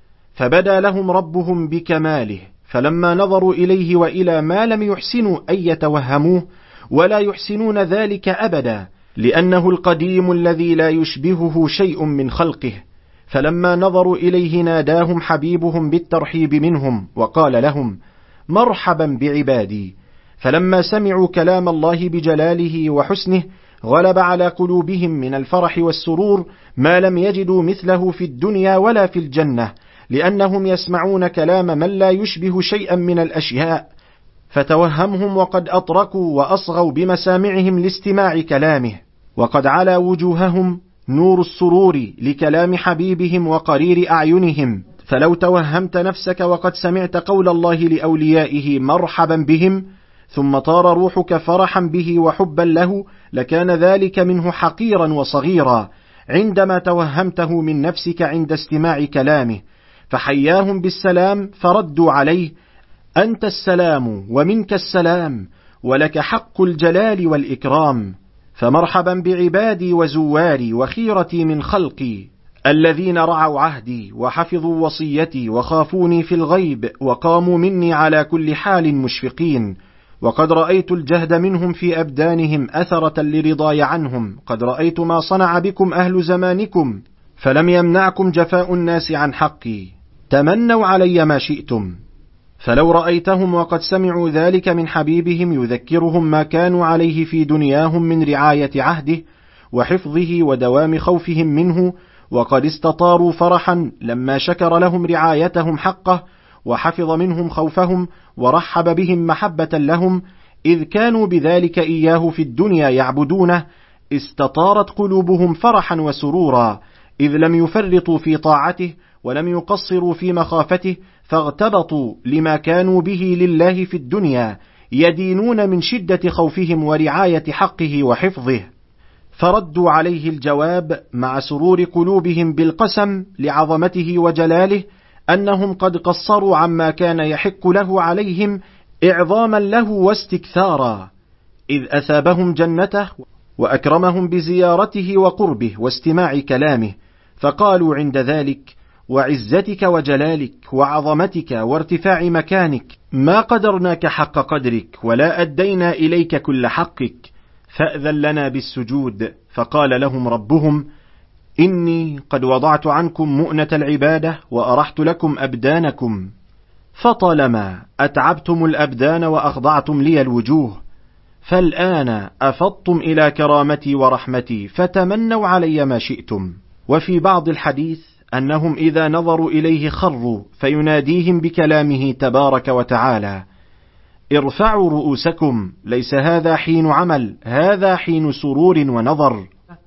فبدا لهم ربهم بكماله، فلما نظروا إليه وإلى ما لم يحسنوا أن يتوهموه ولا يحسنون ذلك أبدا، لأنه القديم الذي لا يشبهه شيء من خلقه. فلما نظروا إليه ناداهم حبيبهم بالترحيب منهم وقال لهم: مرحبا بعبادي. فلما سمعوا كلام الله بجلاله وحسنه غلب على قلوبهم من الفرح والسرور ما لم يجدوا مثله في الدنيا ولا في الجنة، لأنهم يسمعون كلام من لا يشبه شيئا من الأشياء، فتوهمهم وقد أطرقوا وأصغوا بمسامعهم لاستماع كلامه، وقد علا وجوههم نور السرور لكلام حبيبهم وقرير أعينهم. فلو توهمت نفسك وقد سمعت قول الله لأوليائه مرحبا بهم، ثم طار روحك فرحا به وحبا له، لكان ذلك منه حقيرا وصغيرا عندما توهمته من نفسك عند استماع كلامه. فحياهم بالسلام فردوا عليه: أنت السلام ومنك السلام ولك حق الجلال والإكرام. فمرحبا بعبادي وزواري وخيرتي من خلقي الذين رعوا عهدي وحفظوا وصيتي وخافوني في الغيب وقاموا مني على كل حال مشفقين. وقد رأيت الجهد منهم في أبدانهم أثرة لرضاي عنهم، قد رأيت ما صنع بكم أهل زمانكم فلم يمنعكم جفاء الناس عن حقي، تمنوا علي ما شئتم. فلو رأيتهم وقد سمعوا ذلك من حبيبهم يذكرهم ما كانوا عليه في دنياهم من رعاية عهده وحفظه ودوام خوفهم منه، وقد استطاروا فرحا لما شكر لهم رعايتهم حقه وحفظ منهم خوفهم ورحب بهم محبة لهم، إذ كانوا بذلك إياه في الدنيا يعبدونه، استطارت قلوبهم فرحا وسرورا، إذ لم يفرطوا في طاعته ولم يقصروا في مخافته، فاغتبطوا لما كانوا به لله في الدنيا يدينون من شدة خوفهم ورعاية حقه وحفظه. فردوا عليه الجواب مع سرور قلوبهم بالقسم لعظمته وجلاله أنهم قد قصروا عما كان يحق له عليهم إعظاما له واستكثارا، إذ أثابهم جنته وأكرمهم بزيارته وقربه واستماع كلامه، فقالوا عند ذلك: وعزتك وجلالك وعظمتك وارتفاع مكانك ما قدرناك حق قدرك ولا أدينا إليك كل حقك، فأذن لنا بالسجود. فقال لهم ربهم: إني قد وضعت عنكم مؤنة العبادة وأرحت لكم أبدانكم، فطالما أتعبتم الأبدان وأخضعتم لي الوجوه، فالآن أفضتم إلى كرامتي ورحمتي فتمنوا علي ما شئتم. وفي بعض الحديث أنهم إذا نظروا إليه خروا فيناديهم بكلامه تبارك وتعالى: ارفعوا رؤوسكم، ليس هذا حين عمل، هذا حين سرور ونظر.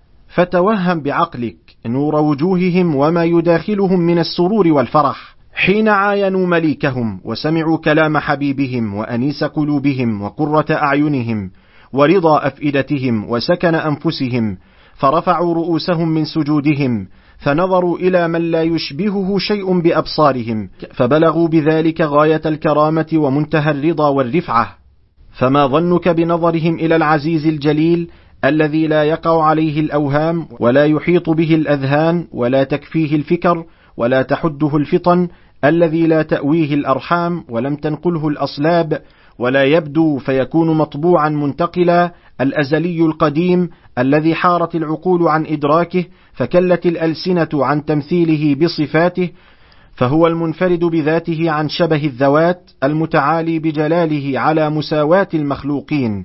فتوهم بعقلك نور وجوههم وما يداخلهم من السرور والفرح حين عاينوا مليكهم وسمعوا كلام حبيبهم وأنيس قلوبهم وقرة أعينهم ورضا أفئدتهم وسكن أنفسهم، فرفعوا رؤوسهم من سجودهم فنظروا إلى من لا يشبهه شيء بأبصارهم، فبلغوا بذلك غاية الكرامة ومنتهى الرضا والرفعة. فما ظنك بنظرهم إلى العزيز الجليل الذي لا يقع عليه الأوهام ولا يحيط به الأذهان ولا تكفيه الفكر ولا تحده الفطن، الذي لا تأويه الأرحام ولم تنقله الأصلاب ولا يبدو فيكون مطبوعا منتقلا، الأزلي القديم الذي حارت العقول عن إدراكه فكلت الألسنة عن تمثيله بصفاته، فهو المنفرد بذاته عن شبه الذوات، المتعالي بجلاله على مساواة المخلوقين،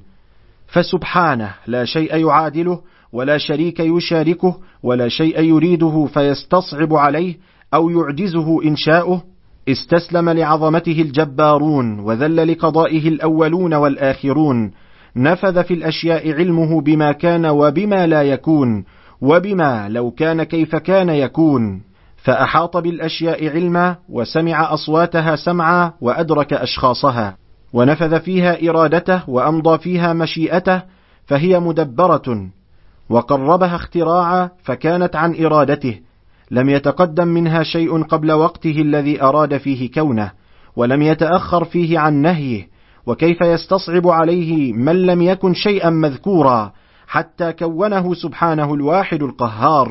فسبحانه لا شيء يعادله ولا شريك يشاركه ولا شيء يريده فيستصعب عليه أو يعجزه إنشاؤه. استسلم لعظمته الجبارون وذل لقضائه الأولون والآخرون، نفذ في الأشياء علمه بما كان وبما لا يكون وبما لو كان كيف كان يكون، فأحاط بالأشياء علما وسمع أصواتها سمعا وأدرك أشخاصها، ونفذ فيها إرادته وأمضى فيها مشيئته، فهي مدبرة، وقربها اختراعا فكانت عن إرادته، لم يتقدم منها شيء قبل وقته الذي أراد فيه كونه، ولم يتأخر فيه عن نهيه، وكيف يستصعب عليه من لم يكن شيئا مذكورا حتى كونه سبحانه الواحد القهار.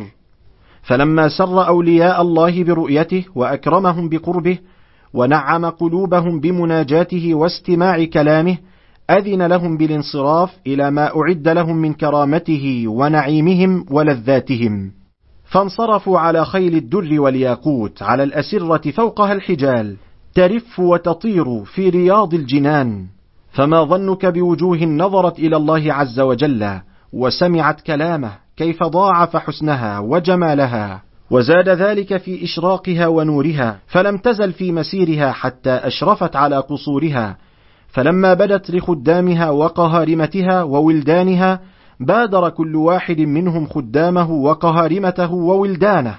فلما سر أولياء الله برؤيته وأكرمهم بقربه ونعم قلوبهم بمناجاته واستماع كلامه، أذن لهم بالانصراف إلى ما أعد لهم من كرامته ونعيمهم ولذاتهم، فانصرفوا على خيل الدر والياقوت، على الأسرة فوقها الحجال، ترف وتطير في رياض الجنان. فما ظنك بوجوه نظرت إلى الله عز وجل وسمعت كلامه، كيف ضاعف حسنها وجمالها، وزاد ذلك في إشراقها ونورها، فلم تزل في مسيرها حتى أشرفت على قصورها، فلما بدت لخدامها وقهارمتها وولدانها بادر كل واحد منهم خدامه وقهارمته وولدانه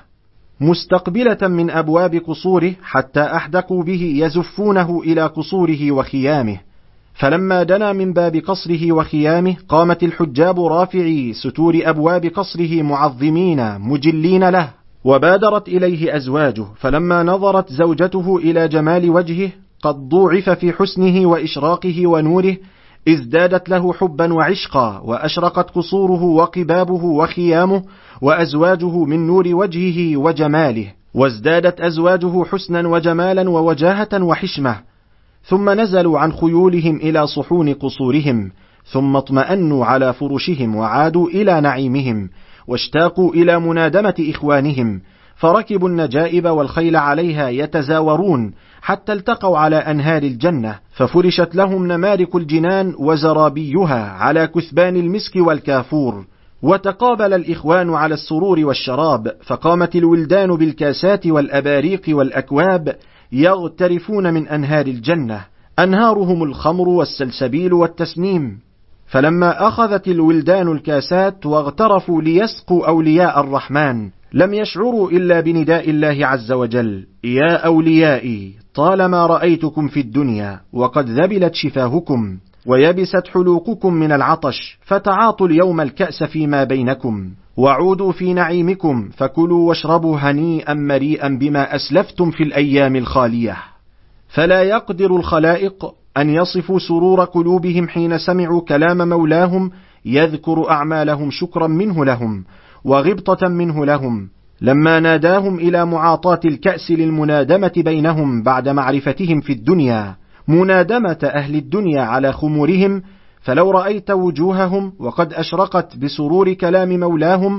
مستقبلة من أبواب قصوره حتى أحدقوا به يزفونه إلى قصوره وخيامه. فلما دنا من باب قصره وخيامه قامت الحجاب رافعي ستور أبواب قصره معظمين مجلين له، وبادرت إليه أزواجه، فلما نظرت زوجته إلى جمال وجهه قد ضوعف في حسنه وإشراقه ونوره ازدادت له حبا وعشقا، وأشرقت قصوره وقبابه وخيامه وأزواجه من نور وجهه وجماله، وازدادت أزواجه حسنا وجمالا ووجاهة وحشمة. ثم نزلوا عن خيولهم إلى صحون قصورهم، ثم اطمأنوا على فرشهم وعادوا إلى نعيمهم، واشتاقوا إلى منادمة إخوانهم، فركبوا النجائب والخيل عليها يتزاورون حتى التقوا على أنهار الجنة، ففرشت لهم نمارق الجنان وزرابيها على كثبان المسك والكافور، وتقابل الإخوان على السرور والشراب، فقامت الولدان بالكاسات والأباريق والأكواب يغترفون من أنهار الجنة، أنهارهم الخمر والسلسبيل والتسنيم. فلما أخذت الولدان الكاسات واغترفوا ليسقوا أولياء الرحمن لم يشعروا إلا بنداء الله عز وجل: يا أوليائي طالما رأيتكم في الدنيا وقد ذبلت شفاهكم ويبست حلوقكم من العطش، فتعاطوا اليوم الكأس فيما بينكم، وعودوا في نعيمكم، فكلوا واشربوا هنيئا مريئا بما أسلفتم في الأيام الخالية. فلا يقدر الخلائق أن يصفوا سرور قلوبهم حين سمعوا كلام مولاهم يذكر أعمالهم شكرا منه لهم وغبطة منه لهم، لما ناداهم إلى معاطاة الكأس للمنادمة بينهم بعد معرفتهم في الدنيا، منادمة أهل الدنيا على خمورهم. فلو رأيت وجوههم وقد أشرقت بسرور كلام مولاهم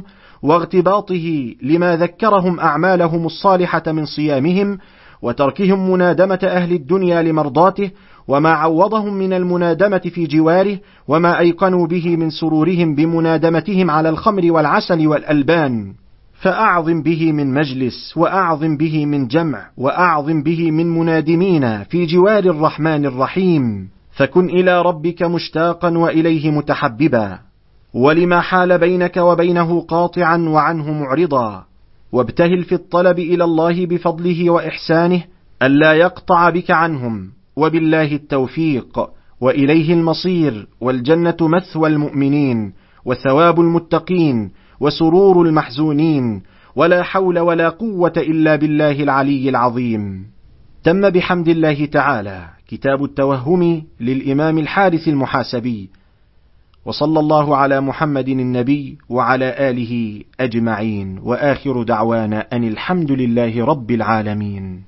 واغتباطه لما ذكرهم أعمالهم الصالحة من صيامهم وتركهم منادمة أهل الدنيا لمرضاته، وما عوضهم من المنادمة في جواره، وما أيقنوا به من سرورهم بمنادمتهم على الخمر والعسل والألبان، فأعظم به من مجلس، وأعظم به من جمع، وأعظم به من منادمين في جوار الرحمن الرحيم، فكن إلى ربك مشتاقا وإليه متحببا، ولما حال بينك وبينه قاطعا وعنه معرضا، وابتهل في الطلب إلى الله بفضله وإحسانه ألا يقطع بك عنهم، وبالله التوفيق، وإليه المصير، والجنة مثوى المؤمنين، وثواب المتقين، وسرور المحزونين، ولا حول ولا قوة إلا بالله العلي العظيم. تم بحمد الله تعالى كتاب التوهم للإمام الحارث المحاسبي، وصلى الله على محمد النبي وعلى آله أجمعين، وآخر دعوانا أن الحمد لله رب العالمين.